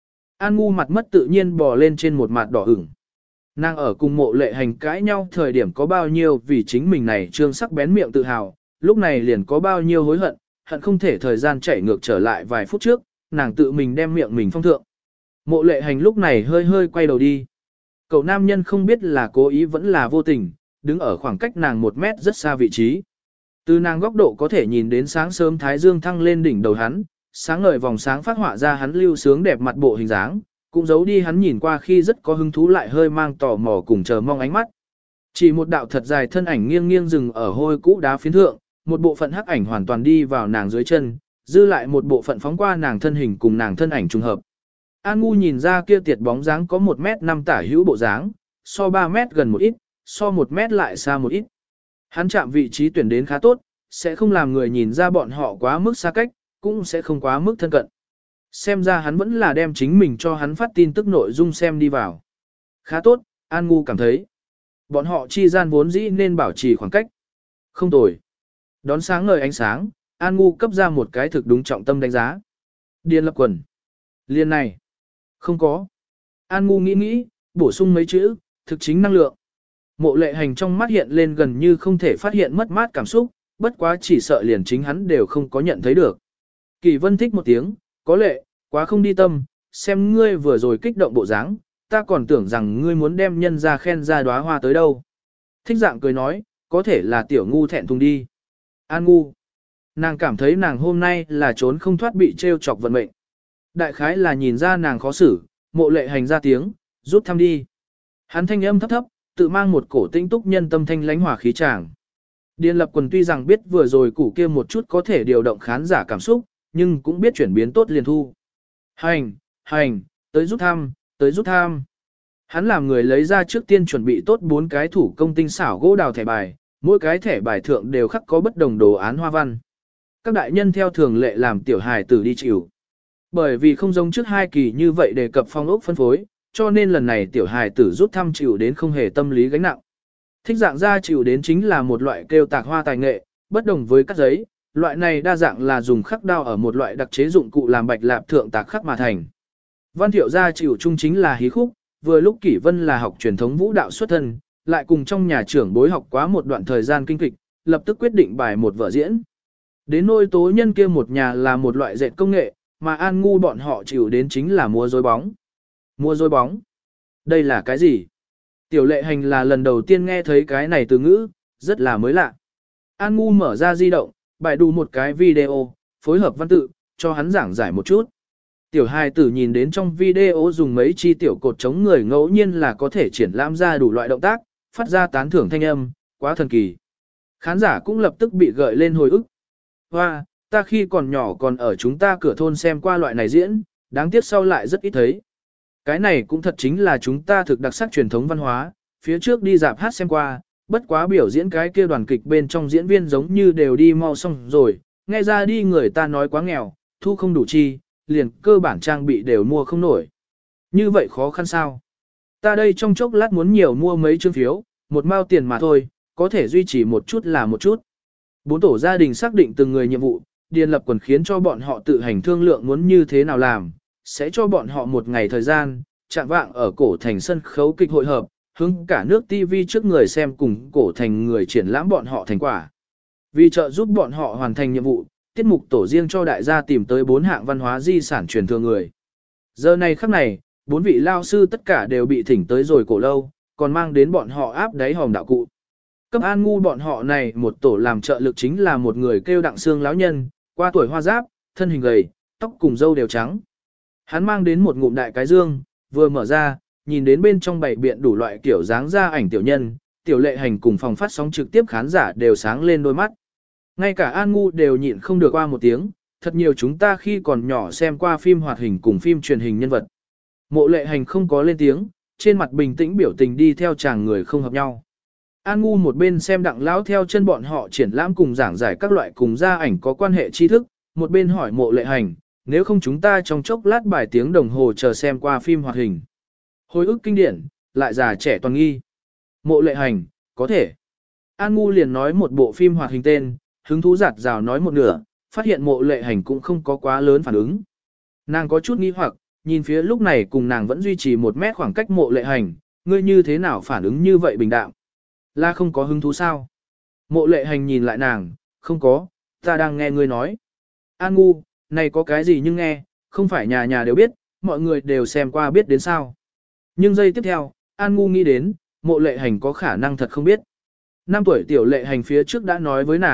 Ngu mặt mất tự nhiên bò lên trên một mặt đỏ ửng. Nàng ở cùng Mộ Lệ Hành cãi nhau thời điểm có bao nhiêu vì chính mình này trương sắc bén miệng tự hào, lúc này liền có bao nhiêu hối hận, hận không thể thời gian chảy ngược trở lại vài phút trước, nàng tự mình đem miệng mình phong thượng. Mộ Lệ Hành lúc này hơi hơi quay đầu đi. Cậu nam nhân không biết là cố ý vẫn là vô tình, đứng ở khoảng cách nàng 1 mét rất xa vị trí. Từ nàng góc độ có thể nhìn đến sáng sớm thái dương thăng lên đỉnh đầu hắn, sáng ngời vòng sáng phát họa ra hắn lưu sướng đẹp mặt bộ hình dáng, cũng giấu đi hắn nhìn qua khi rất có hứng thú lại hơi mang tò mò cùng chờ mong ánh mắt. Chỉ một đạo thật dài thân ảnh nghiêng nghiêng dừng ở hôi cũ đá phiến thượng, một bộ phận hắc ảnh hoàn toàn đi vào nàng dưới chân, dư lại một bộ phận phóng qua nàng thân hình cùng nàng thân ảnh trùng hợp. An Ngu nhìn ra kia tiệt bóng dáng có 1m5 tả hữu bộ dáng, so 3 mét gần một ít, so 1 mét lại xa một ít. Hắn chạm vị trí tuyển đến khá tốt, sẽ không làm người nhìn ra bọn họ quá mức xa cách, cũng sẽ không quá mức thân cận. Xem ra hắn vẫn là đem chính mình cho hắn phát tin tức nội dung xem đi vào. Khá tốt, An Ngu cảm thấy. Bọn họ chi gian vốn dĩ nên bảo trì khoảng cách. Không tồi. Đón sáng ngời ánh sáng, An Ngu cấp ra một cái thực đúng trọng tâm đánh giá. Điền Lập Quần. Liên này. Không có. An Ngu nghĩ nghĩ, bổ sung mấy chữ, thực chính năng lượng. Mộ Lệ Hành trong mắt hiện lên gần như không thể phát hiện mất mát cảm xúc, bất quá chỉ sợ liền chính hắn đều không có nhận thấy được. Kỳ Vân thích một tiếng, có lệ, quá không đi tâm, xem ngươi vừa rồi kích động bộ dáng, ta còn tưởng rằng ngươi muốn đem nhân ra khen ra đóa hoa tới đâu. Thích dạng cười nói, có thể là tiểu ngu thẹn thùng đi. An Ngu. Nàng cảm thấy nàng hôm nay là trốn không thoát bị trêu chọc vận mệnh. Đại khái là nhìn ra nàng khó xử, Mộ Lệ Hành ra tiếng, rút thăm đi. Hắn thanh âm thấp thấp, tự mang một cổ tinh túc nhân tâm thanh lãnh hòa khí tràng. Điền Lập Quần tuy rằng biết vừa rồi củ kia một chút có thể điều động khán giả cảm xúc, nhưng cũng biết chuyển biến tốt liền thu. Hành, tới rút thăm, tới rút thăm. Hắn làm người lấy ra trước tiên chuẩn bị tốt 4 cái thủ công tinh xảo gỗ đào thẻ bài, mỗi cái thẻ bài thượng đều khắc có bất đồng đồ án hoa văn. Các đại nhân theo thường lệ làm tiểu hài tử đi chịu. Bởi vì không giống trước 2 kỳ như vậy đề cập phong ốc phân phối, cho nên lần này tiểu hài tử rút thăm chịu đến không hề tâm lý gánh nặng. Thích dạng ra chịu đến chính là một loại kêu tạc hoa tài nghệ, bất đồng với cắt giấy, loại này đa dạng là dùng khắc đao ở một loại đặc chế dụng cụ làm bạch lạp thượng tạc khắc mà thành. Văn Thiệu gia chịu chung chính là hí khúc, vừa lúc Kỷ Vân là học truyền thống vũ đạo xuất thân, lại cùng trong nhà trưởng bối học quá một đoạn thời gian kinh kịch, lập tức quyết định bài một vở diễn. Đến nôi tố nhân kia một nhà là một loại dệt công nghệ, mà An Ngu bọn họ chịu đến chính là múa rối bóng. Múa rối bóng? Đây là cái gì? Tiểu Lệ Hành là lần đầu tiên nghe thấy cái này từ ngữ, rất là mới lạ. An Ngu mở ra di động, bài đù một cái video, phối hợp văn tự, cho hắn giảng giải một chút. Tiểu hài tử nhìn đến trong video dùng mấy chi tiểu cột chống người ngẫu nhiên là có thể triển lãm ra đủ loại động tác, phát ra tán thưởng thanh âm, quá thần kỳ. Khán giả cũng lập tức bị gợi lên hồi ức. Hoa, ta khi còn nhỏ còn ở chúng ta cửa thôn xem qua loại này diễn, đáng tiếc sau lại rất ít thấy. Cái này cũng thật chính là chúng ta thực đặc sắc truyền thống văn hóa, phía trước đi dạp hát xem qua, bất quá biểu diễn cái kia đoàn kịch bên trong diễn viên giống như đều đi mau xong rồi, nghe ra đi người ta nói quá nghèo, thu không đủ chi, liền cơ bản trang bị đều mua không nổi. Như vậy khó khăn sao? Ta đây trong chốc lát muốn nhiều mua mấy chương phiếu, một mao tiền mà thôi, có thể duy trì một chút là một chút. 4 tổ gia đình xác định từng người nhiệm vụ, Điền Lập Quần khiến cho bọn họ tự hành thương lượng muốn như thế nào làm, sẽ cho bọn họ một ngày thời gian, chạm vạng ở cổ thành sân khấu kịch hội hợp, hướng cả nước TV trước người xem cùng cổ thành người triển lãm bọn họ thành quả. Vì trợ giúp bọn họ hoàn thành nhiệm vụ, tiết mục tổ riêng cho đại gia tìm tới 4 hạng văn hóa di sản truyền thừa người. Giờ này khắc này, 4 vị lao sư tất cả đều bị thỉnh tới rồi cổ lâu, còn mang đến bọn họ áp đáy hòm đạo cụ. Cấp An Ngu bọn họ này một tổ làm trợ lực chính là một người kêu Đặng Sương lão nhân, qua tuổi hoa giáp, thân hình gầy, tóc cùng râu đều trắng. Hắn mang đến một ngụm đại cái dương, vừa mở ra, nhìn đến bên trong bảy biện đủ loại kiểu dáng ra ảnh tiểu nhân, Tiểu Lệ Hành cùng phòng phát sóng trực tiếp khán giả đều sáng lên đôi mắt. Ngay cả An Ngu đều nhịn không được qua một tiếng, thật nhiều chúng ta khi còn nhỏ xem qua phim hoạt hình cùng phim truyền hình nhân vật. Mộ Lệ Hành không có lên tiếng, trên mặt bình tĩnh biểu tình đi theo chàng người không hợp nhau. An Ngu một bên xem Đặng lão theo chân bọn họ triển lãm cùng giảng giải các loại cùng gia ảnh có quan hệ tri thức, một bên hỏi Mộ Lệ Hành, nếu không chúng ta trong chốc lát bài tiếng đồng hồ chờ xem qua phim hoạt hình. Hồi ức kinh điển, lại già trẻ toàn nghi. Mộ Lệ Hành, có thể. An Ngu liền nói một bộ phim hoạt hình tên, hứng thú giạt rào nói một nửa, phát hiện Mộ Lệ Hành cũng không có quá lớn phản ứng. Nàng có chút nghi hoặc, nhìn phía lúc này cùng nàng vẫn duy trì 1 mét khoảng cách Mộ Lệ Hành, ngươi như thế nào phản ứng như vậy bình đạm? Là không có hứng thú sao? Mộ Lệ Hành nhìn lại nàng, không có, ta đang nghe ngươi nói. An Ngu, này có cái gì nhưng nghe, không phải nhà nhà đều biết, mọi người đều xem qua biết đến sao. Nhưng giây tiếp theo, An Ngu nghĩ đến, Mộ Lệ Hành có khả năng thật không biết. 5 tuổi Tiểu Lệ Hành phía trước đã nói với nàng,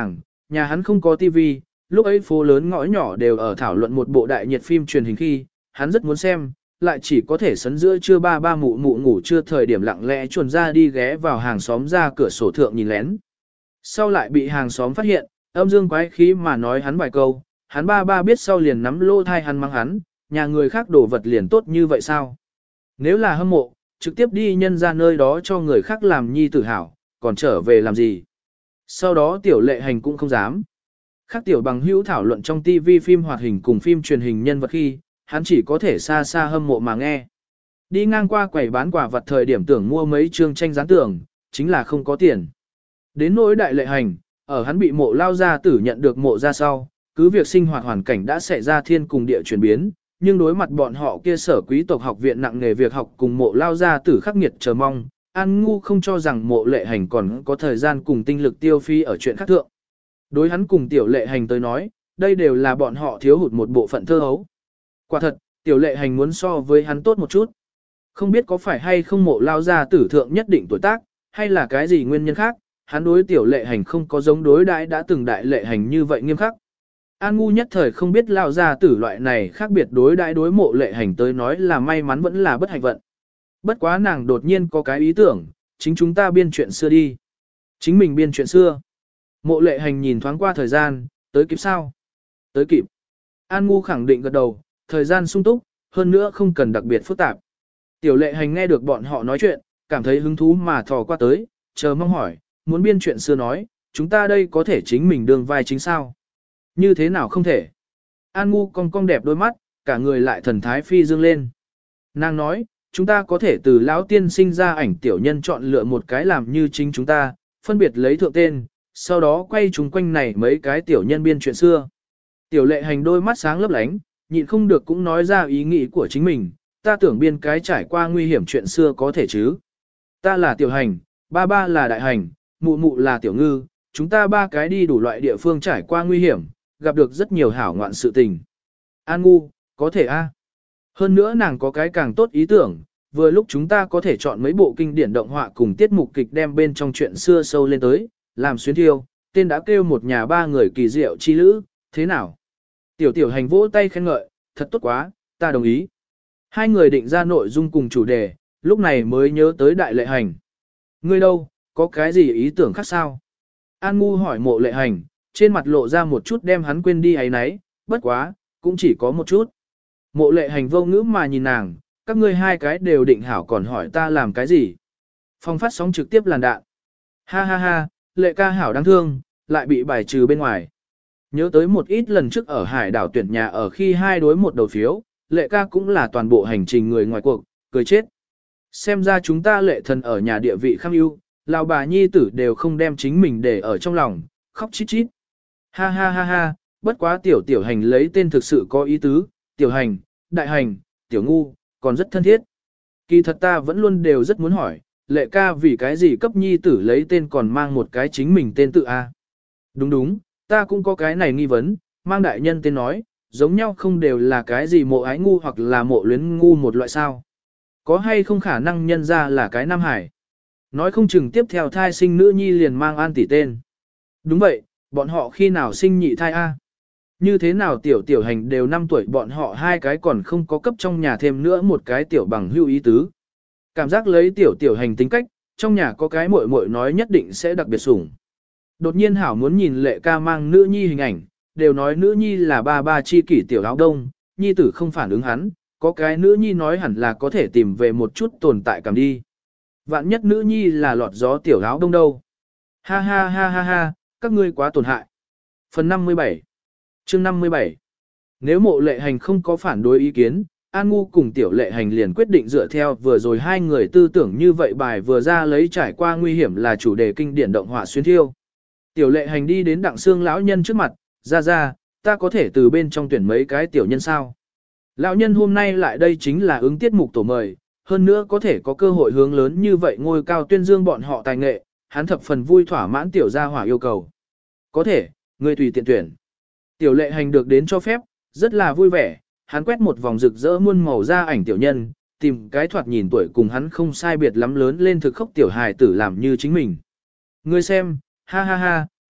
nhà hắn không có tivi, lúc ấy phố lớn ngõ nhỏ đều ở thảo luận một bộ đại nhiệt phim truyền hình khi, hắn rất muốn xem, lại chỉ có thể sấn giữa trưa ba ba mụ mụ ngủ trưa thời điểm lặng lẽ chuồn ra đi ghé vào hàng xóm ra cửa sổ thượng nhìn lén. Sau lại bị hàng xóm phát hiện, âm dương quái khí mà nói hắn vài câu, hắn ba ba biết sau liền nắm lô thai hắn mắng hắn, nhà người khác đổ vật liền tốt như vậy sao? Nếu là hâm mộ, trực tiếp đi nhân ra nơi đó cho người khác làm nhi tử hảo, còn trở về làm gì? Sau đó tiểu lệ hành cũng không dám. Khác tiểu bằng hữu thảo luận trong TV phim hoạt hình cùng phim truyền hình nhân vật khi, hắn chỉ có thể xa xa hâm mộ mà nghe. Đi ngang qua quầy bán quà vật thời điểm tưởng mua mấy chương tranh dán tường, chính là không có tiền. Đến nỗi đại lệ hành, ở hắn bị mộ lao gia tử nhận được mộ ra sau, cứ việc sinh hoạt hoàn cảnh đã xảy ra thiên cùng địa chuyển biến, nhưng đối mặt bọn họ kia sở quý tộc học viện nặng nghề việc học cùng mộ lao gia tử khắc nghiệt chờ mong, An Ngu không cho rằng mộ lệ hành còn có thời gian cùng tinh lực tiêu phi ở chuyện khác thượng. Đối hắn cùng tiểu lệ hành tới nói, đây đều là bọn họ thiếu hụt một bộ phận thơ hấu. Quả thật, tiểu lệ hành muốn so với hắn tốt một chút. Không biết có phải hay không mộ lao gia tử thượng nhất định tuổi tác, hay là cái gì nguyên nhân khác, hắn đối tiểu lệ hành không có giống đối đãi đã từng đại lệ hành như vậy nghiêm khắc. An Ngu nhất thời không biết lao gia tử loại này khác biệt đối đãi đối mộ lệ hành tới nói là may mắn vẫn là bất hạnh vận. Bất quá nàng đột nhiên có cái ý tưởng, chính chúng ta biên chuyện xưa đi. Chính mình biên chuyện xưa. Mộ lệ hành nhìn thoáng qua thời gian, tới kịp sao? Tới kịp. An Ngu khẳng định gật đầu, thời gian sung túc, hơn nữa không cần đặc biệt phức tạp. Tiểu lệ hành nghe được bọn họ nói chuyện, cảm thấy hứng thú mà thò qua tới, chờ mong hỏi, muốn biên chuyện xưa nói, chúng ta đây có thể chính mình đương vai chính sao? Như thế nào không thể? An Ngu cong cong đẹp đôi mắt, cả người lại thần thái phi dương lên. Nàng nói, chúng ta có thể từ lão tiên sinh ra ảnh tiểu nhân chọn lựa một cái làm như chính chúng ta, phân biệt lấy thượng tên, sau đó quay chúng quanh này mấy cái tiểu nhân biên chuyện xưa. Tiểu lệ hành đôi mắt sáng lấp lánh, nhịn không được cũng nói ra ý nghĩ của chính mình, ta tưởng biên cái trải qua nguy hiểm chuyện xưa có thể chứ. Ta là tiểu hành, ba ba là đại hành, mụ mụ là tiểu ngư, chúng ta ba cái đi đủ loại địa phương trải qua nguy hiểm, gặp được rất nhiều hảo ngoạn sự tình. An Ngu, có thể a. Hơn nữa nàng có cái càng tốt ý tưởng, vừa lúc chúng ta có thể chọn mấy bộ kinh điển động họa cùng tiết mục kịch đem bên trong chuyện xưa sâu lên tới, làm xuyến thiêu, tên đã kêu một nhà ba người kỳ diệu chi lữ, thế nào? Tiểu tiểu hành vỗ tay khen ngợi, thật tốt quá, ta đồng ý. Hai người định ra nội dung cùng chủ đề, lúc này mới nhớ tới đại lệ hành. Ngươi đâu, có cái gì ý tưởng khác sao? An Ngu hỏi mộ lệ hành, trên mặt lộ ra một chút đem hắn quên đi ấy nấy, bất quá, cũng chỉ có một chút. Mộ lệ hành vô ngữ mà nhìn nàng, các ngươi hai cái đều định hảo còn hỏi ta làm cái gì? Phong phát sóng trực tiếp làn đạn. Ha ha ha, lệ ca hảo đáng thương, lại bị bài trừ bên ngoài. Nhớ tới một ít lần trước ở hải đảo tuyển nhà ở khi 2-1 đầu phiếu, lệ ca cũng là toàn bộ hành trình người ngoài cuộc, cười chết. Xem ra chúng ta lệ thần ở nhà địa vị kham ưu, lão bà nhi tử đều không đem chính mình để ở trong lòng, khóc chít chít. Ha ha ha ha, bất quá tiểu hành lấy tên thực sự có ý tứ, tiểu hành, đại hành, tiểu ngu, còn rất thân thiết. Kỳ thật ta vẫn luôn đều rất muốn hỏi, lệ ca vì cái gì cấp nhi tử lấy tên còn mang một cái chính mình tên tự A. Đúng đúng, ta cũng có cái này nghi vấn, mang đại nhân tên nói, giống nhau không đều là cái gì mộ ái ngu hoặc là mộ luyến ngu một loại sao. Có hay không khả năng nhân ra là cái Nam Hải. Nói không chừng tiếp theo thai sinh nữ nhi liền mang An tỷ tên. Đúng vậy, bọn họ khi nào sinh nhị thai A. Như thế nào tiểu hành đều 5 tuổi bọn họ hai cái còn không có cấp trong nhà thêm nữa một cái tiểu bằng hưu ý tứ. Cảm giác lấy tiểu hành tính cách, trong nhà có cái muội muội nói nhất định sẽ đặc biệt sủng. Đột nhiên hảo muốn nhìn lệ ca mang nữ nhi hình ảnh, đều nói nữ nhi là ba chi kỷ tiểu áo đông, nhi tử không phản ứng hắn, có cái nữ nhi nói hẳn là có thể tìm về một chút tồn tại cảm đi. Vạn nhất nữ nhi là lọt gió tiểu áo đông đâu. Ha ha ha ha ha, các ngươi quá tổn hại. Phần 57 chương 57 Nếu mộ lệ hành không có phản đối ý kiến, An Ngu cùng tiểu lệ hành liền quyết định dựa theo vừa rồi hai người tư tưởng như vậy bài vừa ra lấy trải qua nguy hiểm là chủ đề kinh điển động họa xuyên thiêu. Tiểu lệ hành đi đến đặng xương lão nhân trước mặt, ra, ta có thể từ bên trong tuyển mấy cái tiểu nhân sao. Lão nhân hôm nay lại đây chính là ứng tiết mục tổ mời, hơn nữa có thể có cơ hội hướng lớn như vậy ngôi cao tuyên dương bọn họ tài nghệ, hắn thập phần vui thỏa mãn tiểu gia hỏa yêu cầu. Có thể, ngươi tùy tiện tuyển. Tiểu lệ hành được đến cho phép, rất là vui vẻ, hắn quét một vòng rực rỡ muôn màu ra ảnh tiểu nhân, tìm cái thoạt nhìn tuổi cùng hắn không sai biệt lắm lớn lên thực khốc tiểu hài tử làm như chính mình. Ngươi xem, ha ha ha,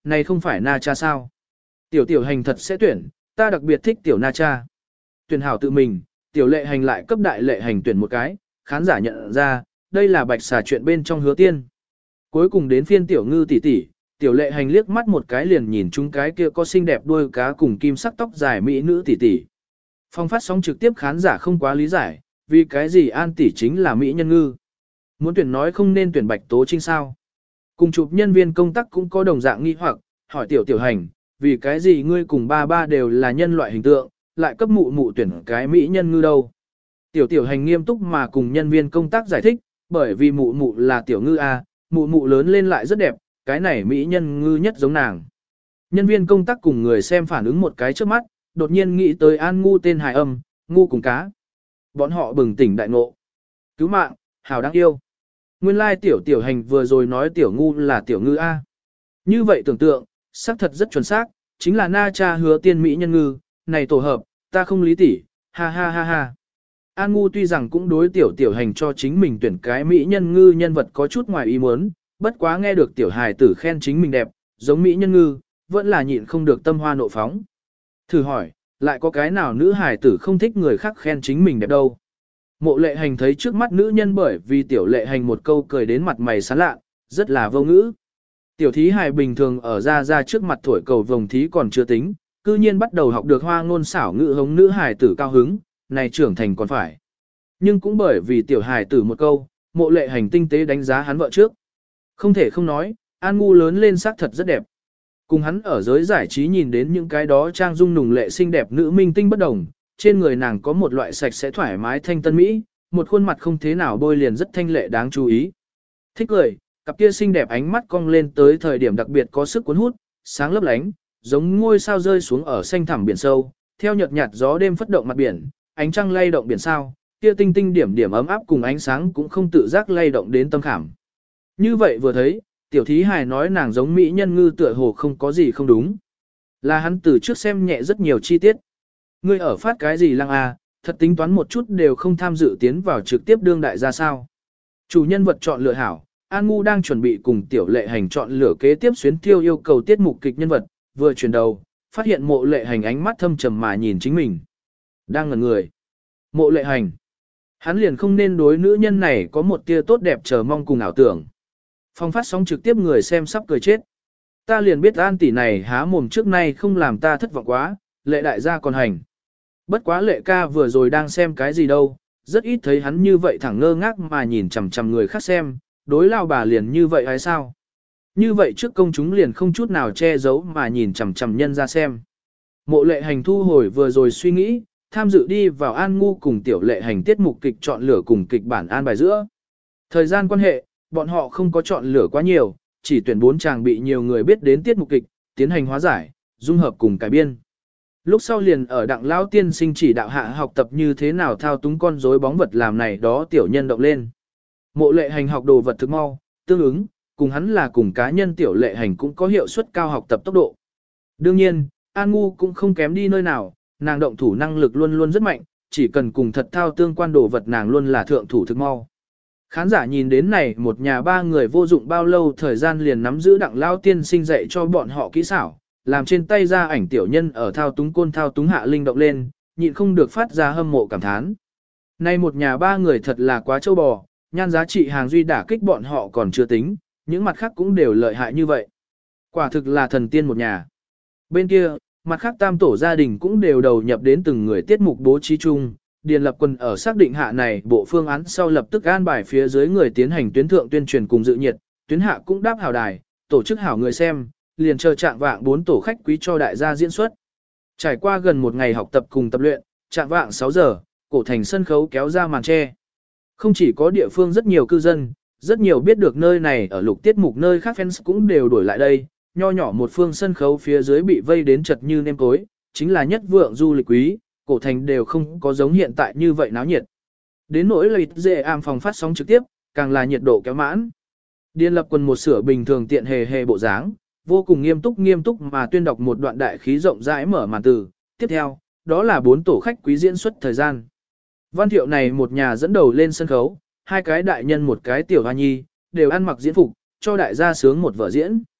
này không phải na cha sao? Tiểu hành thật sẽ tuyển, ta đặc biệt thích tiểu na cha. Tuyển hảo tự mình, tiểu lệ hành lại cấp đại lệ hành tuyển một cái, khán giả nhận ra, đây là bạch xà chuyện bên trong Hứa Tiên. Cuối cùng đến phiên tiểu ngư tỷ tỷ, tiểu lệ hành liếc mắt một cái liền nhìn chúng cái kia có xinh đẹp đuôi cá cùng kim sắc tóc dài mỹ nữ tỷ tỷ. Phong phát sóng trực tiếp khán giả không quá lý giải, vì cái gì An tỷ chính là mỹ nhân ngư. Muốn tuyển nói không nên tuyển Bạch Tố Trinh sao. Cùng chụp nhân viên công tác cũng có đồng dạng nghi hoặc, hỏi tiểu hành, vì cái gì ngươi cùng ba đều là nhân loại hình tượng, lại cấp mụ tuyển cái mỹ nhân ngư đâu. Tiểu hành nghiêm túc mà cùng nhân viên công tác giải thích, bởi vì mụ là tiểu ngư a, mụ lớn lên lại rất đẹp, cái này mỹ nhân ngư nhất giống nàng. Nhân viên công tác cùng người xem phản ứng một cái trước mắt, đột nhiên nghĩ tới An ngu tên hài âm, ngu cùng cá. Bọn họ bừng tỉnh đại ngộ. Cứu mạng, hào đáng yêu. Nguyên lai tiểu hành vừa rồi nói tiểu ngu là tiểu ngư a. Như vậy tưởng tượng, xác thật rất chuẩn xác, chính là na cha Hứa Tiên mỹ nhân ngư, này tổ hợp, ta không lý tỉ, ha ha ha ha. An ngu tuy rằng cũng đối tiểu hành cho chính mình tuyển cái mỹ nhân ngư nhân vật có chút ngoài ý muốn, bất quá nghe được tiểu hài tử khen chính mình đẹp, giống mỹ nhân ngư, vẫn là nhịn không được tâm hoa nộ phóng. Thử hỏi, lại có cái nào nữ hài tử không thích người khác khen chính mình đẹp đâu. Mộ lệ hành thấy trước mắt nữ nhân bởi vì tiểu lệ hành một câu cười đến mặt mày sán lạ, rất là vô ngữ. Tiểu thí hài bình thường ở ra trước mặt thổi cầu vồng thí còn chưa tính, cư nhiên bắt đầu học được hoa ngôn xảo ngữ hống nữ hài tử cao hứng, này trưởng thành còn phải. Nhưng cũng bởi vì tiểu hài tử một câu, mộ lệ hành tinh tế đánh giá hắn vợ trước. Không thể không nói, An ngu lớn lên sắc thật rất đẹp. Cùng hắn ở giới giải trí nhìn đến những cái đó trang dung nùng lệ xinh đẹp nữ minh tinh bất đồng, trên người nàng có một loại sạch sẽ thoải mái thanh tân mỹ, một khuôn mặt không thế nào bôi liền rất thanh lệ đáng chú ý. Thích cười, cặp kia xinh đẹp ánh mắt cong lên tới thời điểm đặc biệt có sức cuốn hút, sáng lấp lánh, giống ngôi sao rơi xuống ở xanh thẳm biển sâu, theo nhợt nhạt gió đêm phất động mặt biển, ánh trăng lay động biển sao, kia tinh tinh điểm điểm ấm áp cùng ánh sáng cũng không tự giác lay động đến tâm khảm. Như vậy vừa thấy, tiểu thí hài nói nàng giống mỹ nhân ngư tựa hồ không có gì không đúng. Là hắn từ trước xem nhẹ rất nhiều chi tiết. Ngươi ở phát cái gì lăng à, thật tính toán một chút đều không tham dự tiến vào trực tiếp đương đại ra sao. Chủ nhân vật chọn lựa hảo, An ngu đang chuẩn bị cùng tiểu lệ hành chọn lựa kế tiếp xuyến tiêu yêu cầu tiết mục kịch nhân vật, vừa chuyển đầu, phát hiện mộ lệ hành ánh mắt thâm trầm mà nhìn chính mình. Đang ngẩn người. Mộ lệ hành. Hắn liền không nên đối nữ nhân này có một tia tốt đẹp chờ mong cùng ảo tưởng. Phong phát sóng trực tiếp người xem sắp cười chết. Ta liền biết An tỷ này há mồm trước nay không làm ta thất vọng quá, lệ đại gia còn hành. Bất quá lệ ca vừa rồi đang xem cái gì đâu, rất ít thấy hắn như vậy thẳng ngơ ngác mà nhìn chằm chằm người khác xem, đối lao bà liền như vậy hay sao? Như vậy trước công chúng liền không chút nào che giấu mà nhìn chằm chằm nhân ra xem. Mộ lệ hành thu hồi vừa rồi suy nghĩ, tham dự đi vào An ngu cùng tiểu lệ hành tiết mục kịch chọn lửa cùng kịch bản an bài giữa. Thời gian quan hệ, bọn họ không có chọn lửa quá nhiều, chỉ tuyển 4 chàng bị nhiều người biết đến tiết mục kịch, tiến hành hóa giải, dung hợp cùng cải biên. Lúc sau liền ở đặng lão tiên sinh chỉ đạo hạ học tập như thế nào thao túng con rối bóng vật làm này đó tiểu nhân động lên. Mộ lệ hành học đồ vật thực mau, tương ứng, cùng hắn là cùng cá nhân tiểu lệ hành cũng có hiệu suất cao học tập tốc độ. Đương nhiên, An ngu cũng không kém đi nơi nào, nàng động thủ năng lực luôn luôn rất mạnh, chỉ cần cùng thật thao tương quan đồ vật nàng luôn là thượng thủ thực mau. Khán giả nhìn đến này một nhà 3 người vô dụng bao lâu thời gian liền nắm giữ đặng lao tiên sinh dạy cho bọn họ kỹ xảo, làm trên tay ra ảnh tiểu nhân ở thao túng côn thao túng hạ linh động lên, nhịn không được phát ra hâm mộ cảm thán. Nay một nhà 3 người thật là quá trâu bò, nhan giá trị hàng duy đả kích bọn họ còn chưa tính, những mặt khác cũng đều lợi hại như vậy. Quả thực là thần tiên một nhà. Bên kia, mặt khác tam tổ gia đình cũng đều đầu nhập đến từng người tiết mục bố trí chung. Điền Lập Quân ở xác định hạ này bộ phương án sau lập tức an bài phía dưới người tiến hành tuyến thượng tuyên truyền cùng dự nhiệt, tuyến hạ cũng đáp hảo đài, tổ chức hảo người xem, liền chờ trạng vạng 4 tổ khách quý cho đại gia diễn xuất. Trải qua gần một ngày học tập cùng tập luyện, trạng vạng 6 giờ, cổ thành sân khấu kéo ra màn che. Không chỉ có địa phương rất nhiều cư dân, rất nhiều biết được nơi này ở lục tiết mục nơi khác fans cũng đều đổi lại đây, nho nhỏ một phương sân khấu phía dưới bị vây đến chật như nêm cối, chính là nhất vượng du lịch quý, cổ thành đều không có giống hiện tại như vậy náo nhiệt. Đến nỗi lợi dễ am phòng phát sóng trực tiếp, càng là nhiệt độ kéo mãn. Điền Lập Quân một sửa bình thường tiện hề bộ dáng, vô cùng nghiêm túc mà tuyên đọc một đoạn đại khí rộng rãi mở màn từ. Tiếp theo, đó là 4 tổ khách quý diễn xuất thời gian. Văn Thiệu này một nhà dẫn đầu lên sân khấu, 2 cái đại nhân một cái tiểu hoa nhi, đều ăn mặc diễn phục, cho đại gia sướng một vở diễn.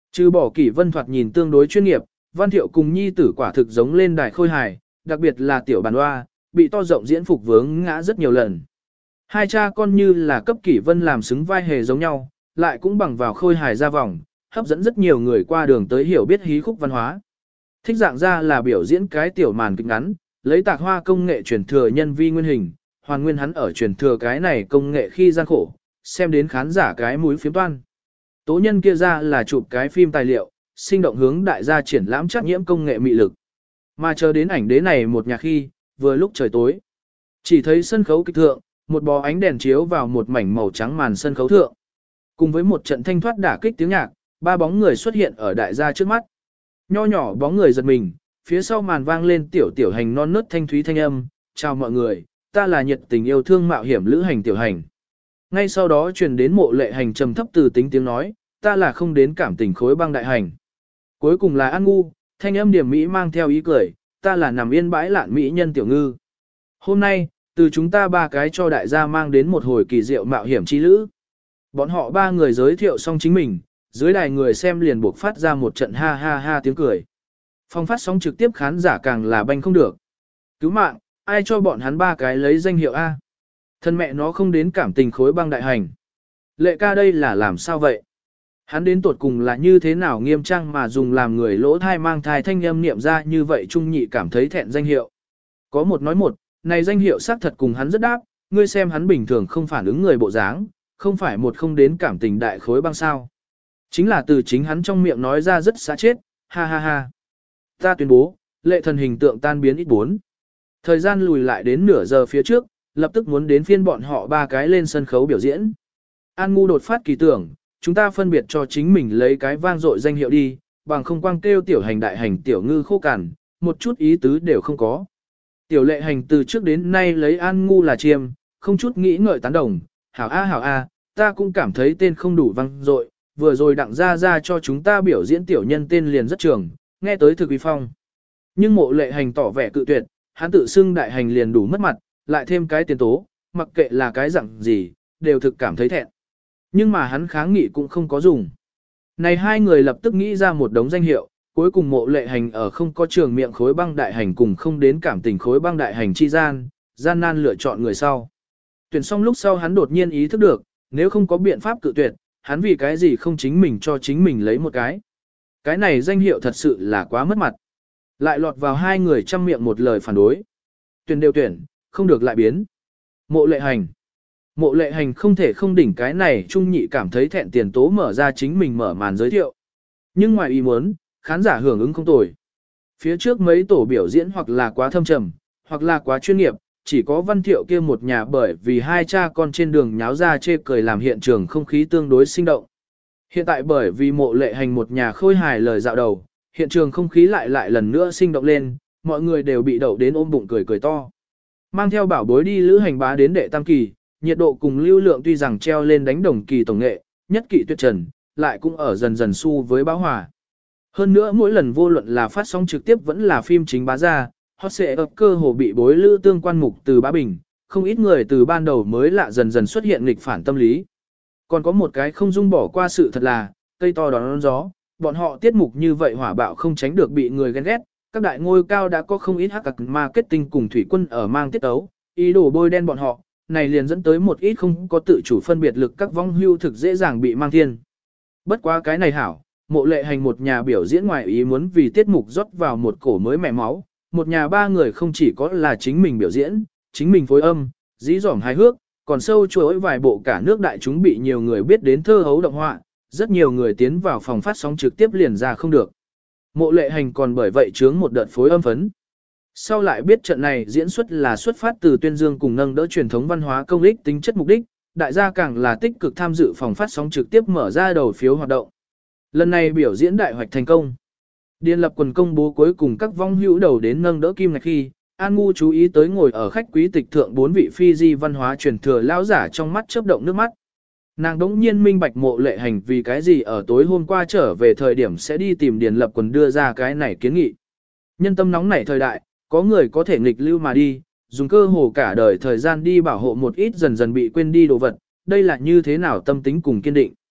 Trừ bỏ Kỷ Vân thoạt nhìn tương đối chuyên nghiệp, Văn Thiệu cùng nhi tử quả thực giống lên đài khôi hài, đặc biệt là tiểu bàn hoa, bị to rộng diễn phục vướng ngã rất nhiều lần. Hai cha con như là cấp Kỷ Vân làm xứng vai hề giống nhau, lại cũng bằng vào khôi hài ra vòng, hấp dẫn rất nhiều người qua đường tới hiểu biết hí khúc văn hóa. Thích dạng ra là biểu diễn cái tiểu màn kịch ngắn, lấy tạc hoa công nghệ truyền thừa nhân vi nguyên hình, hoàn nguyên hắn ở truyền thừa cái này công nghệ khi gian khổ, xem đến khán giả cái mũi phiếm toan. Tố nhân kia ra là chụp cái phim tài liệu, sinh động hướng đại gia triển lãm trắc nhiễm công nghệ mị lực. Mà chờ đến ảnh đế này một nhà khi, vừa lúc trời tối. Chỉ thấy sân khấu kịch thượng, một bó ánh đèn chiếu vào một mảnh màu trắng màn sân khấu thượng. Cùng với một trận thanh thoát đả kích tiếng nhạc, ba bóng người xuất hiện ở đại gia trước mắt. Nho nhỏ bóng người giật mình, phía sau màn vang lên tiểu tiểu hành non nớt thanh thúy thanh âm, chào mọi người, ta là nhiệt tình yêu thương mạo hiểm lữ hành tiểu hành. Ngay sau đó truyền đến Mộ Lệ Hành trầm thấp từ tính tiếng nói, ta là không đến cảm tình khối băng đại hành. Cuối cùng là An Ngu, thanh âm điểm mỹ mang theo ý cười, ta là nằm yên bãi lạn mỹ nhân tiểu ngư. Hôm nay, từ chúng ta ba cái cho đại gia mang đến một hồi kỳ diệu mạo hiểm chi lữ. Bọn họ ba người giới thiệu xong chính mình, dưới đài người xem liền buộc phát ra một trận ha ha ha tiếng cười. Phong phát sóng trực tiếp khán giả càng là banh không được. Cứu mạng, ai cho bọn hắn ba cái lấy danh hiệu A. Thân mẹ nó không đến cảm tình khối băng đại hành. Lệ ca đây là làm sao vậy? Hắn đến tột cùng là như thế nào nghiêm trang mà dùng làm người lỗ thai mang thai thanh âm niệm ra như vậy trung nhị cảm thấy thẹn danh hiệu. Có một nói một, này danh hiệu xác thật cùng hắn rất đáp, ngươi xem hắn bình thường không phản ứng người bộ dáng, không phải một không đến cảm tình đại khối băng sao. Chính là từ chính hắn trong miệng nói ra rất xã chết, ha ha ha. Ta tuyên bố, lệ thần hình tượng tan biến ít 4. Thời gian lùi lại đến nửa giờ phía trước, lập tức muốn đến phiên bọn họ ba cái lên sân khấu biểu diễn. An Ngu đột phát kỳ tưởng, chúng ta phân biệt cho chính mình lấy cái vang dội danh hiệu đi, bằng không quang kêu tiểu hành đại hành tiểu ngư khô cằn, một chút ý tứ đều không có. Tiểu lệ hành từ trước đến nay lấy An Ngu là chiêm, không chút nghĩ ngợi tán đồng, hảo a, ta cũng cảm thấy tên không đủ vang dội, vừa rồi đặng ra cho chúng ta biểu diễn tiểu nhân tên liền rất trường, nghe tới thực uy phong. Nhưng Mộ Lệ Hành tỏ vẻ cự tuyệt, hắn tự xưng đại hành liền đủ mất mặt, lại thêm cái tiền tố, mặc kệ là cái dạng gì, đều thực cảm thấy thẹn. Nhưng mà hắn kháng nghị cũng không có dùng. Này hai người lập tức nghĩ ra một đống danh hiệu, cuối cùng Mộ Lệ Hành ở không có trường miệng khối băng đại hành cùng không đến cảm tình khối băng đại hành chi gian nan lựa chọn người sau. Tuyển xong lúc sau hắn đột nhiên ý thức được, nếu không có biện pháp cự tuyệt, hắn vì cái gì không chính mình cho chính mình lấy một cái. Cái này danh hiệu thật sự là quá mất mặt. Lại lọt vào hai người trăm miệng một lời phản đối. Tuyển đều tuyển, không được lại biến. Mộ Lệ Hành. Mộ Lệ Hành không thể không đỉnh cái này trung nhị cảm thấy thẹn tiền tố mở ra chính mình mở màn giới thiệu. Nhưng ngoài ý muốn, khán giả hưởng ứng không tồi. Phía trước mấy tổ biểu diễn hoặc là quá thâm trầm, hoặc là quá chuyên nghiệp, chỉ có Văn Thiệu kia một nhà bởi vì hai cha con trên đường nháo ra chê cười làm hiện trường không khí tương đối sinh động. Hiện tại bởi vì Mộ Lệ Hành một nhà khôi hài lời dạo đầu, hiện trường không khí lại lần nữa sinh động lên, mọi người đều bị đậu đến ôm bụng cười to. Mang theo bảo bối đi lữ hành bá đến đệ tam kỳ, nhiệt độ cùng lưu lượng tuy rằng treo lên đánh đồng kỳ tổng nghệ, nhất kỳ tuyệt trần, lại cũng ở dần dần xu với báo hòa. Hơn nữa mỗi lần vô luận là phát sóng trực tiếp vẫn là phim chính bá ra, hot sẽ ập cơ hồ bị bối lữ tương quan mục từ bá bình, không ít người từ ban đầu mới lạ dần dần xuất hiện nghịch phản tâm lý. Còn có một cái không dung bỏ qua sự thật là, cây to đón gió, bọn họ tiết mục như vậy hỏa bạo không tránh được bị người ghen ghét, các đại ngôi cao đã có không ít hack marketing cùng thủy quân ở mang tiết ấu, ý đồ bôi đen bọn họ, này liền dẫn tới một ít không có tự chủ phân biệt lực các vong hưu thực dễ dàng bị mang thiên. Bất quá cái này hảo, Mộ Lệ Hành một nhà biểu diễn ngoài ý muốn vì tiết mục rót vào một cổ mới mẻ máu, một nhà ba người không chỉ có là chính mình biểu diễn, chính mình phối âm, dí dỏm hài hước, còn sâu chuỗi vài bộ cả nước đại chúng bị nhiều người biết đến thơ hấu động họa, rất nhiều người tiến vào phòng phát sóng trực tiếp liền ra không được. Mộ Lệ Hành còn bởi vậy chướng một đợt phối âm phấn. Sau lại biết trận này diễn xuất là xuất phát từ tuyên dương cùng nâng đỡ truyền thống văn hóa công ích tính chất mục đích, đại gia càng là tích cực tham dự phòng phát sóng trực tiếp mở ra đầu phiếu hoạt động. Lần này biểu diễn đại hoạch thành công. Điền Lập Quần công bố cuối cùng các vong hữu đầu đến nâng đỡ kim ngạch khi, An Ngu chú ý tới ngồi ở khách quý tịch thượng 4 vị Fiji văn hóa truyền thừa lão giả trong mắt chớp động nước mắt. Nàng đống nhiên minh bạch Mộ Lệ Hành vì cái gì ở tối hôm qua trở về thời điểm sẽ đi tìm Điền Lập Quần đưa ra cái này kiến nghị. Nhân tâm nóng nảy thời đại, có người có thể nghịch lưu mà đi, dùng cơ hồ cả đời thời gian đi bảo hộ một ít dần dần bị quên đi đồ vật, đây là như thế nào tâm tính cùng kiên định.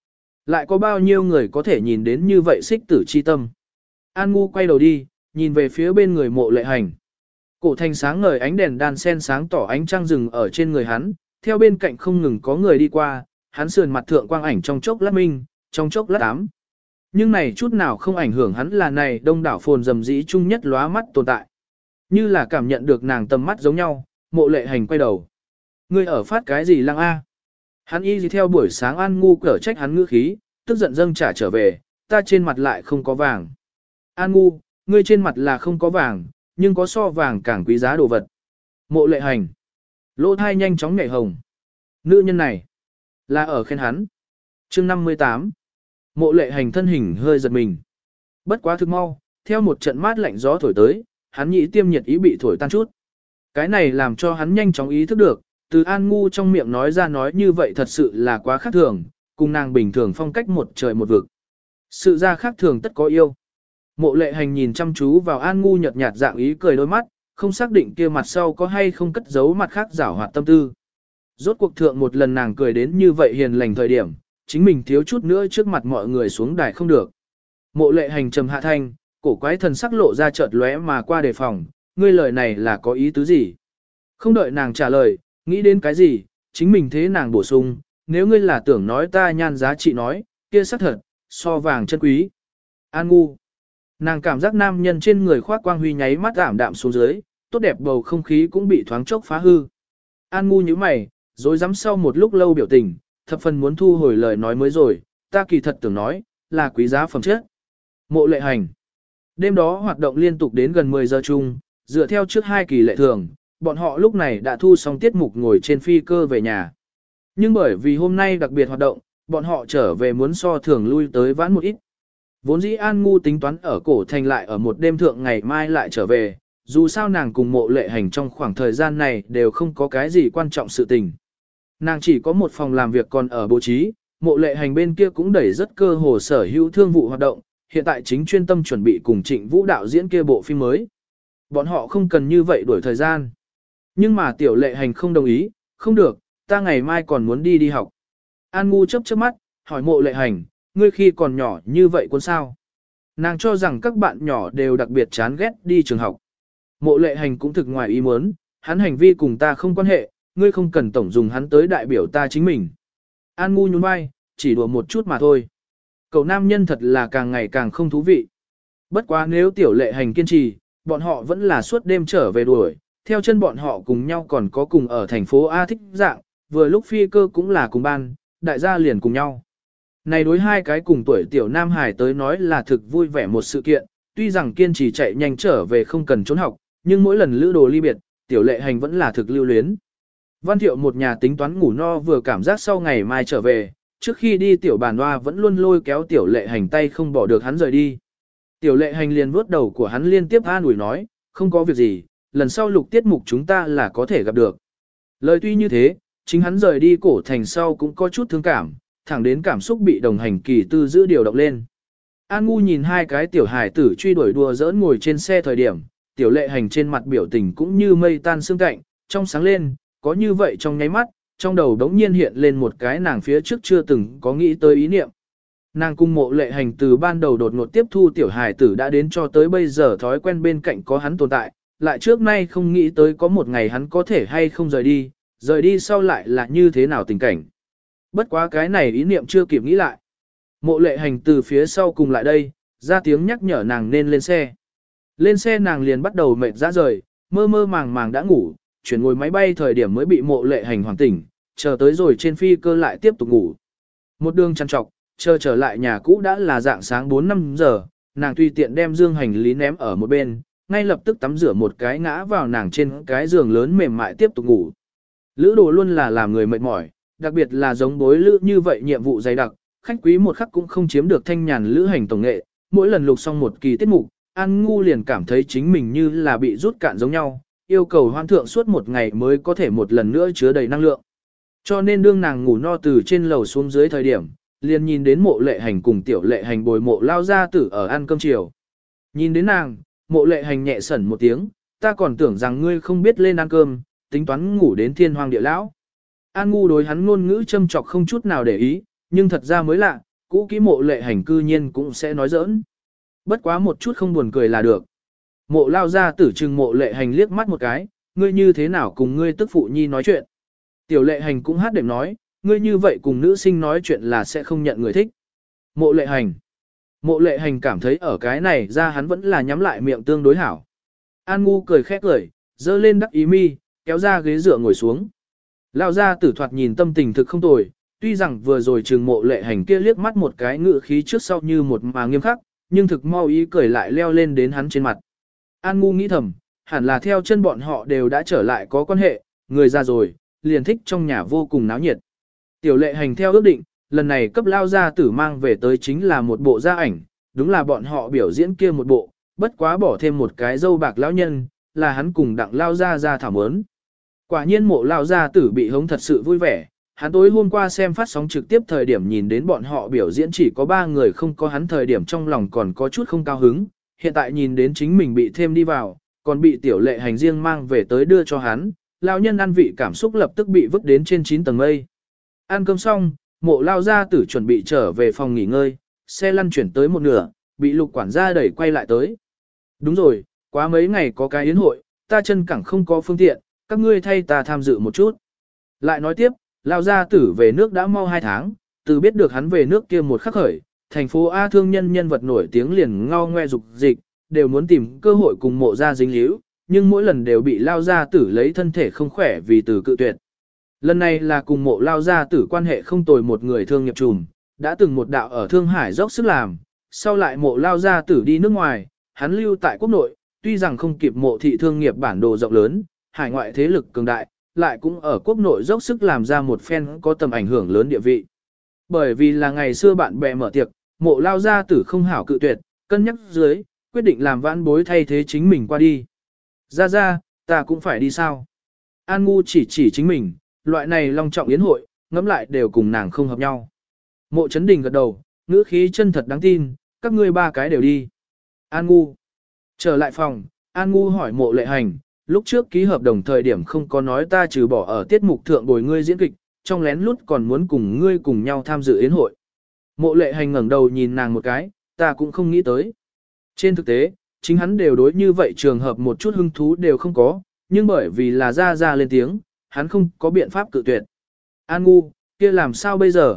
Lại có bao nhiêu người có thể nhìn đến như vậy xích tử chi tâm. An Ngu quay đầu đi, nhìn về phía bên người Mộ Lệ Hành. Cổ thành sáng ngời ánh đèn đan sen sáng tỏ ánh trăng rừng ở trên người hắn, theo bên cạnh không ngừng có người đi qua, hắn sườn mặt thượng quang ảnh trong chốc lát minh, trong chốc lát ám. Nhưng này chút nào không ảnh hưởng hắn là này đông đảo phồn rầm rĩ chung nhất lóa mắt tồn tại. Như là cảm nhận được nàng tầm mắt giống nhau, Mộ Lệ Hành quay đầu. Ngươi ở phát cái gì lăng a? Hắn y gì theo buổi sáng An Ngu cở trách hắn ngữ khí, tức giận dâng trả trở về, ta trên mặt lại không có vàng. An Ngu, ngươi trên mặt là không có vàng, nhưng có so vàng càng quý giá đồ vật. Mộ Lệ Hành. Lỗ thai nhanh chóng nhảy hồng. Nữ nhân này, là ở khen hắn. Chương 58. Mộ Lệ Hành thân hình hơi giật mình. Bất quá thực mau, theo một trận mát lạnh gió thổi tới, hắn nhĩ tiêm nhiệt ý bị thổi tan chút. Cái này làm cho hắn nhanh chóng ý thức được, từ An Ngu trong miệng nói ra nói như vậy thật sự là quá khác thường, cùng nàng bình thường phong cách một trời một vực. Sự ra khác thường tất có yêu. Mộ Lệ Hành nhìn chăm chú vào An Ngu nhợt nhạt dạng ý cười đôi mắt, không xác định kia mặt sau có hay không cất giấu mặt khác giảo hoạt tâm tư. Rốt cuộc thượng một lần nàng cười đến như vậy hiền lành thời điểm, chính mình thiếu chút nữa trước mặt mọi người xuống đài không được. Mộ Lệ Hành trầm hạ thanh, cổ quái thần sắc lộ ra chợt lóe mà qua đề phòng, ngươi lời này là có ý tứ gì? Không đợi nàng trả lời, nghĩ đến cái gì, chính mình thế nàng bổ sung, nếu ngươi là tưởng nói ta nhan giá trị nói, kia xác thật, so vàng chân quý. An Ngu. Nàng cảm giác nam nhân trên người khoác quang huy nháy mắt ảm đạm xuống dưới, tốt đẹp bầu không khí cũng bị thoáng chốc phá hư. An Ngu nhíu mày, rồi dám sau một lúc lâu biểu tình, thập phần muốn thu hồi lời nói mới rồi, ta kỳ thật tưởng nói, là quý giá phẩm chất. Mộ Lệ Hành. Đêm đó hoạt động liên tục đến gần 10 giờ chung, dựa theo trước 2 kỳ lệ thường, bọn họ lúc này đã thu xong tiết mục ngồi trên phi cơ về nhà. Nhưng bởi vì hôm nay đặc biệt hoạt động, bọn họ trở về muốn so thường lui tới vãn một ít. Vốn dĩ An Ngu tính toán ở cổ thành lại ở một đêm thượng ngày mai lại trở về, dù sao nàng cùng Mộ Lệ Hành trong khoảng thời gian này đều không có cái gì quan trọng sự tình. Nàng chỉ có một phòng làm việc còn ở bố trí, Mộ Lệ Hành bên kia cũng đẩy rất cơ hồ sở hữu thương vụ hoạt động, hiện tại chính chuyên tâm chuẩn bị cùng Trịnh Vũ đạo diễn kia bộ phim mới. Bọn họ không cần như vậy đuổi thời gian. Nhưng mà Tiểu Lệ Hành không đồng ý, không được, ta ngày mai còn muốn đi học. An Ngu chớp chớp mắt, hỏi Mộ Lệ Hành, ngươi khi còn nhỏ như vậy cuốn sao? Nàng cho rằng các bạn nhỏ đều đặc biệt chán ghét đi trường học. Mộ Lệ Hành cũng thực ngoài ý muốn, hắn hành vi cùng ta không quan hệ, ngươi không cần tổng dùng hắn tới đại biểu ta chính mình. An Ngu nhún vai, chỉ đùa một chút mà thôi. Cậu nam nhân thật là càng ngày càng không thú vị. Bất quá nếu Tiểu Lệ Hành kiên trì, bọn họ vẫn là suốt đêm trở về đuổi, theo chân bọn họ cùng nhau còn có cùng ở thành phố A thích dạng, vừa lúc phi cơ cũng là cùng ban, đại gia liền cùng nhau. Này đối hai cái cùng tuổi Tiểu Nam Hải tới nói là thực vui vẻ một sự kiện, tuy rằng kiên trì chạy nhanh trở về không cần trốn học, nhưng mỗi lần lữ đồ ly biệt, Tiểu Lệ Hành vẫn là thực lưu luyến. Văn Thiệu một nhà tính toán ngủ no vừa cảm giác sau ngày mai trở về, trước khi đi Tiểu Bàn Hoa vẫn luôn lôi kéo Tiểu Lệ Hành tay không bỏ được hắn rời đi. Tiểu Lệ Hành liền vuốt đầu của hắn liên tiếp an ủi nói, không có việc gì, lần sau lục tiết mục chúng ta là có thể gặp được. Lời tuy như thế, chính hắn rời đi cổ thành sau cũng có chút thương cảm, thẳng đến cảm xúc bị đồng hành kỳ tư giữ điều động lên. An Ngu nhìn hai cái tiểu hài tử truy đuổi đùa giỡn ngồi trên xe thời điểm, Tiểu Lệ Hành trên mặt biểu tình cũng như mây tan sương cạnh, trong sáng lên, có như vậy trong nháy mắt, trong đầu đống nhiên hiện lên một cái nàng phía trước chưa từng có nghĩ tới ý niệm. Nàng cùng Mộ Lệ Hành từ ban đầu đột ngột tiếp thu tiểu hài tử đã đến cho tới bây giờ thói quen bên cạnh có hắn tồn tại, lại trước nay không nghĩ tới có một ngày hắn có thể hay không rời đi sau lại là như thế nào tình cảnh. Bất quá cái này ý niệm chưa kịp nghĩ lại. Mộ Lệ Hành từ phía sau cùng lại đây, ra tiếng nhắc nhở nàng nên lên xe. Lên xe nàng liền bắt đầu mệt ra rời, mơ mơ màng màng đã ngủ, chuyển ngồi máy bay thời điểm mới bị Mộ Lệ Hành hoàn tỉnh, chờ tới rồi trên phi cơ lại tiếp tục ngủ. Một đường chăn trọc, chờ trở lại nhà cũ đã là dạng sáng 4-5 giờ, nàng tùy tiện đem dương hành lý ném ở một bên, ngay lập tức tắm rửa một cái ngã vào nàng trên cái giường lớn mềm mại tiếp tục ngủ. Lữ đồ luôn là làm người mệt mỏi, đặc biệt là giống bối lữ như vậy nhiệm vụ dày đặc, khách quý một khắc cũng không chiếm được thanh nhàn lữ hành tổng nghệ, mỗi lần lục xong một kỳ tiết mục, An Ngu liền cảm thấy chính mình như là bị rút cạn giống nhau, yêu cầu hoan thượng suốt một ngày mới có thể một lần nữa chứa đầy năng lượng. Cho nên đương nàng ngủ no từ trên lầu xuống dưới thời điểm, liền nhìn đến Mộ Lệ Hành cùng Tiểu Lệ Hành bồi Mộ lao gia tử ở ăn cơm chiều. Nhìn đến nàng, Mộ Lệ Hành nhẹ sẩn một tiếng, ta còn tưởng rằng ngươi không biết lên ăn cơm, tính toán ngủ đến thiên hoàng địa lão. An Ngu đối hắn ngôn ngữ châm chọc không chút nào để ý, nhưng thật ra mới lạ, cũ kỹ Mộ Lệ Hành cư nhiên cũng sẽ nói giỡn. Bất quá một chút không buồn cười là được. Mộ lao ra tử trừng Mộ Lệ Hành liếc mắt một cái, ngươi như thế nào cùng ngươi tức phụ nhi nói chuyện. Tiểu Lệ Hành cũng hát đệm nói, ngươi như vậy cùng nữ sinh nói chuyện là sẽ không nhận người thích. Mộ Lệ Hành. Mộ Lệ Hành cảm thấy ở cái này ra hắn vẫn là nhắm lại miệng tương đối hảo. An Ngu cười khẽ cười, dơ lên đắc ý mi, kéo ra ghế dựa ngồi xuống. Lao ra tử thoạt nhìn tâm tình thực không tồi, tuy rằng vừa rồi trừng Mộ Lệ Hành kia liếc mắt một cái ngự khí trước sau như một mà nghiêm khắc, nhưng thực mau ý cười lại leo lên đến hắn trên mặt. An Ngu nghĩ thầm, hẳn là theo chân bọn họ đều đã trở lại có quan hệ, người ra rồi, liền thích trong nhà vô cùng náo nhiệt. Tiểu Lệ Hành theo ước định, lần này cấp lao gia tử mang về tới chính là một bộ gia ảnh, đúng là bọn họ biểu diễn kia một bộ, bất quá bỏ thêm một cái dâu bạc lão nhân, là hắn cùng đặng lao ra thảo mớn. Quả nhiên Mộ lao gia tử bị hống thật sự vui vẻ, hắn tối hôm qua xem phát sóng trực tiếp thời điểm nhìn đến bọn họ biểu diễn chỉ có 3 người không có hắn thời điểm trong lòng còn có chút không cao hứng, hiện tại nhìn đến chính mình bị thêm đi vào, còn bị Tiểu Lệ Hành riêng mang về tới đưa cho hắn, lao nhân ăn vị cảm xúc lập tức bị vứt đến trên 9 tầng mây. Ăn cơm xong, Mộ lao gia tử chuẩn bị trở về phòng nghỉ ngơi, xe lăn chuyển tới một nửa, bị Lục quản gia đẩy quay lại tới. Đúng rồi, quá mấy ngày có cái yến hội, ta chân cẳng không có phương tiện, các ngươi thay ta tham dự một chút. Lại nói tiếp, lao gia tử về nước đã mau 2 tháng, từ biết được hắn về nước kia một khắc khởi, thành phố A thương nhân vật nổi tiếng liền ngao ngoe dục dịch, đều muốn tìm cơ hội cùng Mộ gia dính líu, nhưng mỗi lần đều bị lao gia tử lấy thân thể không khỏe vì từ cự tuyệt. Lần này là cùng Mộ lao gia tử quan hệ không tồi một người thương nghiệp trùm, đã từng một đạo ở Thương Hải dốc sức làm, sau lại Mộ lao gia tử đi nước ngoài, hắn lưu tại quốc nội, tuy rằng không kịp Mộ thị thương nghiệp bản đồ rộng lớn, hải ngoại thế lực cường đại, lại cũng ở quốc nội dốc sức làm ra một phen có tầm ảnh hưởng lớn địa vị. Bởi vì là ngày xưa bạn bè mở tiệc, Mộ lao gia tử không hảo cự tuyệt, cân nhắc dưới, quyết định làm vãn bối thay thế chính mình qua đi. Ra, ta cũng phải đi sao? An Ngu chỉ chính mình, loại này long trọng yến hội, ngẫm lại đều cùng nàng không hợp nhau. Mộ Chấn Đình gật đầu, ngữ khí chân thật đáng tin, các ngươi 3 cái đều đi. An Ngu. Trở lại phòng, An Ngu hỏi Mộ Lệ Hành, lúc trước ký hợp đồng thời điểm không có nói ta trừ bỏ ở tiết mục thượng bồi ngươi diễn kịch, trong lén lút còn muốn cùng ngươi cùng nhau tham dự yến hội. Mộ Lệ Hành ngẩng đầu nhìn nàng một cái, ta cũng không nghĩ tới. Trên thực tế, chính hắn đều đối như vậy trường hợp một chút hứng thú đều không có, nhưng bởi vì là ra lên tiếng, hắn không có biện pháp cự tuyệt. An Ngu, kia làm sao bây giờ?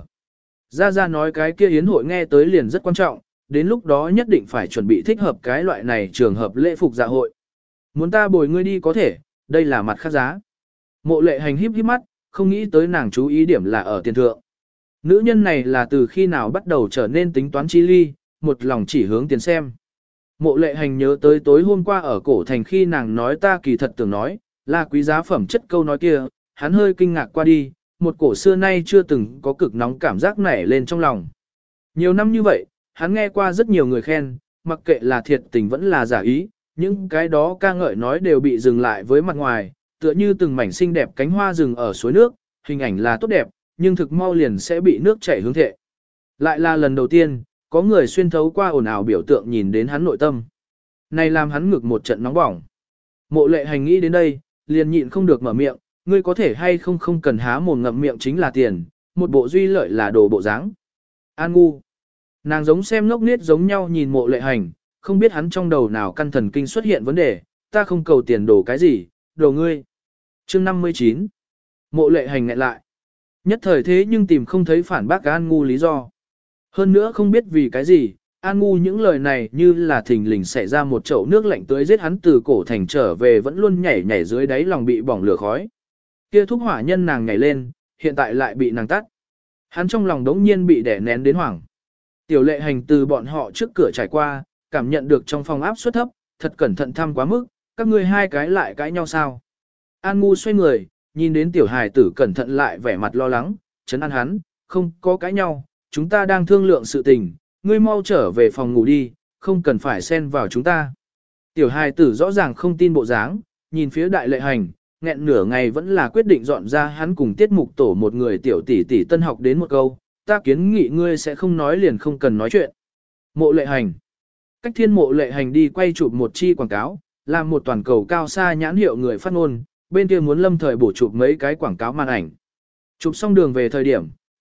Ra nói cái kia yến hội nghe tới liền rất quan trọng, đến lúc đó nhất định phải chuẩn bị thích hợp cái loại này trường hợp lễ phục dạ hội. Muốn ta bồi ngươi đi có thể, đây là mặt khác giá. Mộ Lệ Hành híp mắt, không nghĩ tới nàng chú ý điểm là ở tiền thượng. Nữ nhân này là từ khi nào bắt đầu trở nên tính toán chi ly, một lòng chỉ hướng tiền xem. Mộ Lệ Hành nhớ tới tối hôm qua ở cổ thành khi nàng nói ta kỳ thật tưởng nói, là quý giá phẩm chất câu nói kia, hắn hơi kinh ngạc qua đi, một cổ xưa nay chưa từng có cực nóng cảm giác nảy lên trong lòng. Nhiều năm như vậy, hắn nghe qua rất nhiều người khen, mặc kệ là thiệt tình vẫn là giả ý, những cái đó ca ngợi nói đều bị dừng lại với mặt ngoài, tựa như từng mảnh xinh đẹp cánh hoa rừng ở suối nước, hình ảnh là tốt đẹp, nhưng thực mau liền sẽ bị nước chảy hướng thệ. Lại là lần đầu tiên, có người xuyên thấu qua ồn ào biểu tượng nhìn đến hắn nội tâm. Này làm hắn ngực một trận nóng bỏng. Mộ Lệ Hành nghĩ đến đây, liền nhịn không được mở miệng, ngươi có thể hay không cần há mồm ngậm miệng chính là tiền, một bộ duy lợi là đồ bộ dáng. An Ngu. Nàng giống xem ngốc niết giống nhau nhìn Mộ Lệ Hành, không biết hắn trong đầu nào căn thần kinh xuất hiện vấn đề, ta không cầu tiền đồ cái gì, đồ ngươi. Chương 59. Mộ Lệ Hành ngại lại. Nhất thời thế nhưng tìm không thấy phản bác An Ngu lý do. Hơn nữa không biết vì cái gì, An Ngu những lời này như là thình lình xảy ra một chậu nước lạnh tưới giết hắn từ cổ thành trở về vẫn luôn nhảy dưới đáy lòng bị bỏng lửa khói. Kia thúc hỏa nhân nàng nhảy lên, hiện tại lại bị nàng tắt. Hắn trong lòng đống nhiên bị đè nén đến hoảng. Tiểu Lệ Hành từ bọn họ trước cửa trải qua, cảm nhận được trong phòng áp suất thấp, thật cẩn thận thăm quá mức, các ngươi 2 cái lại cãi nhau sao. An Ngu xoay người, nhìn đến tiểu hài tử cẩn thận lại vẻ mặt lo lắng, trấn an hắn, không có cãi nhau, chúng ta đang thương lượng sự tình, ngươi mau trở về phòng ngủ đi, không cần phải xen vào chúng ta. Tiểu hài tử rõ ràng không tin bộ dáng, nhìn phía Đại Lệ Hành, nghẹn nửa ngày vẫn là quyết định dọn ra hắn cùng tiết mục tổ một người tiểu tỷ tỷ tân học đến một câu, ta kiến nghị ngươi sẽ không nói liền không cần nói chuyện. Mộ Lệ Hành. Cách Thiên Mộ Lệ Hành đi quay chụp một chi quảng cáo, làm một toàn cầu cao xa nhãn hiệu người phát ngôn, bên kia muốn lâm thời bổ chụp mấy cái quảng cáo màn ảnh. Chụp xong đường về thời điểm,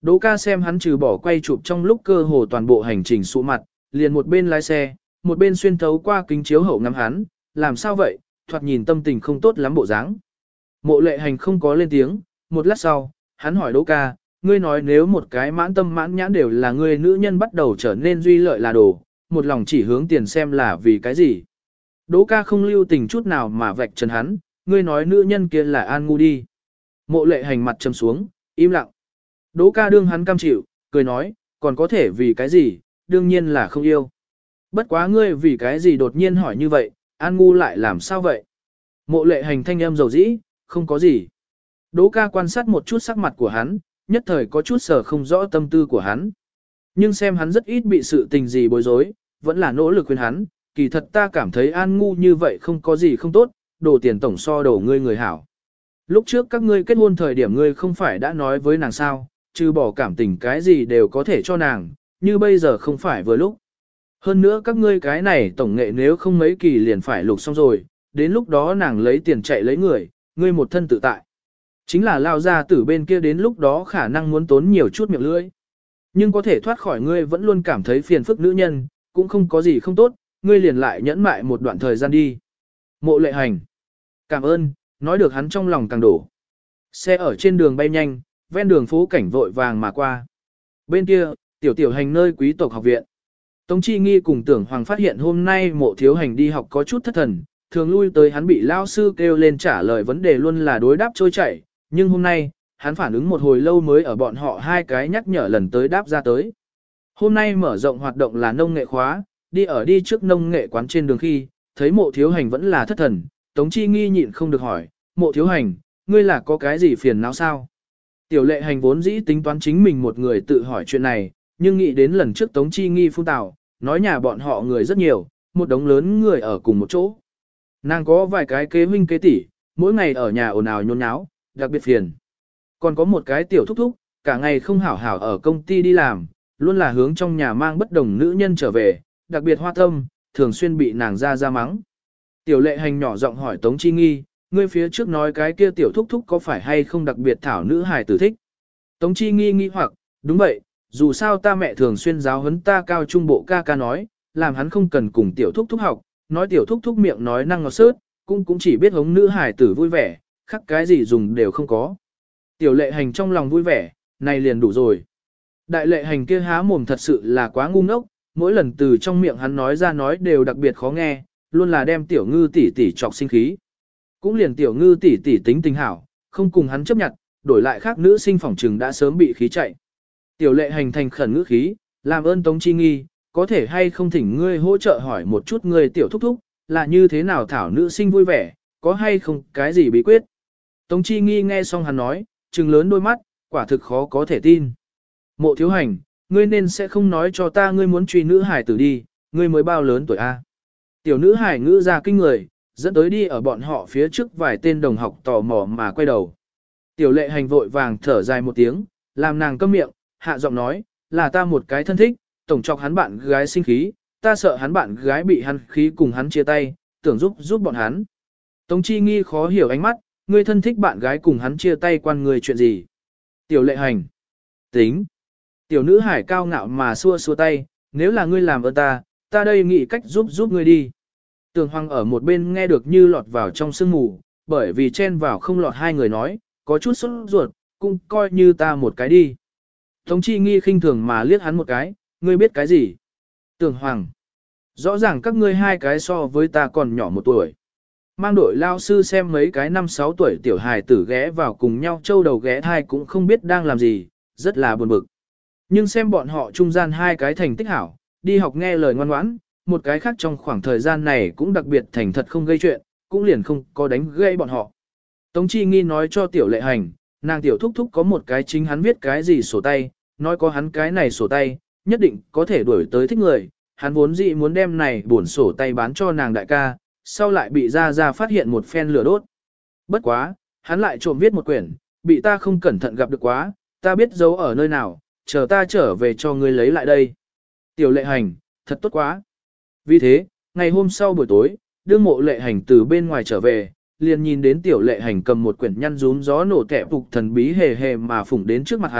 Đỗ ca xem hắn trừ bỏ quay chụp trong lúc cơ hồ toàn bộ hành trình sụ mặt, liền một bên lái xe, một bên xuyên thấu qua kính chiếu hậu ngắm hắn, làm sao vậy, thoạt nhìn tâm tình không tốt lắm bộ dáng. Mộ Lệ Hành không có lên tiếng, một lát sau, hắn hỏi Đỗ ca, ngươi nói nếu một cái mãn tâm mãn nhãn đều là ngươi nữ nhân bắt đầu trở nên duy lợi là đồ, một lòng chỉ hướng tiền xem là vì cái gì. Đỗ ca không lưu tình chút nào mà vạch trần hắn, ngươi nói nữ nhân kia là An Ngu đi. Mộ Lệ Hành mặt trầm xuống, im lặng. Đỗ ca đương hắn cam chịu, cười nói, còn có thể vì cái gì, đương nhiên là không yêu. Bất quá ngươi vì cái gì đột nhiên hỏi như vậy, An Ngu lại làm sao vậy? Mộ Lệ Hành thanh âm dầu dĩ, không có gì. Đỗ ca quan sát một chút sắc mặt của hắn, nhất thời có chút sở không rõ tâm tư của hắn. Nhưng xem hắn rất ít bị sự tình gì bối rối, vẫn là nỗ lực khuyên hắn, kỳ thật ta cảm thấy An Ngu như vậy không có gì không tốt, đồ tiền tổng so đổ ngươi người hảo. Lúc trước các ngươi kết hôn thời điểm ngươi không phải đã nói với nàng sao, trừ bỏ cảm tình cái gì đều có thể cho nàng, như bây giờ không phải vừa lúc. Hơn nữa các ngươi cái này tổng nghệ nếu không mấy kỳ liền phải lục xong rồi, đến lúc đó nàng lấy tiền chạy lấy người, ngươi một thân tự tại. Chính là lao ra từ bên kia đến lúc đó khả năng muốn tốn nhiều chút miệng lưỡi. Nhưng có thể thoát khỏi ngươi vẫn luôn cảm thấy phiền phức nữ nhân, cũng không có gì không tốt, ngươi liền lại nhẫn mại một đoạn thời gian đi. Mộ Lệ Hành. Cảm ơn, nói được hắn trong lòng càng đổ. Xe ở trên đường bay nhanh, ven đường phố cảnh vội vàng mà qua. Bên kia, tiểu hành nơi quý tộc học viện. Tống Chi Nghi cùng Tưởng Hoàng phát hiện hôm nay Mộ Thiếu Hành đi học có chút thất thần, thường lui tới hắn bị lao sư kêu lên trả lời vấn đề luôn là đối đáp trôi chảy, nhưng hôm nay, hắn phản ứng một hồi lâu mới ở bọn họ hai cái nhắc nhở lần tới đáp ra tới. Hôm nay mở rộng hoạt động là nông nghệ khóa, đi trước nông nghệ quán trên đường khi, thấy Mộ Thiếu Hành vẫn là thất thần, Tống Chi Nghi nhịn không được hỏi, Mộ Thiếu Hành, ngươi là có cái gì phiền não sao? Tiểu Lệ Hành vốn dĩ tính toán chính mình một người tự hỏi chuyện này, nhưng nghĩ đến lần trước Tống Chi Nghi phun tào, nói nhà bọn họ người rất nhiều, một đống lớn người ở cùng một chỗ. Nàng có vài cái kế huynh kế tỷ, mỗi ngày ở nhà ồn ào nhốn nháo, đặc biệt phiền. Còn có một cái tiểu thúc thúc, cả ngày không hảo hảo ở công ty đi làm, luôn là hướng trong nhà mang bất đồng nữ nhân trở về, đặc biệt hoa tâm, thường xuyên bị nàng ra mắng. Tiểu Lệ Hành nhỏ giọng hỏi Tống Chi Nghi, ngươi phía trước nói cái kia tiểu thúc thúc có phải hay không đặc biệt thảo nữ hài tử thích. Tống Chi Nghi nghi hoặc, đúng vậy, dù sao ta mẹ thường xuyên giáo huấn ta cao trung bộ ca ca nói, làm hắn không cần cùng tiểu thúc thúc học, nói tiểu thúc thúc miệng nói năng ngọt sớt, cũng chỉ biết hống nữ hài tử vui vẻ, khắc cái gì dùng đều không có. Tiểu Lệ Hành trong lòng vui vẻ, này liền đủ rồi. Đại Lệ Hành kia há mồm thật sự là quá ngu ngốc, mỗi lần từ trong miệng hắn nói ra nói đều đặc biệt khó nghe, luôn là đem tiểu ngư tỷ tỷ chọc sinh khí. Cũng liền tiểu ngư tỷ tỷ tính tình hảo, không cùng hắn chấp nhận, đổi lại khác nữ sinh phỏng trừng đã sớm bị khí chạy. Tiểu Lệ Hành thành khẩn ngữ khí, làm ơn Tống Chi Nghi, có thể hay không thỉnh ngươi hỗ trợ hỏi một chút ngươi tiểu thúc thúc, là như thế nào thảo nữ sinh vui vẻ, có hay không cái gì bí quyết. Tống Chi Nghi nghe xong hắn nói, trừng lớn đôi mắt, quả thực khó có thể tin. Mộ Thiếu Hành, ngươi nên sẽ không nói cho ta ngươi muốn truy nữ hải tử đi, ngươi mới bao lớn tuổi A. Tiểu nữ hải ngữ ra kinh người, dẫn tới đi ở bọn họ phía trước vài tên đồng học tò mò mà quay đầu. Tiểu Lệ Hành vội vàng thở dài một tiếng, làm nàng câm miệng, hạ giọng nói, là ta một cái thân thích, tổng chọc hắn bạn gái sinh khí, ta sợ hắn bạn gái bị hắn khí cùng hắn chia tay, tưởng giúp bọn hắn. Tống Chi Nghi khó hiểu ánh mắt, ngươi thân thích bạn gái cùng hắn chia tay quan người chuyện gì. Tiểu Lệ Hành, tính. Tiểu nữ hải cao ngạo mà xua tay, nếu là ngươi làm ơn ta đây nghĩ cách giúp ngươi đi. Tường Hoàng ở một bên nghe được như lọt vào trong sương mù, bởi vì chen vào không lọt hai người nói, có chút sốt ruột, cũng coi như ta một cái đi. Tống Chi Nghi khinh thường mà liếc hắn một cái, ngươi biết cái gì? Tường Hoàng, rõ ràng các ngươi hai cái so với ta còn nhỏ một tuổi. Mang đội lao sư xem mấy cái 5-6 tuổi tiểu hài tử ghé vào cùng nhau châu đầu ghé thai cũng không biết đang làm gì, rất là buồn bực. Nhưng xem bọn họ trung gian hai cái thành tích hảo, đi học nghe lời ngoan ngoãn, một cái khác trong khoảng thời gian này cũng đặc biệt thành thật không gây chuyện, cũng liền không có đánh gây bọn họ. Tống Chi Nghi nói cho Tiểu Lệ Hành, nàng tiểu thúc thúc có một cái chính hắn viết cái gì sổ tay, nói có hắn cái này sổ tay, nhất định có thể đuổi tới thích người, hắn vốn dĩ muốn đem này buồn sổ tay bán cho nàng đại ca, sau lại bị ra phát hiện một phen lửa đốt. Bất quá, hắn lại trộm viết một quyển, bị ta không cẩn thận gặp được quá, ta biết giấu ở nơi nào, chờ ta trở về cho ngươi lấy lại đây. Tiểu Lệ Hành, thật tốt quá. Vì thế, ngày hôm sau buổi tối, đương Mộ Lệ Hành từ bên ngoài trở về, liền nhìn đến Tiểu Lệ Hành cầm một quyển nhăn rúm gió nổ tẻ phục thần bí hề hề mà phủng đến trước mặt hắn,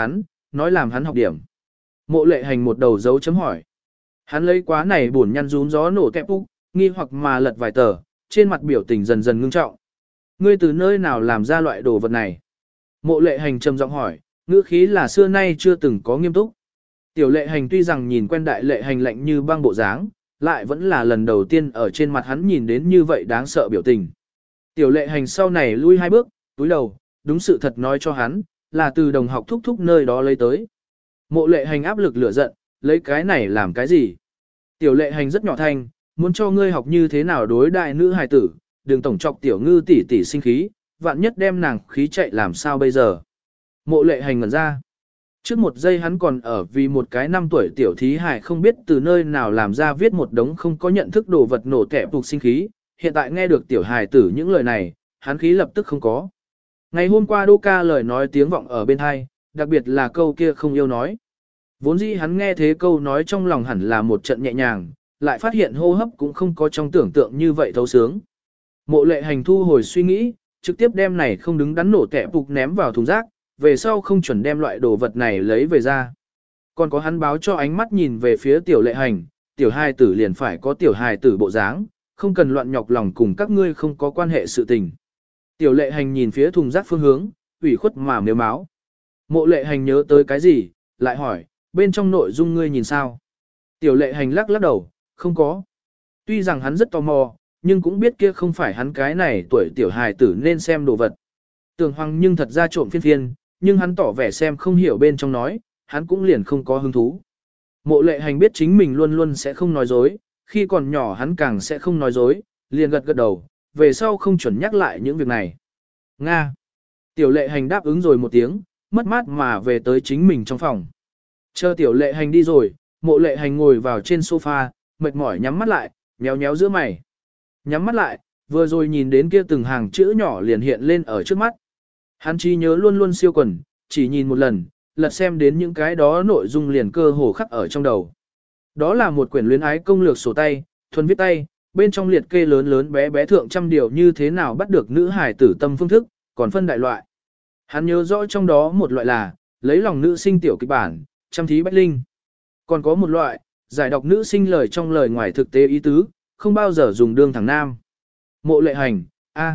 nói làm hắn học điểm. Mộ lệ hành một đầu dấu chấm hỏi. Hắn lấy quá này buồn nhăn rún gió nổ tẹp úc, nghi hoặc mà lật vài tờ, trên mặt biểu tình dần dần ngưng trọng. Ngươi từ nơi nào làm ra loại đồ vật này? Mộ lệ hành trầm giọng hỏi, ngữ khí là xưa nay chưa từng có nghiêm túc. Tiểu lệ hành tuy rằng nhìn quen đại lệ hành lạnh như băng bộ dáng, lại vẫn là lần đầu tiên ở trên mặt hắn nhìn đến như vậy đáng sợ biểu tình. Tiểu lệ hành sau này lui 2 bước, túi đầu, đúng sự thật nói cho hắn, là từ đồng học thúc thúc nơi đó lấy tới. Mộ lệ hành áp lực lửa giận, lấy cái này làm cái gì? Tiểu lệ hành rất nhỏ thanh, muốn cho ngươi học như thế nào đối đại nữ hài tử, đừng tổng trọc tiểu ngư tỷ tỷ sinh khí, vạn nhất đem nàng khí chạy làm sao bây giờ. Mộ lệ hành ngẩn ra. Trước một giây hắn còn ở vì một cái 5 tuổi tiểu thí hài không biết từ nơi nào làm ra viết một đống không có nhận thức đồ vật nổ tẹp phục sinh khí, hiện tại nghe được tiểu hài tử những lời này, hắn khí lập tức không có. Ngày hôm qua Đô ca lời nói tiếng vọng ở bên hai, đặc biệt là câu kia không yêu nói. Vốn dĩ hắn nghe thế câu nói trong lòng hẳn là một trận nhẹ nhàng, lại phát hiện hô hấp cũng không có trong tưởng tượng như vậy thấu sướng. Mộ lệ hành thu hồi suy nghĩ, trực tiếp đem này không đứng đắn nổ tẹp phục ném vào thùng rác, về sau không chuẩn đem loại đồ vật này lấy về ra. Còn có hắn báo cho ánh mắt nhìn về phía tiểu lệ hành, tiểu hài tử liền phải có tiểu hài tử bộ dáng, không cần loạn nhọc lòng cùng các ngươi không có quan hệ sự tình. Tiểu lệ hành nhìn phía thùng rác phương hướng, ủy khuất mà mếu máu. Mộ lệ hành nhớ tới cái gì, lại hỏi, bên trong nội dung ngươi nhìn sao? Tiểu lệ hành lắc lắc đầu, không có. Tuy rằng hắn rất tò mò, nhưng cũng biết kia không phải hắn cái này tuổi tiểu hài tử nên xem đồ vật. Tường Hoàng nhưng thật ra trộm phiên phiên, nhưng hắn tỏ vẻ xem không hiểu bên trong nói, hắn cũng liền không có hứng thú. Mộ lệ hành biết chính mình luôn luôn sẽ không nói dối, khi còn nhỏ hắn càng sẽ không nói dối, liền gật gật đầu, về sau không chuẩn nhắc lại những việc này. Nga. Tiểu lệ hành đáp ứng rồi một tiếng, mất mát mà về tới chính mình trong phòng. Chờ tiểu lệ hành đi rồi, mộ lệ hành ngồi vào trên sofa, mệt mỏi nhắm mắt lại, nhéo nhéo giữa mày. Nhắm mắt lại, vừa rồi nhìn đến kia từng hàng chữ nhỏ liền hiện lên ở trước mắt. Hắn trí nhớ luôn luôn siêu quần, chỉ nhìn một lần, lật xem đến những cái đó nội dung liền cơ hồ khắc ở trong đầu. Đó là một quyển luyến ái công lược sổ tay, thuần viết tay, bên trong liệt kê lớn lớn bé bé thượng trăm điều như thế nào bắt được nữ hài tử tâm phương thức, còn phân đại loại. Hắn nhớ rõ trong đó một loại là, lấy lòng nữ sinh tiểu kịch bản, chăm thí bách linh. Còn có một loại, giải đọc nữ sinh lời trong lời ngoài thực tế ý tứ, không bao giờ dùng đương thẳng nam. Mộ lệ hành,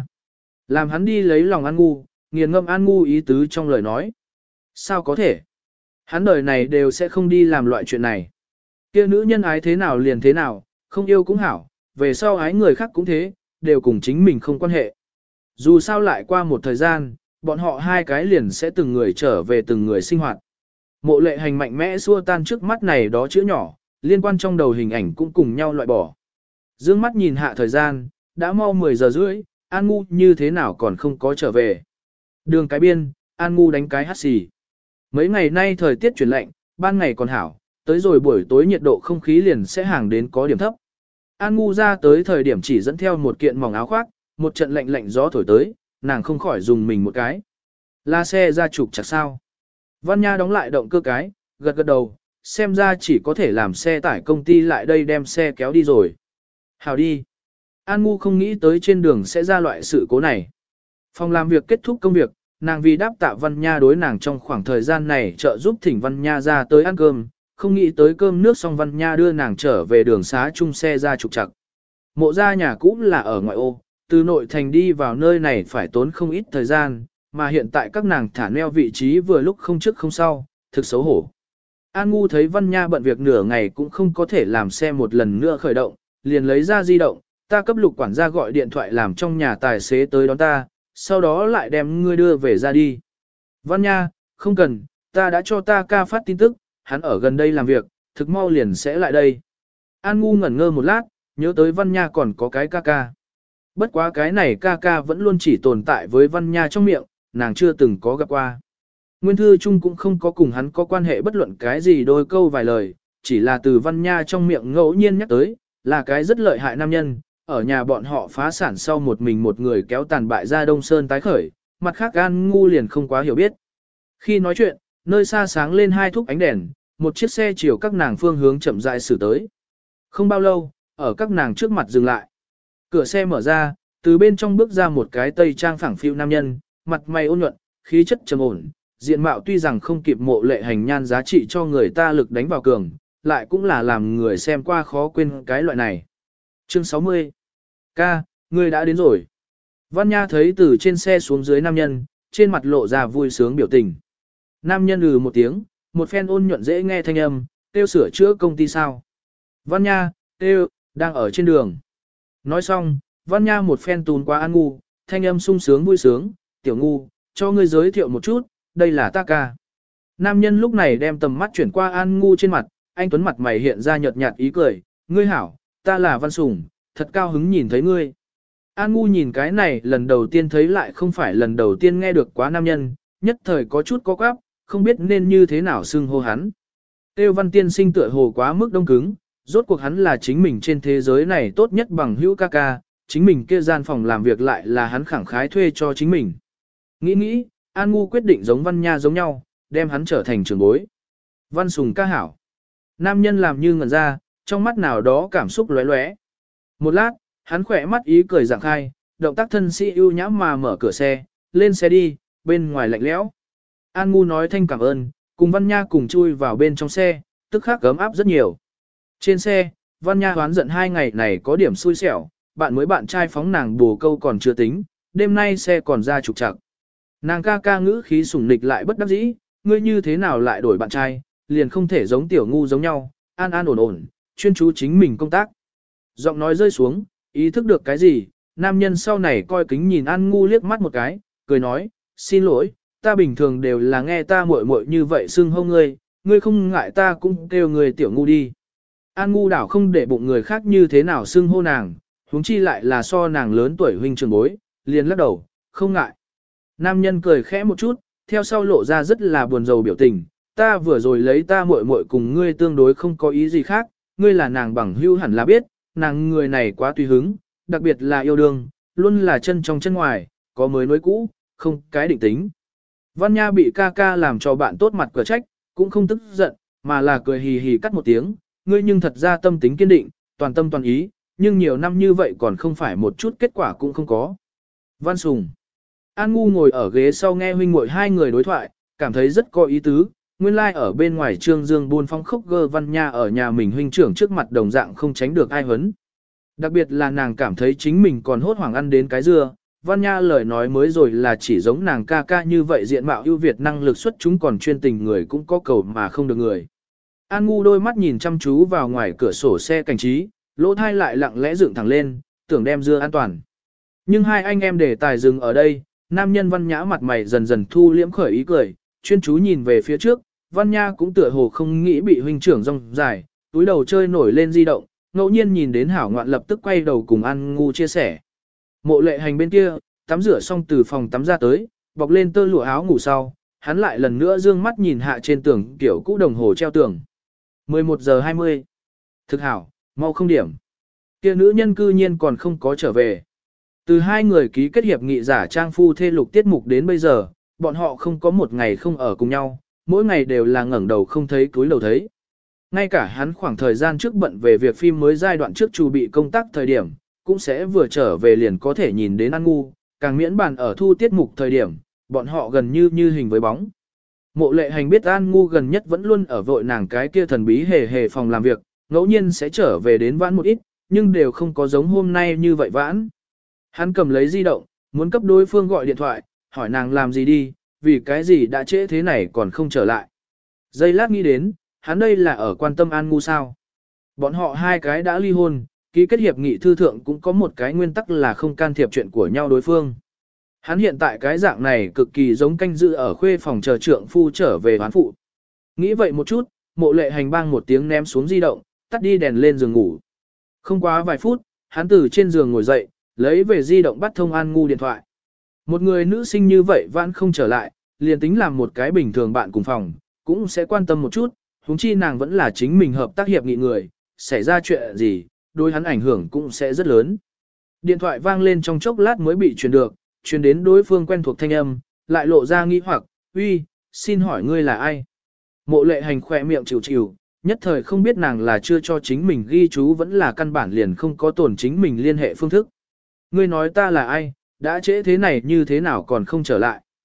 làm hắn đi lấy lòng An Ngu, nghiền ngâm An Ngu ý tứ trong lời nói. Sao có thể? Hắn đời này đều sẽ không đi làm loại chuyện này. Kia nữ nhân ái thế nào liền thế nào, không yêu cũng hảo, về sau ái người khác cũng thế, đều cùng chính mình không quan hệ. Dù sao lại qua một thời gian, bọn họ hai cái liền sẽ từng người trở về từng người sinh hoạt. Mộ lệ hành mạnh mẽ xua tan trước mắt này đó chữ nhỏ, liên quan trong đầu hình ảnh cũng cùng nhau loại bỏ. Dương mắt nhìn hạ thời gian, đã mau 10 giờ rưỡi, An Ngu như thế nào còn không có trở về. Đường cái biên, An Ngu đánh cái hắt xì. Mấy ngày nay thời tiết chuyển lạnh, ban ngày còn hảo, tới rồi buổi tối nhiệt độ không khí liền sẽ hàng đến có điểm thấp. An Ngu ra tới thời điểm chỉ dẫn theo một kiện mỏng áo khoác, một trận lạnh lạnh gió thổi tới, nàng không khỏi dùng mình một cái. La xe ra trục chặt sao. Văn Nha đóng lại động cơ cái, gật gật đầu, xem ra chỉ có thể làm xe tải công ty lại đây đem xe kéo đi rồi. Hào đi. An Ngu không nghĩ tới trên đường sẽ ra loại sự cố này. Phòng làm việc kết thúc công việc, nàng vì đáp tạ Văn Nha đối nàng trong khoảng thời gian này trợ giúp thỉnh Văn Nha ra tới ăn cơm, không nghĩ tới cơm nước xong Văn Nha đưa nàng trở về đường xá chung xe ra trục trặc. Mộ gia nhà cũ là ở ngoại ô, từ nội thành đi vào nơi này phải tốn không ít thời gian, mà hiện tại các nàng thả neo vị trí vừa lúc không trước không sau, thực xấu hổ. An Ngu thấy Văn Nha bận việc nửa ngày cũng không có thể làm xe một lần nữa khởi động, liền lấy ra di động, ta cấp Lục quản gia gọi điện thoại làm trong nhà tài xế tới đón ta, sau đó lại đem ngươi đưa về ra đi. Văn Nha, không cần, ta đã cho ta ca phát tin tức, hắn ở gần đây làm việc, thực mau liền sẽ lại đây. An Ngu ngẩn ngơ một lát, nhớ tới Văn Nha còn có cái ca ca. Bất quá cái này ca ca vẫn luôn chỉ tồn tại với Văn Nha trong miệng, nàng chưa từng có gặp qua. Nguyên thư chung cũng không có cùng hắn có quan hệ bất luận cái gì đôi câu vài lời, chỉ là từ Văn Nha trong miệng ngẫu nhiên nhắc tới, là cái rất lợi hại nam nhân, ở nhà bọn họ phá sản sau một mình một người kéo tàn bại ra Đông Sơn tái khởi, mặt khác An Ngu liền không quá hiểu biết. Khi nói chuyện, nơi xa sáng lên 2 thúc ánh đèn, một chiếc xe chiều các nàng phương hướng chậm rãi xử tới. Không bao lâu, ở các nàng trước mặt dừng lại. Cửa xe mở ra, từ bên trong bước ra một cái tây trang phẳng phiu nam nhân, mặt mày ôn nhuận, khí chất trầm ổn, diện mạo tuy rằng không kịp Mộ Lệ Hành nhan giá trị cho người ta lực đánh vào cường, lại cũng là làm người xem qua khó quên cái loại này. Chương 60. Ca, ngươi đã đến rồi. Văn Nha thấy từ trên xe xuống dưới nam nhân, trên mặt lộ ra vui sướng biểu tình. Nam nhân một tiếng, một phen ôn nhuận dễ nghe thanh âm, tiêu sửa chữa công ty sao. Văn Nha, tiêu, đang ở trên đường. Nói xong, Văn Nha một phen tún qua An Ngu, thanh âm sung sướng vui sướng, tiểu Ngu, cho ngươi giới thiệu một chút, đây là ta ca. Nam nhân lúc này đem tầm mắt chuyển qua An Ngu trên mặt, anh tuấn mặt mày hiện ra nhợt nhạt ý cười, ngươi hảo, ta là Văn Sùng, thật cao hứng nhìn thấy ngươi. An Ngu nhìn cái này lần đầu tiên thấy lại không phải lần đầu tiên nghe được quá nam nhân, nhất thời có chút có quáp, không biết nên như thế nào xưng hô hắn. Têu Văn tiên sinh tựa hồ quá mức đông cứng, rốt cuộc hắn là chính mình trên thế giới này tốt nhất bằng hữu ca ca, chính mình kia gian phòng làm việc lại là hắn khẳng khái thuê cho chính mình. Nghĩ, An Ngu quyết định giống Văn Nha giống nhau, đem hắn trở thành trưởng bối. Văn Sùng ca hảo. Nam nhân làm như ngẩn ra, trong mắt nào đó cảm xúc lóe lóe. Một lát, hắn khỏe mắt ý cười dạng khai, động tác thân sĩ ưu nhãm mà mở cửa xe, lên xe đi, bên ngoài lạnh lẽo. An Ngu nói thanh cảm ơn, cùng Văn Nha cùng chui vào bên trong xe, tức khắc ấm áp rất nhiều. Trên xe, Văn Nha hoán giận 2 ngày này có điểm xui xẻo, bạn trai phóng nàng bồ câu còn chưa tính, đêm nay xe còn ra trục trặc. Nàng ca ca ngữ khí sủng nịch lại bất đắc dĩ, ngươi như thế nào lại đổi bạn trai, liền không thể giống tiểu Ngu giống nhau, an an ổn ổn, chuyên chú chính mình công tác. Giọng nói rơi xuống, ý thức được cái gì, nam nhân sau này coi kính nhìn An Ngu liếc mắt một cái, cười nói, xin lỗi, ta bình thường đều là nghe ta muội muội như vậy xưng hô ngươi, ngươi không ngại ta cũng kêu người tiểu Ngu đi. An Ngu đảo không để bụng người khác như thế nào xưng hô nàng, huống chi lại là so nàng lớn tuổi huynh trưởng bối, liền lắc đầu, không ngại. Nam nhân cười khẽ một chút, theo sau lộ ra rất là buồn rầu biểu tình, ta vừa rồi lấy ta muội muội cùng ngươi tương đối không có ý gì khác, ngươi là nàng bằng hữu hẳn là biết, nàng người này quá tùy hứng, đặc biệt là yêu đương, luôn là chân trong chân ngoài, có mới nối cũ, không cái định tính. Văn Nha bị ca ca làm cho bạn tốt mặt cửa trách, cũng không tức giận, mà là cười hì hì cắt một tiếng, ngươi nhưng thật ra tâm tính kiên định, toàn tâm toàn ý, nhưng nhiều năm như vậy còn không phải một chút kết quả cũng không có. Văn Sùng. An Ngu ngồi ở ghế sau nghe huynh muội hai người đối thoại, cảm thấy rất có ý tứ, nguyên lai like ở bên ngoài Trương Dương buôn phong khốc gơ Văn Nha ở nhà mình huynh trưởng trước mặt đồng dạng không tránh được ai hấn. Đặc biệt là nàng cảm thấy chính mình còn hốt hoảng ăn đến cái dưa, Văn Nha lời nói mới rồi là chỉ giống nàng ca ca như vậy diện mạo ưu việt năng lực xuất chúng còn chuyên tình người cũng có cầu mà không được người. An Ngu đôi mắt nhìn chăm chú vào ngoài cửa sổ xe cảnh trí, lỗ thai lại lặng lẽ dựng thẳng lên, tưởng đem dưa an toàn. Nhưng hai anh em để tài dừng ở đây, nam nhân Văn Nhã mặt mày dần dần thu liễm khởi ý cười, chuyên chú nhìn về phía trước, Văn Nha cũng tựa hồ không nghĩ bị huynh trưởng rong dài, túi đầu chơi nổi lên di động, ngẫu nhiên nhìn đến hảo ngoạn lập tức quay đầu cùng An Ngu chia sẻ. Mộ Lệ Hành bên kia, tắm rửa xong từ phòng tắm ra tới, bọc lên tơ lụa áo ngủ sau, hắn lại lần nữa dương mắt nhìn hạ trên tường kiểu cũ đồng hồ treo tường. 11 giờ 20. Thực hảo, mau không điểm. Kia nữ nhân cư nhiên còn không có trở về. Từ hai người ký kết hiệp nghị giả trang phu thê lục tiết mục đến bây giờ, bọn họ không có một ngày không ở cùng nhau, mỗi ngày đều là ngẩng đầu không thấy cúi đầu thấy. Ngay cả hắn khoảng thời gian trước bận về việc phim mới giai đoạn trước chuẩn bị công tác thời điểm, cũng sẽ vừa trở về liền có thể nhìn đến An Ngu, càng miễn bàn ở thu tiết mục thời điểm, bọn họ gần như hình với bóng. Mộ Lệ Hành biết An Ngu gần nhất vẫn luôn ở vội nàng cái kia thần bí hề hề phòng làm việc, ngẫu nhiên sẽ trở về đến vãn một ít, nhưng đều không có giống hôm nay như vậy vãn. Hắn cầm lấy di động, muốn cấp đối phương gọi điện thoại, hỏi nàng làm gì đi, vì cái gì đã trễ thế này còn không trở lại. Giây lát nghĩ đến, hắn đây là ở quan tâm An Ngu sao. Bọn họ hai cái đã ly hôn, ký kết hiệp nghị thư thượng cũng có một cái nguyên tắc là không can thiệp chuyện của nhau đối phương. Hắn hiện tại cái dạng này cực kỳ giống canh giữ ở khuê phòng chờ trượng phu trở về hoán phụ. Nghĩ vậy một chút, Mộ Lệ Hành bang một tiếng ném xuống di động, tắt đi đèn lên giường ngủ. Không quá vài phút, hắn từ trên giường ngồi dậy, lấy về di động bắt thông An Ngu điện thoại. Một người nữ sinh như vậy vẫn không trở lại, liền tính làm một cái bình thường bạn cùng phòng, cũng sẽ quan tâm một chút, huống chi nàng vẫn là chính mình hợp tác hiệp nghị người, xảy ra chuyện gì, đối hắn ảnh hưởng cũng sẽ rất lớn. Điện thoại vang lên trong chốc lát mới bị truyền được, truyền đến đối phương quen thuộc thanh âm, lại lộ ra nghi hoặc, uy, xin hỏi ngươi là ai? Mộ Lệ Hành khỏe miệng chịu chịu, nhất thời không biết nàng là chưa cho chính mình ghi chú vẫn là căn bản liền không có tổn chính mình liên hệ phương thức. Ngươi nói ta là ai, đã trễ thế này như thế nào còn không trở lại.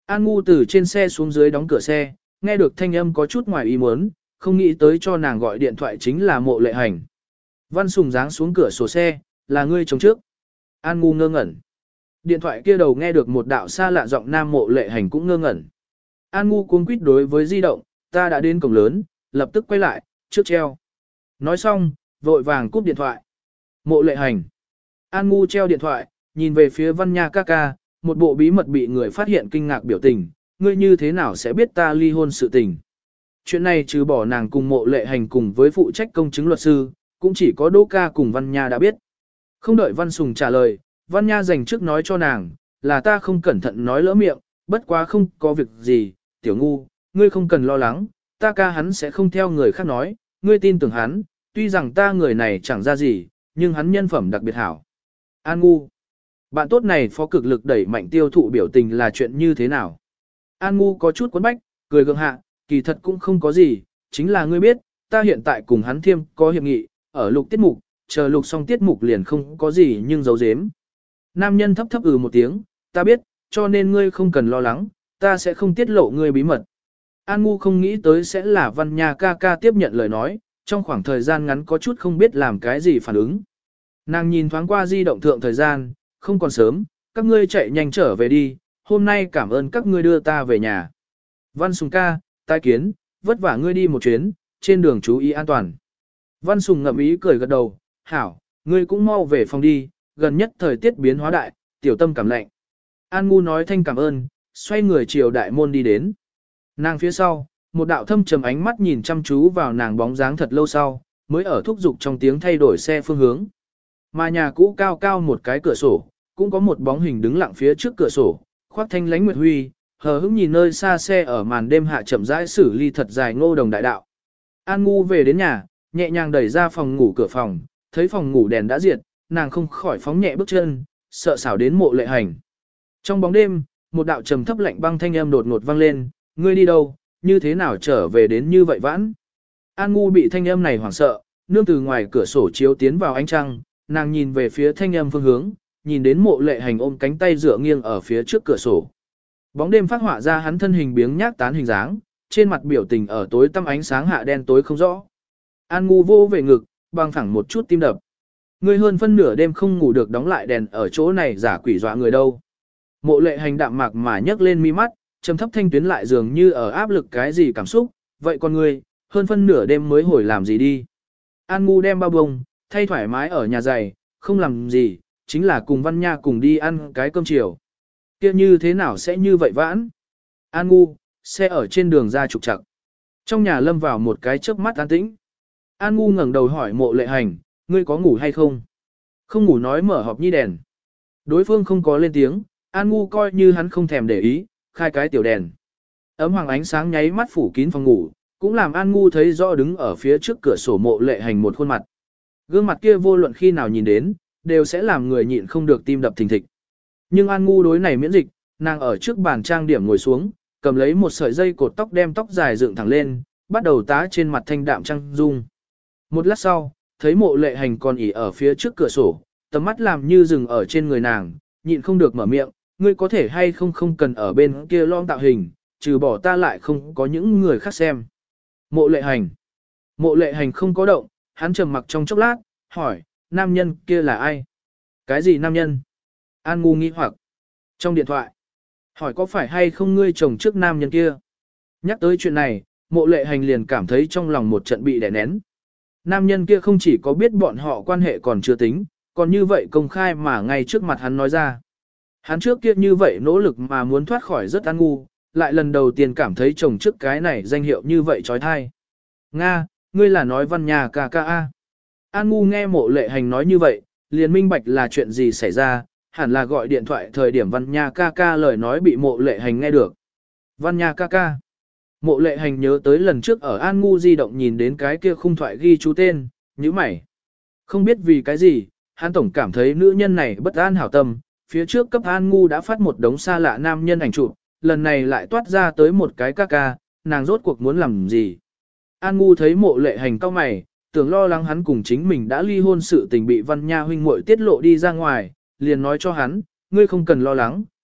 An Ngu từ trên xe xuống dưới đóng cửa xe, nghe được thanh âm có chút ngoài ý muốn, không nghĩ tới cho nàng gọi điện thoại chính là Mộ Lệ Hành. Văn Sùng giáng xuống cửa sổ xe, là ngươi chống trước. An Ngu ngơ ngẩn. Điện thoại kia đầu nghe được một đạo xa lạ giọng nam Mộ Lệ Hành cũng ngơ ngẩn. An Ngu cuống quýt đối với di động, ta đã đến cổng lớn, lập tức quay lại, trước treo. Nói xong, vội vàng cúp điện thoại. Mộ Lệ Hành. An Ngu treo điện thoại, nhìn về phía Văn Nha ca ca, một bộ bí mật bị người phát hiện kinh ngạc biểu tình, ngươi như thế nào sẽ biết ta ly hôn sự tình. Chuyện này trừ bỏ nàng cùng Mộ Lệ Hành cùng với phụ trách công chứng luật sư, cũng chỉ có Đỗ ca cùng Văn Nha đã biết. Không đợi Văn Sùng trả lời, Văn Nha dành trước nói cho nàng, là ta không cẩn thận nói lỡ miệng, bất quá không có việc gì, tiểu ngu, ngươi không cần lo lắng, ta ca hắn sẽ không theo người khác nói, ngươi tin tưởng hắn, tuy rằng ta người này chẳng ra gì, nhưng hắn nhân phẩm đặc biệt hảo. An Ngu. Bạn tốt này phó cực lực đẩy mạnh tiêu thụ biểu tình là chuyện như thế nào? An Ngu có chút quấn bách, cười gượng hạ, kỳ thật cũng không có gì, chính là ngươi biết, ta hiện tại cùng hắn thiêm có hiệp nghị, ở lục tiết mục, chờ lục xong tiết mục liền không có gì nhưng giấu giếm. Nam nhân thấp thấp một tiếng, ta biết, cho nên ngươi không cần lo lắng, ta sẽ không tiết lộ ngươi bí mật. An Ngu không nghĩ tới sẽ là Văn Nha ca ca tiếp nhận lời nói, trong khoảng thời gian ngắn có chút không biết làm cái gì phản ứng. Nàng nhìn thoáng qua di động thượng thời gian, không còn sớm, các ngươi chạy nhanh trở về đi, hôm nay cảm ơn các ngươi đưa ta về nhà. Văn Sùng ca, tai kiến, vất vả ngươi đi một chuyến, trên đường chú ý an toàn. Văn Sùng ngậm ý cười gật đầu, hảo, ngươi cũng mau về phòng đi, gần nhất thời tiết biến hóa đại, tiểu tâm cảm lạnh. An Ngu nói thanh cảm ơn, xoay người chiều đại môn đi đến. Nàng phía sau, một đạo thâm trầm ánh mắt nhìn chăm chú vào nàng bóng dáng thật lâu sau, mới ở thúc giục trong tiếng thay đổi xe phương hướng. Mà nhà cũ cao cao một cái cửa sổ, cũng có một bóng hình đứng lặng phía trước cửa sổ, khoác thanh lánh nguyệt huy, hờ hững nhìn nơi xa xe ở màn đêm hạ chậm rãi xử ly thật dài Ngô Đồng đại đạo. An Ngu về đến nhà, nhẹ nhàng đẩy ra phòng ngủ cửa phòng, thấy phòng ngủ đèn đã diệt, nàng không khỏi phóng nhẹ bước chân, sợ xảo đến Mộ Lệ Hành. Trong bóng đêm, một đạo trầm thấp lạnh băng thanh âm đột ngột vang lên, ngươi đi đâu, như thế nào trở về đến như vậy vãn. An Ngu bị thanh âm này hoảng sợ, nương từ ngoài cửa sổ chiếu tiến vào ánh trăng, nàng nhìn về phía thanh âm phương hướng, nhìn đến Mộ Lệ Hành ôm cánh tay dựa nghiêng ở phía trước cửa sổ. Bóng đêm phát họa ra hắn thân hình biếng nhác tán hình dáng, trên mặt biểu tình ở tối tăm ánh sáng hạ đen tối không rõ. An Ngu vô về ngực, bằng thẳng một chút tim đập. Ngươi hơn phân nửa đêm không ngủ được đóng lại đèn ở chỗ này giả quỷ dọa người đâu. Mộ Lệ Hành đạm mạc mà nhấc lên mi mắt, trầm thấp thanh tuyến lại dường như ở áp lực cái gì cảm xúc, vậy con ngươi, hơn phân nửa đêm mới hồi làm gì đi. An Ngu đem bao bông, thay thoải mái ở nhà giày, không làm gì, chính là cùng Văn Nha cùng đi ăn cái cơm chiều. Kia như thế nào sẽ như vậy vãn? An Ngu, xe ở trên đường ra trục trặc. Trong nhà lâm vào một cái chớp mắt an tĩnh. An Ngu ngẩng đầu hỏi Mộ Lệ Hành, ngươi có ngủ hay không? Không ngủ nói mở họp nhi đèn. Đối phương không có lên tiếng, An Ngu coi như hắn không thèm để ý, khai cái tiểu đèn. Ấm hoàng ánh sáng nháy mắt phủ kín phòng ngủ, cũng làm An Ngu thấy rõ đứng ở phía trước cửa sổ Mộ Lệ Hành một khuôn mặt. Gương mặt kia vô luận khi nào nhìn đến, đều sẽ làm người nhịn không được tim đập thình thịch. Nhưng An Ngu đối này miễn dịch, nàng ở trước bàn trang điểm ngồi xuống, cầm lấy một sợi dây cột tóc đem tóc dài dựng thẳng lên, bắt đầu tá trên mặt thanh đạm trang dung. Một lát sau, thấy Mộ Lệ Hành còn ỉ ở phía trước cửa sổ, tầm mắt làm như dừng ở trên người nàng, nhịn không được mở miệng, ngươi có thể hay không cần ở bên kia lom tạo hình, trừ bỏ ta lại không có những người khác xem. Mộ Lệ Hành. Mộ Lệ Hành không có động, hắn trầm mặc trong chốc lát, hỏi, nam nhân kia là ai? Cái gì nam nhân? An Ngu nghi hoặc. Trong điện thoại, hỏi có phải hay không ngươi chồng trước nam nhân kia? Nhắc tới chuyện này, Mộ Lệ Hành liền cảm thấy trong lòng một trận bị đè nén. Nam nhân kia không chỉ có biết bọn họ quan hệ còn chưa tính, còn như vậy công khai mà ngay trước mặt hắn nói ra. Hắn trước kia như vậy nỗ lực mà muốn thoát khỏi rất An Ngu, lại lần đầu tiên cảm thấy chồng trước cái này danh hiệu như vậy trói thai. Nga, ngươi là nói Văn Nha ca ca a. An Ngu nghe Mộ Lệ Hành nói như vậy, liền minh bạch là chuyện gì xảy ra, hẳn là gọi điện thoại thời điểm Văn Nha ca ca lời nói bị Mộ Lệ Hành nghe được. Văn Nha ca ca. Mộ Lệ Hành nhớ tới lần trước ở An Ngu di động nhìn đến cái kia khung thoại ghi chú tên, nhíu mày. Không biết vì cái gì, hắn tổng cảm thấy nữ nhân này bất an hảo tâm, phía trước cấp An Ngu đã phát một đống xa lạ nam nhân ảnh chụp, lần này lại toát ra tới một cái ca ca, nàng rốt cuộc muốn làm gì. An Ngu thấy Mộ Lệ Hành cau mày, tưởng lo lắng hắn cùng chính mình đã ly hôn sự tình bị Văn Nha huynh muội tiết lộ đi ra ngoài, liền nói cho hắn, ngươi không cần lo lắng,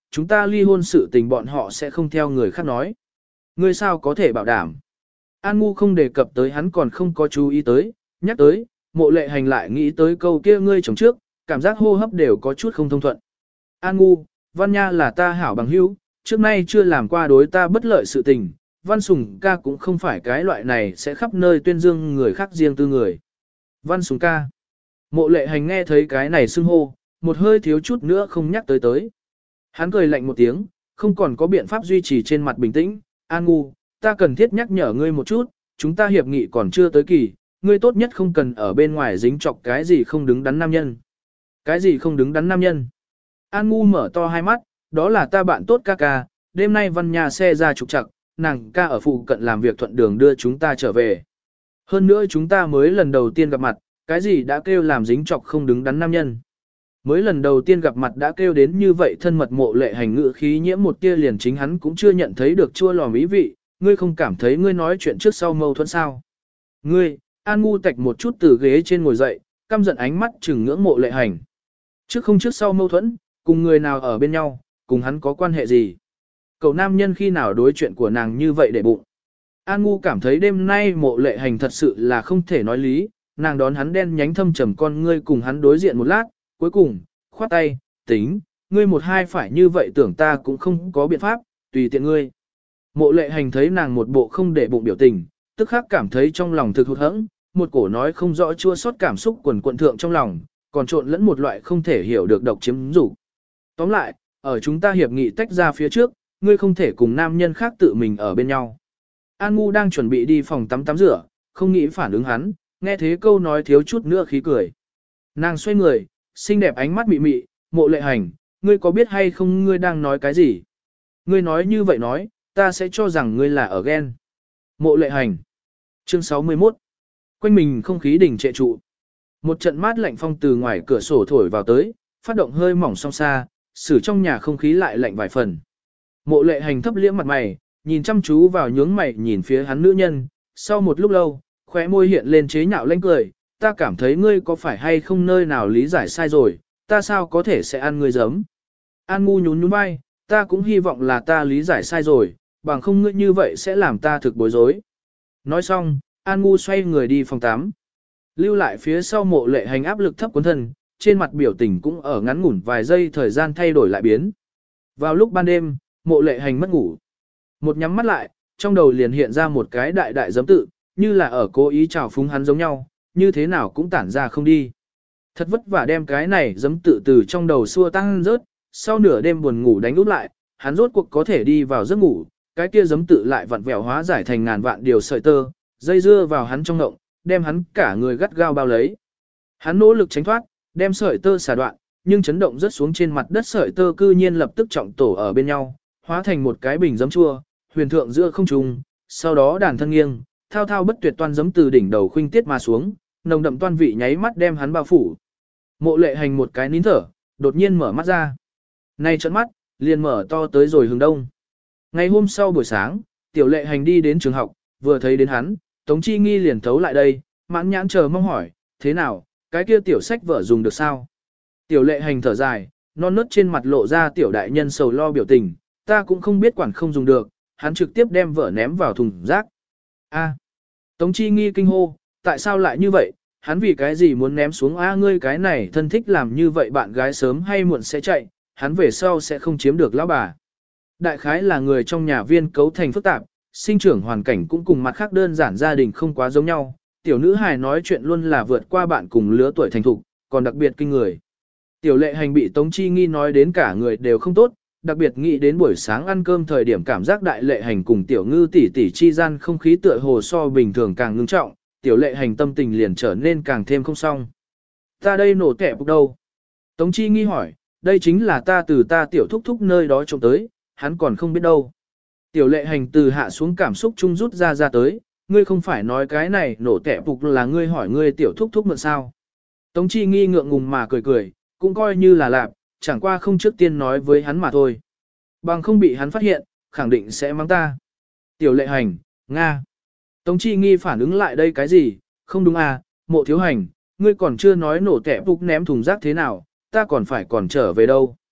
chúng ta ly hôn sự tình bọn họ sẽ không theo người khác nói. Ngươi sao có thể bảo đảm? An Ngu không đề cập tới hắn còn không có chú ý tới, nhắc tới, Mộ Lệ Hành lại nghĩ tới câu kia ngươi chồng trước, cảm giác hô hấp đều có chút không thông thuận. An Ngu, Văn Nha là ta hảo bằng hữu, trước nay chưa làm qua đối ta bất lợi sự tình, Văn Sùng ca cũng không phải cái loại này sẽ khắp nơi tuyên dương người khác riêng tư người. Văn Sùng ca. Mộ Lệ Hành nghe thấy cái này xưng hô, một hơi thiếu chút nữa không nhắc tới. Hắn cười lạnh một tiếng, không còn có biện pháp duy trì trên mặt bình tĩnh. An Ngu, ta cần thiết nhắc nhở ngươi một chút, chúng ta hiệp nghị còn chưa tới kỳ, ngươi tốt nhất không cần ở bên ngoài dính chọc cái gì không đứng đắn nam nhân. Cái gì không đứng đắn nam nhân? An Ngu mở to hai mắt, đó là ta bạn tốt ca ca, đêm nay Văn Nhà xe ra trục trặc, nàng ca ở phụ cận làm việc thuận đường đưa chúng ta trở về. Hơn nữa chúng ta mới lần đầu tiên gặp mặt, cái gì đã kêu làm dính chọc không đứng đắn nam nhân. Mới lần đầu tiên gặp mặt đã kêu đến như vậy thân mật. Mộ Lệ Hành ngữ khí nhiễm một tia liền chính hắn cũng chưa nhận thấy được chua lòm ý vị, ngươi không cảm thấy ngươi nói chuyện trước sau mâu thuẫn sao? Ngươi, An Ngu tạch một chút từ ghế trên ngồi dậy, căm giận ánh mắt trừng ngưỡng Mộ Lệ Hành. Trước không trước sau mâu thuẫn, cùng người nào ở bên nhau, cùng hắn có quan hệ gì? Cậu nam nhân khi nào đối chuyện của nàng như vậy để bụng? An Ngu cảm thấy đêm nay Mộ Lệ Hành thật sự là không thể nói lý, nàng đón hắn đen nhánh thâm trầm con ngươi cùng hắn đối diện một lát, cuối cùng, khoát tay, tính, ngươi một hai phải như vậy tưởng ta cũng không có biện pháp, tùy tiện ngươi. Mộ Lệ Hành thấy nàng một bộ không để bụng biểu tình, tức khắc cảm thấy trong lòng thực hụt hẫng, một cổ nói không rõ chua xót cảm xúc quần quận thượng trong lòng, còn trộn lẫn một loại không thể hiểu được độc chiếm dục. Tóm lại, ở chúng ta hiệp nghị tách ra phía trước, ngươi không thể cùng nam nhân khác tự mình ở bên nhau. An Ngu đang chuẩn bị đi phòng tắm rửa, không nghĩ phản ứng hắn, nghe thế câu nói thiếu chút nữa khí cười. Nàng xoay người, xinh đẹp ánh mắt mị mị, Mộ Lệ Hành, ngươi có biết hay không ngươi đang nói cái gì? Ngươi nói như vậy nói, ta sẽ cho rằng ngươi là ở ghen. Mộ Lệ Hành. Chương 61. Quanh mình không khí đỉnh trệ trụ. Một trận mát lạnh phong từ ngoài cửa sổ thổi vào tới, phát động hơi mỏng song xa, xử trong nhà không khí lại lạnh vài phần. Mộ Lệ Hành thấp liễm mặt mày, nhìn chăm chú vào nhướng mày nhìn phía hắn nữ nhân, sau một lúc lâu, khóe môi hiện lên chế nhạo lanh cười, ta cảm thấy ngươi có phải hay không nơi nào lý giải sai rồi, ta sao có thể sẽ ăn ngươi giấm. An Ngu nhún nhún vai, ta cũng hy vọng là ta lý giải sai rồi, bằng không ngươi như vậy sẽ làm ta thực bối rối. Nói xong, An Ngu xoay người đi phòng 8. Lưu lại phía sau Mộ Lệ Hành áp lực thấp cuốn thân, trên mặt biểu tình cũng ở ngắn ngủn vài giây thời gian thay đổi lại biến. Vào lúc ban đêm, Mộ Lệ Hành mất ngủ. Một nhắm mắt lại, trong đầu liền hiện ra một cái đại đại giấm tự, như là ở cố ý trào phúng hắn giống nhau, như thế nào cũng tản ra không đi. Thật vất vả đem cái này giấm tự từ trong đầu xua tăng rớt, sau nửa đêm buồn ngủ đánh úp lại, hắn rốt cuộc có thể đi vào giấc ngủ, cái kia giấm tự lại vặn vẹo hóa giải thành ngàn vạn điều sợi tơ, dây dưa vào hắn trong ngộng, đem hắn cả người gắt gao bao lấy. Hắn nỗ lực tránh thoát, đem sợi tơ xả đoạn, nhưng chấn động rất xuống trên mặt đất sợi tơ cư nhiên lập tức trọng tổ ở bên nhau, hóa thành một cái bình giấm chua, huyền thượng giữa không trung, sau đó đàn thân nghiêng, thao thao bất tuyệt toan giấm từ đỉnh đầu khuynh tiết mà xuống, nồng đậm toan vị nháy mắt đem hắn bao phủ. Mộ Lệ Hành một cái nín thở, đột nhiên mở mắt ra. Nay trợn mắt, liền mở to tới rồi hướng đông. Ngày hôm sau buổi sáng, Tiểu Lệ Hành đi đến trường học, vừa thấy đến hắn, Tống Chi Nghi liền thấu lại đây, mãn nhãn chờ mong hỏi, thế nào, cái kia tiểu sách vở dùng được sao? Tiểu Lệ Hành thở dài, non nớt trên mặt lộ ra tiểu đại nhân sầu lo biểu tình, ta cũng không biết quản không dùng được, hắn trực tiếp đem vở ném vào thùng rác. A. Tống Chi Nghi kinh hô, tại sao lại như vậy, hắn vì cái gì muốn ném xuống ngươi cái này thân thích làm như vậy bạn gái sớm hay muộn sẽ chạy, hắn về sau sẽ không chiếm được lão bà. Đại khái là người trong nhà viên cấu thành phức tạp, sinh trưởng hoàn cảnh cũng cùng mặt khác đơn giản gia đình không quá giống nhau, tiểu nữ hài nói chuyện luôn là vượt qua bạn cùng lứa tuổi thành thục, còn đặc biệt kinh người. Tiểu Lệ Hành bị Tống Chi Nghi nói đến cả người đều không tốt, đặc biệt nghĩ đến buổi sáng ăn cơm thời điểm cảm giác Đại Lệ Hành cùng Tiểu Ngư tỷ tỷ chi gian không khí tựa hồ so bình thường càng ngưng trọng, Tiểu Lệ Hành tâm tình liền trở nên càng thêm không xong. Ta đây nổ tẻ bục đâu? Tống Chi Nghi hỏi, đây chính là ta từ ta tiểu thúc thúc nơi đó trông tới, hắn còn không biết đâu. Tiểu Lệ Hành từ hạ xuống cảm xúc chung rút ra tới, ngươi không phải nói cái này nổ tẻ bục là ngươi hỏi ngươi tiểu thúc thúc mượn sao? Tống Chi Nghi ngượng ngùng mà cười cười, cũng coi như là lạp, chẳng qua không trước tiên nói với hắn mà thôi. Bằng không bị hắn phát hiện, khẳng định sẽ mắng ta. Tiểu Lệ Hành, Nga. Tống Chi Nghi phản ứng lại đây cái gì, không đúng à, Mộ Thiếu Hành, ngươi còn chưa nói nổ tẻ bục ném thùng rác thế nào, ta còn phải còn trở về đâu.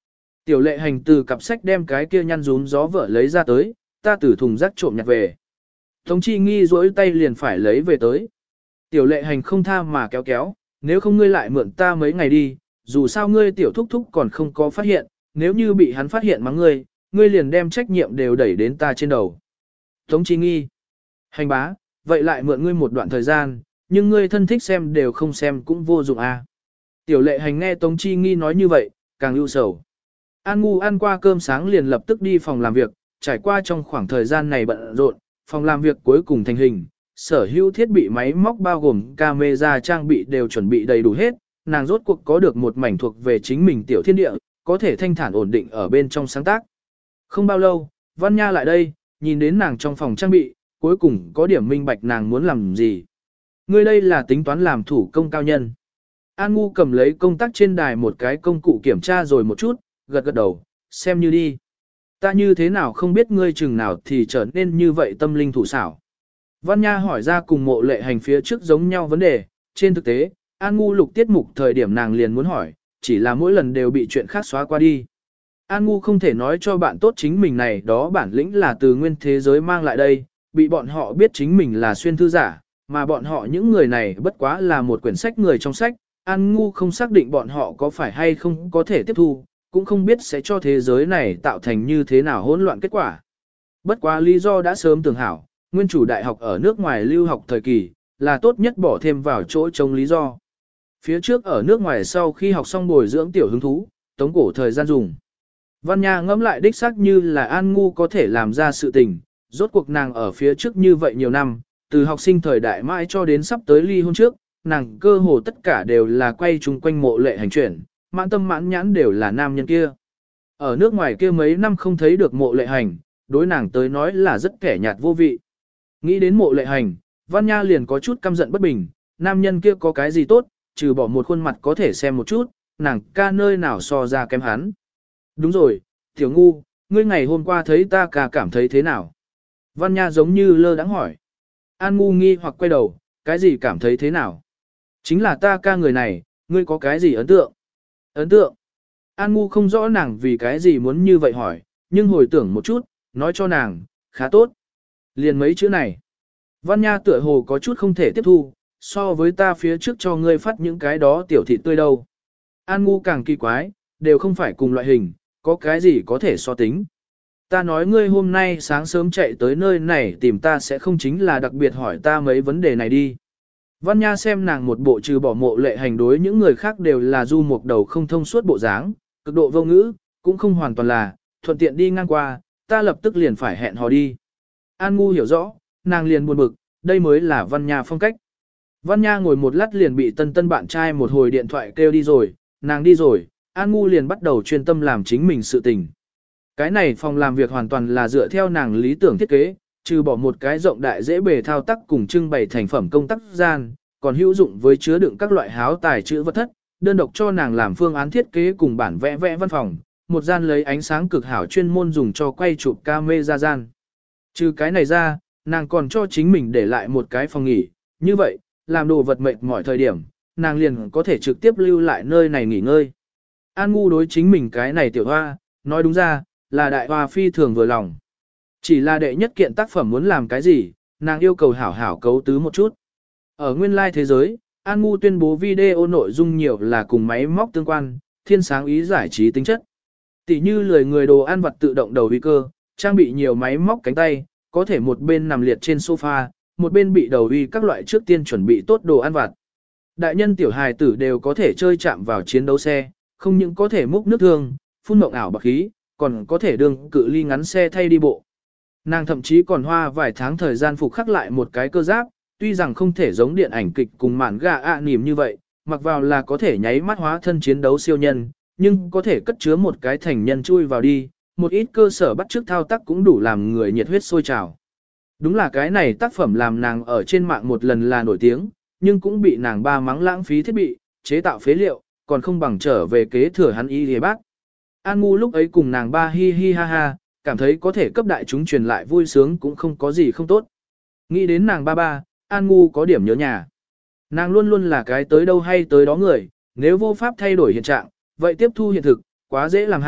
Tiểu lệ hành từ cặp sách đem cái kia nhăn rún gió vợ lấy ra tới, ta từ thùng rác trộm nhặt về. Tống chi nghi rỗi tay liền phải lấy về tới. Tiểu lệ hành không tha mà kéo kéo, nếu không ngươi lại mượn ta mấy ngày đi, dù sao ngươi tiểu thúc thúc còn không có phát hiện, nếu như bị hắn phát hiện mắng ngươi liền đem trách nhiệm đều đẩy đến ta trên đầu. Tống chi nghi. Hành bá, vậy lại mượn ngươi một đoạn thời gian, nhưng ngươi thân thích xem đều không xem cũng vô dụng à. Tiểu lệ hành nghe Tống chi nghi nói như vậy, càng ưu sầu. An Ngu ăn qua cơm sáng liền lập tức đi phòng làm việc, trải qua trong khoảng thời gian này bận rộn, phòng làm việc cuối cùng thành hình, sở hữu thiết bị máy móc bao gồm camera trang bị đều chuẩn bị đầy đủ hết, nàng rốt cuộc có được một mảnh thuộc về chính mình tiểu thiên địa, có thể thanh thản ổn định ở bên trong sáng tác. Không bao lâu, Văn Nha lại đây, nhìn đến nàng trong phòng trang bị, cuối cùng có điểm minh bạch nàng muốn làm gì. Ngươi đây là tính toán làm thủ công cao nhân. An Ngu cầm lấy công tác trên đài một cái công cụ kiểm tra rồi một chút, gật gật đầu, xem như đi. Ta như thế nào không biết ngươi chừng nào thì trở nên như vậy tâm linh thủ xảo. Văn Nha hỏi ra cùng Mộ Lệ Hành phía trước giống nhau vấn đề, trên thực tế, An Ngu lục tiết mục thời điểm nàng liền muốn hỏi, chỉ là mỗi lần đều bị chuyện khác xóa qua đi. An Ngu không thể nói cho bạn tốt chính mình này đó bản lĩnh là từ nguyên thế giới mang lại đây, bị bọn họ biết chính mình là xuyên thư giả, mà bọn họ những người này bất quá là một quyển sách người trong sách, An Ngu không xác định bọn họ có phải hay không có thể tiếp thu, cũng không biết sẽ cho thế giới này tạo thành như thế nào hỗn loạn kết quả. Bất quá lý do đã sớm tưởng hảo, nguyên chủ đại học ở nước ngoài lưu học thời kỳ, là tốt nhất bỏ thêm vào chỗ chống lý do. Phía trước ở nước ngoài sau khi học xong bồi dưỡng tiểu hứng thú, tống cổ thời gian dùng. Văn Nha ngẫm lại đích xác như là An Ngu có thể làm ra sự tình, rốt cuộc nàng ở phía trước như vậy nhiều năm, từ học sinh thời đại mãi cho đến sắp tới ly hôn trước, nàng cơ hồ tất cả đều là quay chung quanh Mộ Lệ Hành chuyển, mãn tâm mãn nhãn đều là nam nhân kia. Ở nước ngoài kia mấy năm không thấy được Mộ Lệ Hành, đối nàng tới nói là rất kẻ nhạt vô vị. Nghĩ đến Mộ Lệ Hành, Văn Nha liền có chút căm giận bất bình, nam nhân kia có cái gì tốt, trừ bỏ một khuôn mặt có thể xem một chút, nàng ca nơi nào so ra kém hắn. Đúng rồi, Tiểu Ngu, ngươi ngày hôm qua thấy ta ca cảm thấy thế nào? Văn Nha giống như lơ đãng hỏi. An Ngu nghi hoặc quay đầu, cái gì cảm thấy thế nào? Chính là ta ca người này, ngươi có cái gì ấn tượng? Ấn tượng? An Ngu không rõ nàng vì cái gì muốn như vậy hỏi, nhưng hồi tưởng một chút, nói cho nàng, khá tốt. Liền mấy chữ này. Văn Nha tựa hồ có chút không thể tiếp thu, so với ta phía trước cho ngươi phát những cái đó tiểu thịt tươi đâu. An Ngu càng kỳ quái, đều không phải cùng loại hình, có cái gì có thể so tính. Ta nói ngươi hôm nay sáng sớm chạy tới nơi này tìm ta sẽ không chính là đặc biệt hỏi ta mấy vấn đề này đi. Văn Nha xem nàng một bộ trừ bỏ Mộ Lệ Hành đối những người khác đều là du một đầu không thông suốt bộ dáng, cực độ vô ngữ, cũng không hoàn toàn là, thuận tiện đi ngang qua, ta lập tức liền phải hẹn hò đi. An Ngu hiểu rõ, nàng liền buồn bực, đây mới là Văn Nha phong cách. Văn Nha ngồi một lát liền bị tân bạn trai một hồi điện thoại kêu đi rồi, nàng đi rồi, An Ngu liền bắt đầu chuyên tâm làm chính mình sự tình. Cái này phòng làm việc hoàn toàn là dựa theo nàng lý tưởng thiết kế, trừ bỏ một cái rộng đại dễ bề thao tác cùng trưng bày thành phẩm công tác gian, còn hữu dụng với chứa đựng các loại háo tài chữ vật thất, đơn độc cho nàng làm phương án thiết kế cùng bản vẽ văn phòng, một gian lấy ánh sáng cực hảo chuyên môn dùng cho quay chụp camera gian. Trừ cái này ra, nàng còn cho chính mình để lại một cái phòng nghỉ, như vậy, làm đồ vật mệt mỏi thời điểm, nàng liền có thể trực tiếp lưu lại nơi này nghỉ ngơi. An Ngu đối chính mình cái này tiểu hoa, nói đúng ra, là đại hoa phi thường vừa lòng. Chỉ là đệ nhất kiện tác phẩm muốn làm cái gì, nàng yêu cầu hảo hảo cấu tứ một chút. Ở nguyên lai thế giới, An Ngu tuyên bố video nội dung nhiều là cùng máy móc tương quan, thiên sáng ý giải trí tính chất. Tỷ như lười người đồ ăn vặt tự động đầu uy cơ, trang bị nhiều máy móc cánh tay, có thể một bên nằm liệt trên sofa, một bên bị đầu uy các loại trước tiên chuẩn bị tốt đồ ăn vặt. Đại nhân tiểu hài tử đều có thể chơi chạm vào chiến đấu xe, không những có thể múc nước thương, phun mộng ảo bạc khí, còn có thể đường cự ly ngắn xe thay đi bộ. Nàng thậm chí còn hoa vài tháng thời gian phục khắc lại một cái cơ giáp, tuy rằng không thể giống điện ảnh kịch cùng mạn gà ạ nỉm như vậy, mặc vào là có thể nháy mắt hóa thân chiến đấu siêu nhân, nhưng có thể cất chứa một cái thành nhân chui vào đi, một ít cơ sở bắt chước thao tác cũng đủ làm người nhiệt huyết sôi trào. Đúng là cái này tác phẩm làm nàng ở trên mạng một lần là nổi tiếng, nhưng cũng bị nàng ba mắng lãng phí thiết bị, chế tạo phế liệu, còn không bằng trở về kế thừa hắn y hề bác. An Ngu lúc ấy cùng nàng ba hi hi ha ha, cảm thấy có thể cấp đại chúng truyền lại vui sướng cũng không có gì không tốt. Nghĩ đến nàng ba, An Ngu có điểm nhớ nhà. Nàng luôn luôn là cái tới đâu hay tới đó người, nếu vô pháp thay đổi hiện trạng, vậy tiếp thu hiện thực, quá dễ làm hạ,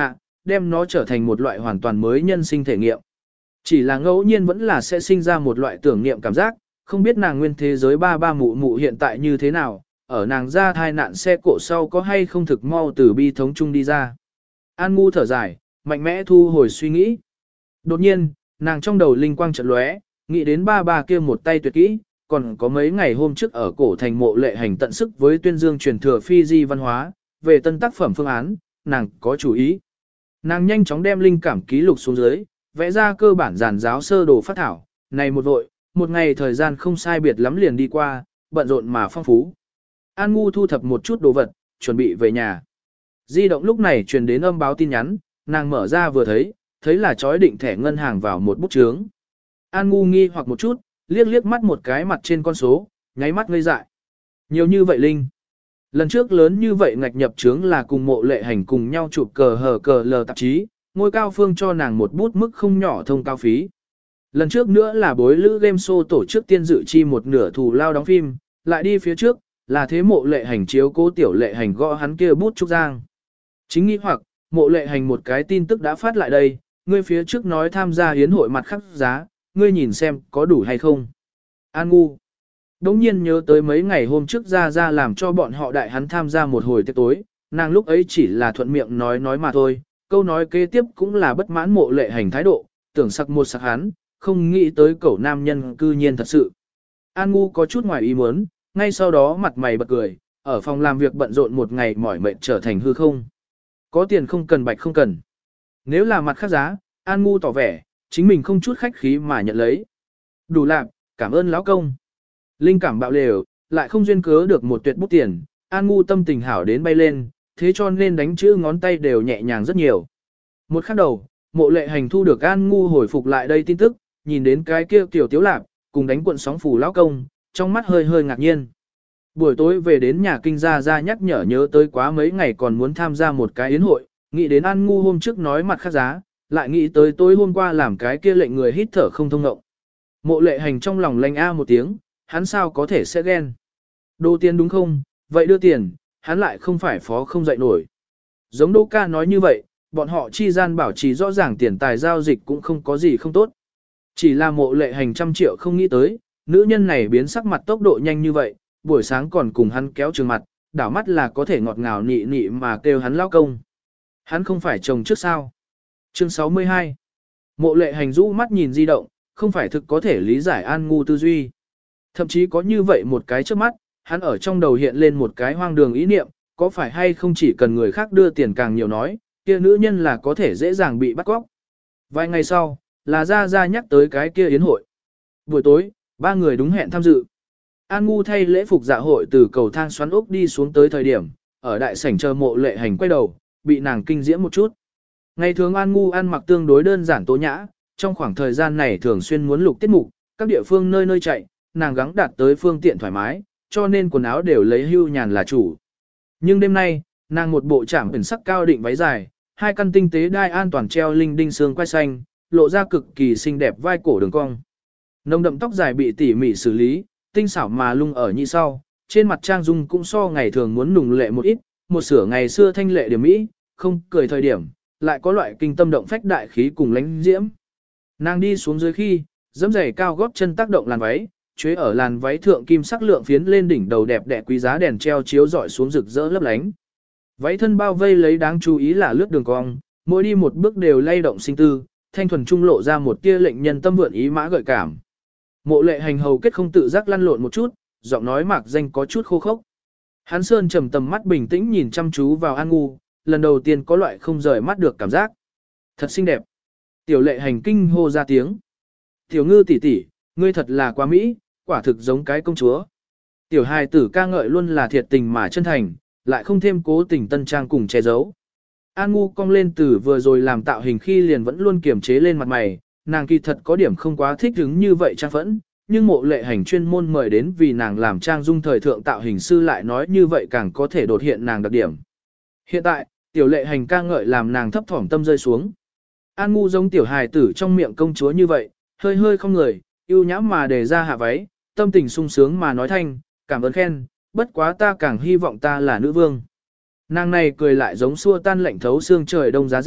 đem nó trở thành một loại hoàn toàn mới nhân sinh thể nghiệm. Chỉ là ngẫu nhiên vẫn là sẽ sinh ra một loại tưởng niệm cảm giác, không biết nàng nguyên thế giới ba ba mụ mụ hiện tại như thế nào, ở nàng ra thai nạn xe cộ sau có hay không thực mau từ bi thống chung đi ra. An Ngu thở dài, mạnh mẽ thu hồi suy nghĩ. Đột nhiên, nàng trong đầu linh quang chợt lóe, nghĩ đến ba ba kia một tay tuyệt kỹ, còn có mấy ngày hôm trước ở cổ thành mộ lệ hành tận sức với tuyên dương truyền thừa phi di văn hóa, về tân tác phẩm phương án, nàng có chủ ý. Nàng nhanh chóng đem linh cảm ký lục xuống dưới, vẽ ra cơ bản giản giáo sơ đồ phát thảo, này một vội, một ngày thời gian không sai biệt lắm liền đi qua, bận rộn mà phong phú. An Ngu thu thập một chút đồ vật, chuẩn bị về nhà. Di động lúc này truyền đến âm báo tin nhắn, nàng mở ra vừa thấy là chói định thẻ ngân hàng vào một bút chướng. An Ngu nghi hoặc một chút, liếc liếc mắt một cái mặt trên con số, nháy mắt ngây dại. Nhiều như vậy Linh. Lần trước lớn như vậy ngạch nhập chướng là cùng mộ lệ hành cùng nhau chụp cờ lờ tạp chí, ngôi cao phương cho nàng một bút mức không nhỏ thông cao phí. Lần trước nữa là bối lữ game show tổ chức tiên dự chi một nửa thù lao đóng phim, lại đi phía trước, là thế mộ lệ hành chiếu cố tiểu lệ hành gõ hắn kia bút trúc giang. Chính nghĩ hoặc, mộ lệ hành một cái tin tức đã phát lại đây, ngươi phía trước nói tham gia hiến hội mặt khắc giá, ngươi nhìn xem có đủ hay không. An Ngu đống nhiên nhớ tới mấy ngày hôm trước ra làm cho bọn họ đại hắn tham gia một hồi tiệc tối, nàng lúc ấy chỉ là thuận miệng nói mà thôi, câu nói kế tiếp cũng là bất mãn mộ lệ hành thái độ, tưởng sặc một sặc hắn, không nghĩ tới cẩu nam nhân cư nhiên thật sự. An Ngu có chút ngoài ý muốn, ngay sau đó mặt mày bật cười, ở phòng làm việc bận rộn một ngày mỏi mệt trở thành hư không. Có tiền không cần bạch không cần. Nếu là mặt khác giá, An Ngu tỏ vẻ, chính mình không chút khách khí mà nhận lấy. Đủ lạc, cảm ơn lão công. Linh cảm bạo lều, lại không duyên cớ được một tuyệt bút tiền, An Ngu tâm tình hảo đến bay lên, thế cho nên đánh chữ ngón tay đều nhẹ nhàng rất nhiều. Một khắc đầu, mộ lệ hành thu được An Ngu hồi phục lại đây tin tức, nhìn đến cái kia tiểu tiếu lạc, cùng đánh cuộn sóng phủ lão công, trong mắt hơi hơi ngạc nhiên. Buổi tối về đến nhà kinh gia nhắc nhở tới quá mấy ngày còn muốn tham gia một cái yến hội, nghĩ đến An Ngu hôm trước nói mặt khác giá, lại nghĩ tới tối hôm qua làm cái kia lệnh người hít thở không thông ngộng. Mộ lệ hành trong lòng lanh a một tiếng, hắn sao có thể sẽ ghen. Đồ tiền đúng không, vậy đưa tiền, hắn lại không phải phó không dậy nổi. Giống Đỗ ca nói như vậy, bọn họ chi gian bảo trì rõ ràng tiền tài giao dịch cũng không có gì không tốt. Chỉ là mộ lệ hành 100 triệu không nghĩ tới, nữ nhân này biến sắc mặt tốc độ nhanh như vậy, buổi sáng còn cùng hắn kéo trường mặt, đảo mắt là có thể ngọt ngào nị nị mà kêu hắn lao công. Hắn không phải chồng trước sao. Chương 62 Mộ lệ hành rũ mắt nhìn di động, không phải thực có thể lý giải An Ngu tư duy. Thậm chí có như vậy một cái trước mắt, hắn ở trong đầu hiện lên một cái hoang đường ý niệm, có phải hay không chỉ cần người khác đưa tiền càng nhiều nói, kia nữ nhân là có thể dễ dàng bị bắt cóc. Vài ngày sau, là ra nhắc tới cái kia yến hội. Buổi tối, ba người đúng hẹn tham dự. An Ngu thay lễ phục dạ hội từ cầu thang xoắn ốc đi xuống tới thời điểm, ở đại sảnh chờ mộ lệ hành quay đầu, bị nàng kinh diễm một chút. Ngày thường An Ngu ăn mặc tương đối đơn giản tố nhã, trong khoảng thời gian này thường xuyên muốn lục tiết mục, các địa phương nơi nơi chạy, nàng gắng đạt tới phương tiện thoải mái, cho nên quần áo đều lấy hưu nhàn là chủ. Nhưng đêm nay, nàng một bộ trảm ẩn sắc cao định váy dài, hai căn tinh tế đai an toàn treo linh đinh xương quai xanh, lộ ra cực kỳ xinh đẹp vai cổ đường cong. Nồng đậm tóc dài bị tỉ mỉ xử lý, tinh xảo mà lung ở nhị sau, trên mặt trang dung cũng so ngày thường muốn nùng lệ một ít, một sửa ngày xưa thanh lệ điểm mỹ, không cười thời điểm, lại có loại kinh tâm động phách đại khí cùng lánh diễm. Nàng đi xuống dưới khi, giẫm giày cao gót chân tác động làn váy, chuế ở làn váy thượng kim sắc lượng phiến lên đỉnh đầu đẹp đẽ quý giá đèn treo chiếu rọi xuống rực rỡ lấp lánh. Váy thân bao vây lấy đáng chú ý là lướt đường cong, mỗi đi một bước đều lay động sinh tư, thanh thuần trung lộ ra một tia lệnh nhân tâm vượn ý mã gợi cảm. Mộ lệ hành hầu kết không tự giác lăn lộn một chút, giọng nói mạc danh có chút khô khốc. Hắn Sơn trầm tầm mắt bình tĩnh nhìn chăm chú vào An Ngu, lần đầu tiên có loại không rời mắt được cảm giác. Thật xinh đẹp. Tiểu lệ hành kinh hô ra tiếng. Tiểu ngư tỷ tỷ, ngươi thật là quá mỹ, quả thực giống cái công chúa. Tiểu hài tử ca ngợi luôn là thiệt tình mà chân thành, lại không thêm cố tình tân trang cùng che giấu. An Ngu cong lên từ vừa rồi làm tạo hình khi liền vẫn luôn kiềm chế lên mặt mày, nàng kỳ thật có điểm không quá thích hứng như vậy trang phẫn, nhưng mộ lệ hành chuyên môn mời đến vì nàng làm trang dung thời thượng tạo hình sư lại nói như vậy càng có thể đột hiện nàng đặc điểm. Hiện tại, tiểu lệ hành ca ngợi làm nàng thấp thỏm tâm rơi xuống. An Ngu giống tiểu hài tử trong miệng công chúa như vậy, hơi hơi không người, yêu nhã mà để ra hạ váy, tâm tình sung sướng mà nói thanh, cảm ơn khen, bất quá ta càng hy vọng ta là nữ vương. Nàng này cười lại giống xua tan lạnh thấu xương trời đông giá rét,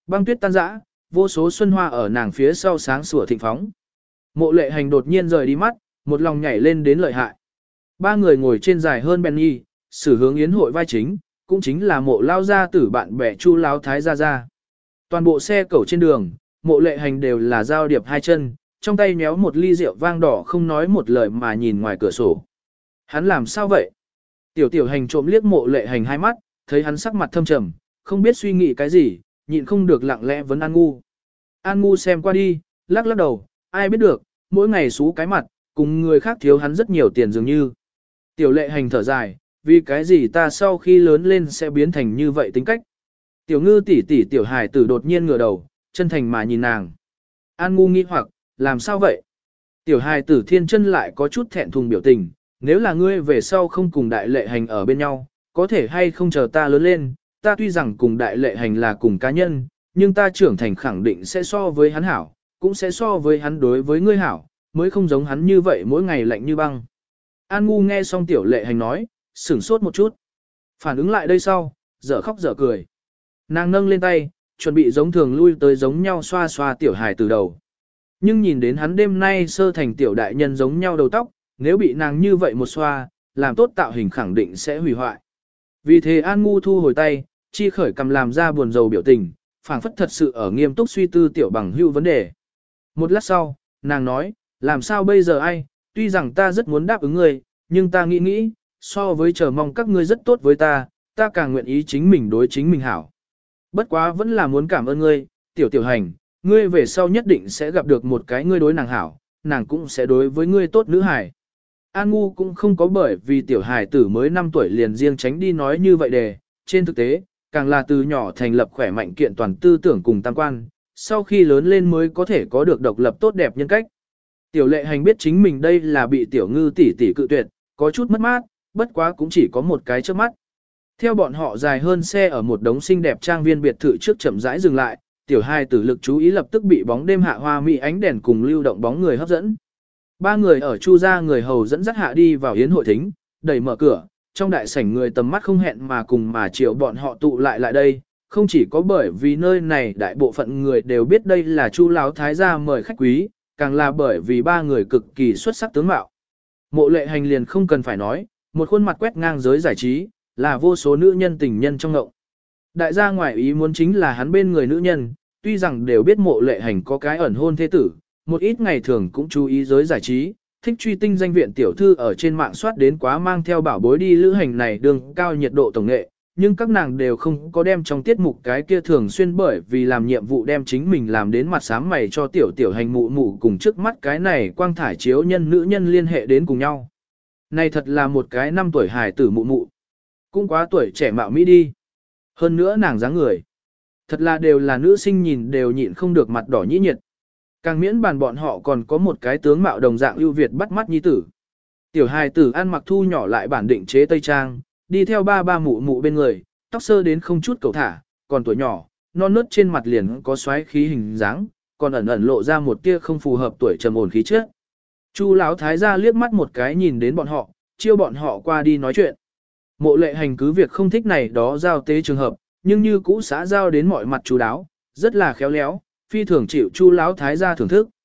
Băng tuyết tan rã, vô số xuân hoa ở nàng phía sau sáng sủa thịnh phóng. Mộ Lệ Hành đột nhiên rời đi mắt, một lòng nhảy lên đến lợi hại. Ba người ngồi trên dài hơn Benny, xử hướng yến hội vai chính, cũng chính là Mộ lao gia tử bạn bè Chu Lão Thái gia gia. Toàn bộ xe cẩu trên đường, Mộ Lệ Hành đều là giao điệp hai chân, trong tay méo một ly rượu vang đỏ không nói một lời mà nhìn ngoài cửa sổ. Hắn làm sao vậy? Tiểu Hành trộm liếc Mộ Lệ Hành hai mắt, thấy hắn sắc mặt thâm trầm, không biết suy nghĩ cái gì, nhịn không được lặng lẽ vấn An Ngu. An Ngu xem qua đi, lắc lắc đầu, ai biết được, mỗi ngày xú cái mặt, cùng người khác thiếu hắn rất nhiều tiền dường như. Tiểu Lệ Hành thở dài, vì cái gì ta sau khi lớn lên sẽ biến thành như vậy tính cách. Tiểu Ngư tỷ tỷ Tiểu Hải tử đột nhiên ngửa đầu, chân thành mà nhìn nàng. An Ngu nghi hoặc, làm sao vậy? Tiểu Hải tử thiên chân lại có chút thẹn thùng biểu tình, nếu là ngươi về sau không cùng Đại Lệ Hành ở bên nhau, có thể hay không chờ ta lớn lên, ta tuy rằng cùng Đại Lệ Hành là cùng cá nhân, nhưng ta trưởng thành khẳng định sẽ so với hắn hảo, cũng sẽ so với hắn đối với ngươi hảo, mới không giống hắn như vậy mỗi ngày lạnh như băng. An Ngu nghe xong Tiểu Lệ Hành nói, sửng sốt một chút. Phản ứng lại đây sau, dở khóc dở cười. Nàng nâng lên tay, chuẩn bị giống thường lui tới giống nhau xoa xoa Tiểu Hải từ đầu. Nhưng nhìn đến hắn đêm nay sơ thành tiểu đại nhân giống nhau đầu tóc, nếu bị nàng như vậy một xoa, làm tốt tạo hình khẳng định sẽ hủy hoại. Vì thế An Ngu thu hồi tay, chi khởi cầm làm ra buồn rầu biểu tình, phảng phất thật sự ở nghiêm túc suy tư Tiểu Bằng Hưu vấn đề. Một lát sau, nàng nói, làm sao bây giờ ai, tuy rằng ta rất muốn đáp ứng ngươi, nhưng ta nghĩ, so với chờ mong các ngươi rất tốt với ta càng nguyện ý chính mình đối chính mình hảo. Bất quá vẫn là muốn cảm ơn ngươi, Tiểu Hành, ngươi về sau nhất định sẽ gặp được một cái ngươi đối nàng hảo, nàng cũng sẽ đối với ngươi tốt nữ hài. An Ngu cũng không có bởi vì Tiểu Hải tử mới 5 tuổi liền riêng tránh đi nói như vậy để, trên thực tế, càng là từ nhỏ thành lập khỏe mạnh kiện toàn tư tưởng cùng tam quan, sau khi lớn lên mới có thể có được độc lập tốt đẹp nhân cách. Tiểu Lệ Hành biết chính mình đây là bị Tiểu Ngư tỷ tỷ cự tuyệt, có chút mất mát, bất quá cũng chỉ có một cái trước mắt. Theo bọn họ dài hơn xe ở một đống xinh đẹp trang viên biệt thự trước chậm rãi dừng lại, Tiểu Hai tử lực chú ý lập tức bị bóng đêm hạ hoa mỹ ánh đèn cùng lưu động bóng người hấp dẫn. Ba người ở Chu gia người hầu dẫn dắt hạ đi vào yến hội thính, đẩy mở cửa, trong đại sảnh người tầm mắt không hẹn mà cùng mà chiều bọn họ tụ lại đây, không chỉ có bởi vì nơi này đại bộ phận người đều biết đây là Chu Lão Thái gia mời khách quý, càng là bởi vì ba người cực kỳ xuất sắc tướng mạo. Mộ Lệ Hành liền không cần phải nói, một khuôn mặt quét ngang giới giải trí, là vô số nữ nhân tình nhân trong ngộng. Đại gia ngoại ý muốn chính là hắn bên người nữ nhân, tuy rằng đều biết Mộ Lệ Hành có cái ẩn hôn thế tử, một ít ngày thường cũng chú ý giới giải trí, thích truy tinh danh viện tiểu thư ở trên mạng soát đến quá mang theo bảo bối đi lữ hành này đường cao nhiệt độ tổng nghệ, nhưng các nàng đều không có đem trong tiết mục cái kia thường xuyên bởi vì làm nhiệm vụ đem chính mình làm đến mặt sáng mày cho Tiểu Hành mụ mụ cùng trước mắt cái này quang thải chiếu nhân nữ nhân liên hệ đến cùng nhau. Này thật là một cái 5 tuổi hài tử mụ mụ, cũng quá tuổi trẻ mạo mỹ đi. Hơn nữa nàng dáng người, thật là đều là nữ sinh nhìn đều nhịn không được mặt đỏ nhĩ nhiệt. Càng miễn bàn bọn họ còn có một cái tướng mạo đồng dạng ưu việt bắt mắt nhi tử. Tiểu hài tử ăn mặc thu nhỏ lại bản định chế tây trang, đi theo ba mụ mụ bên người, tóc sơ đến không chút cầu thả, còn tuổi nhỏ, non nớt trên mặt liền có xoáy khí hình dáng, còn ẩn ẩn lộ ra một tia không phù hợp tuổi trầm ổn khí chất. Chu Lão Thái gia liếc mắt một cái nhìn đến bọn họ, chiêu bọn họ qua đi nói chuyện. Mộ Lệ Hành cứ việc không thích này đó giao tế trường hợp, nhưng như cũ xã giao đến mọi mặt chú đáo, rất là khéo léo, phi thường chịu Chu Lão Thái gia thưởng thức.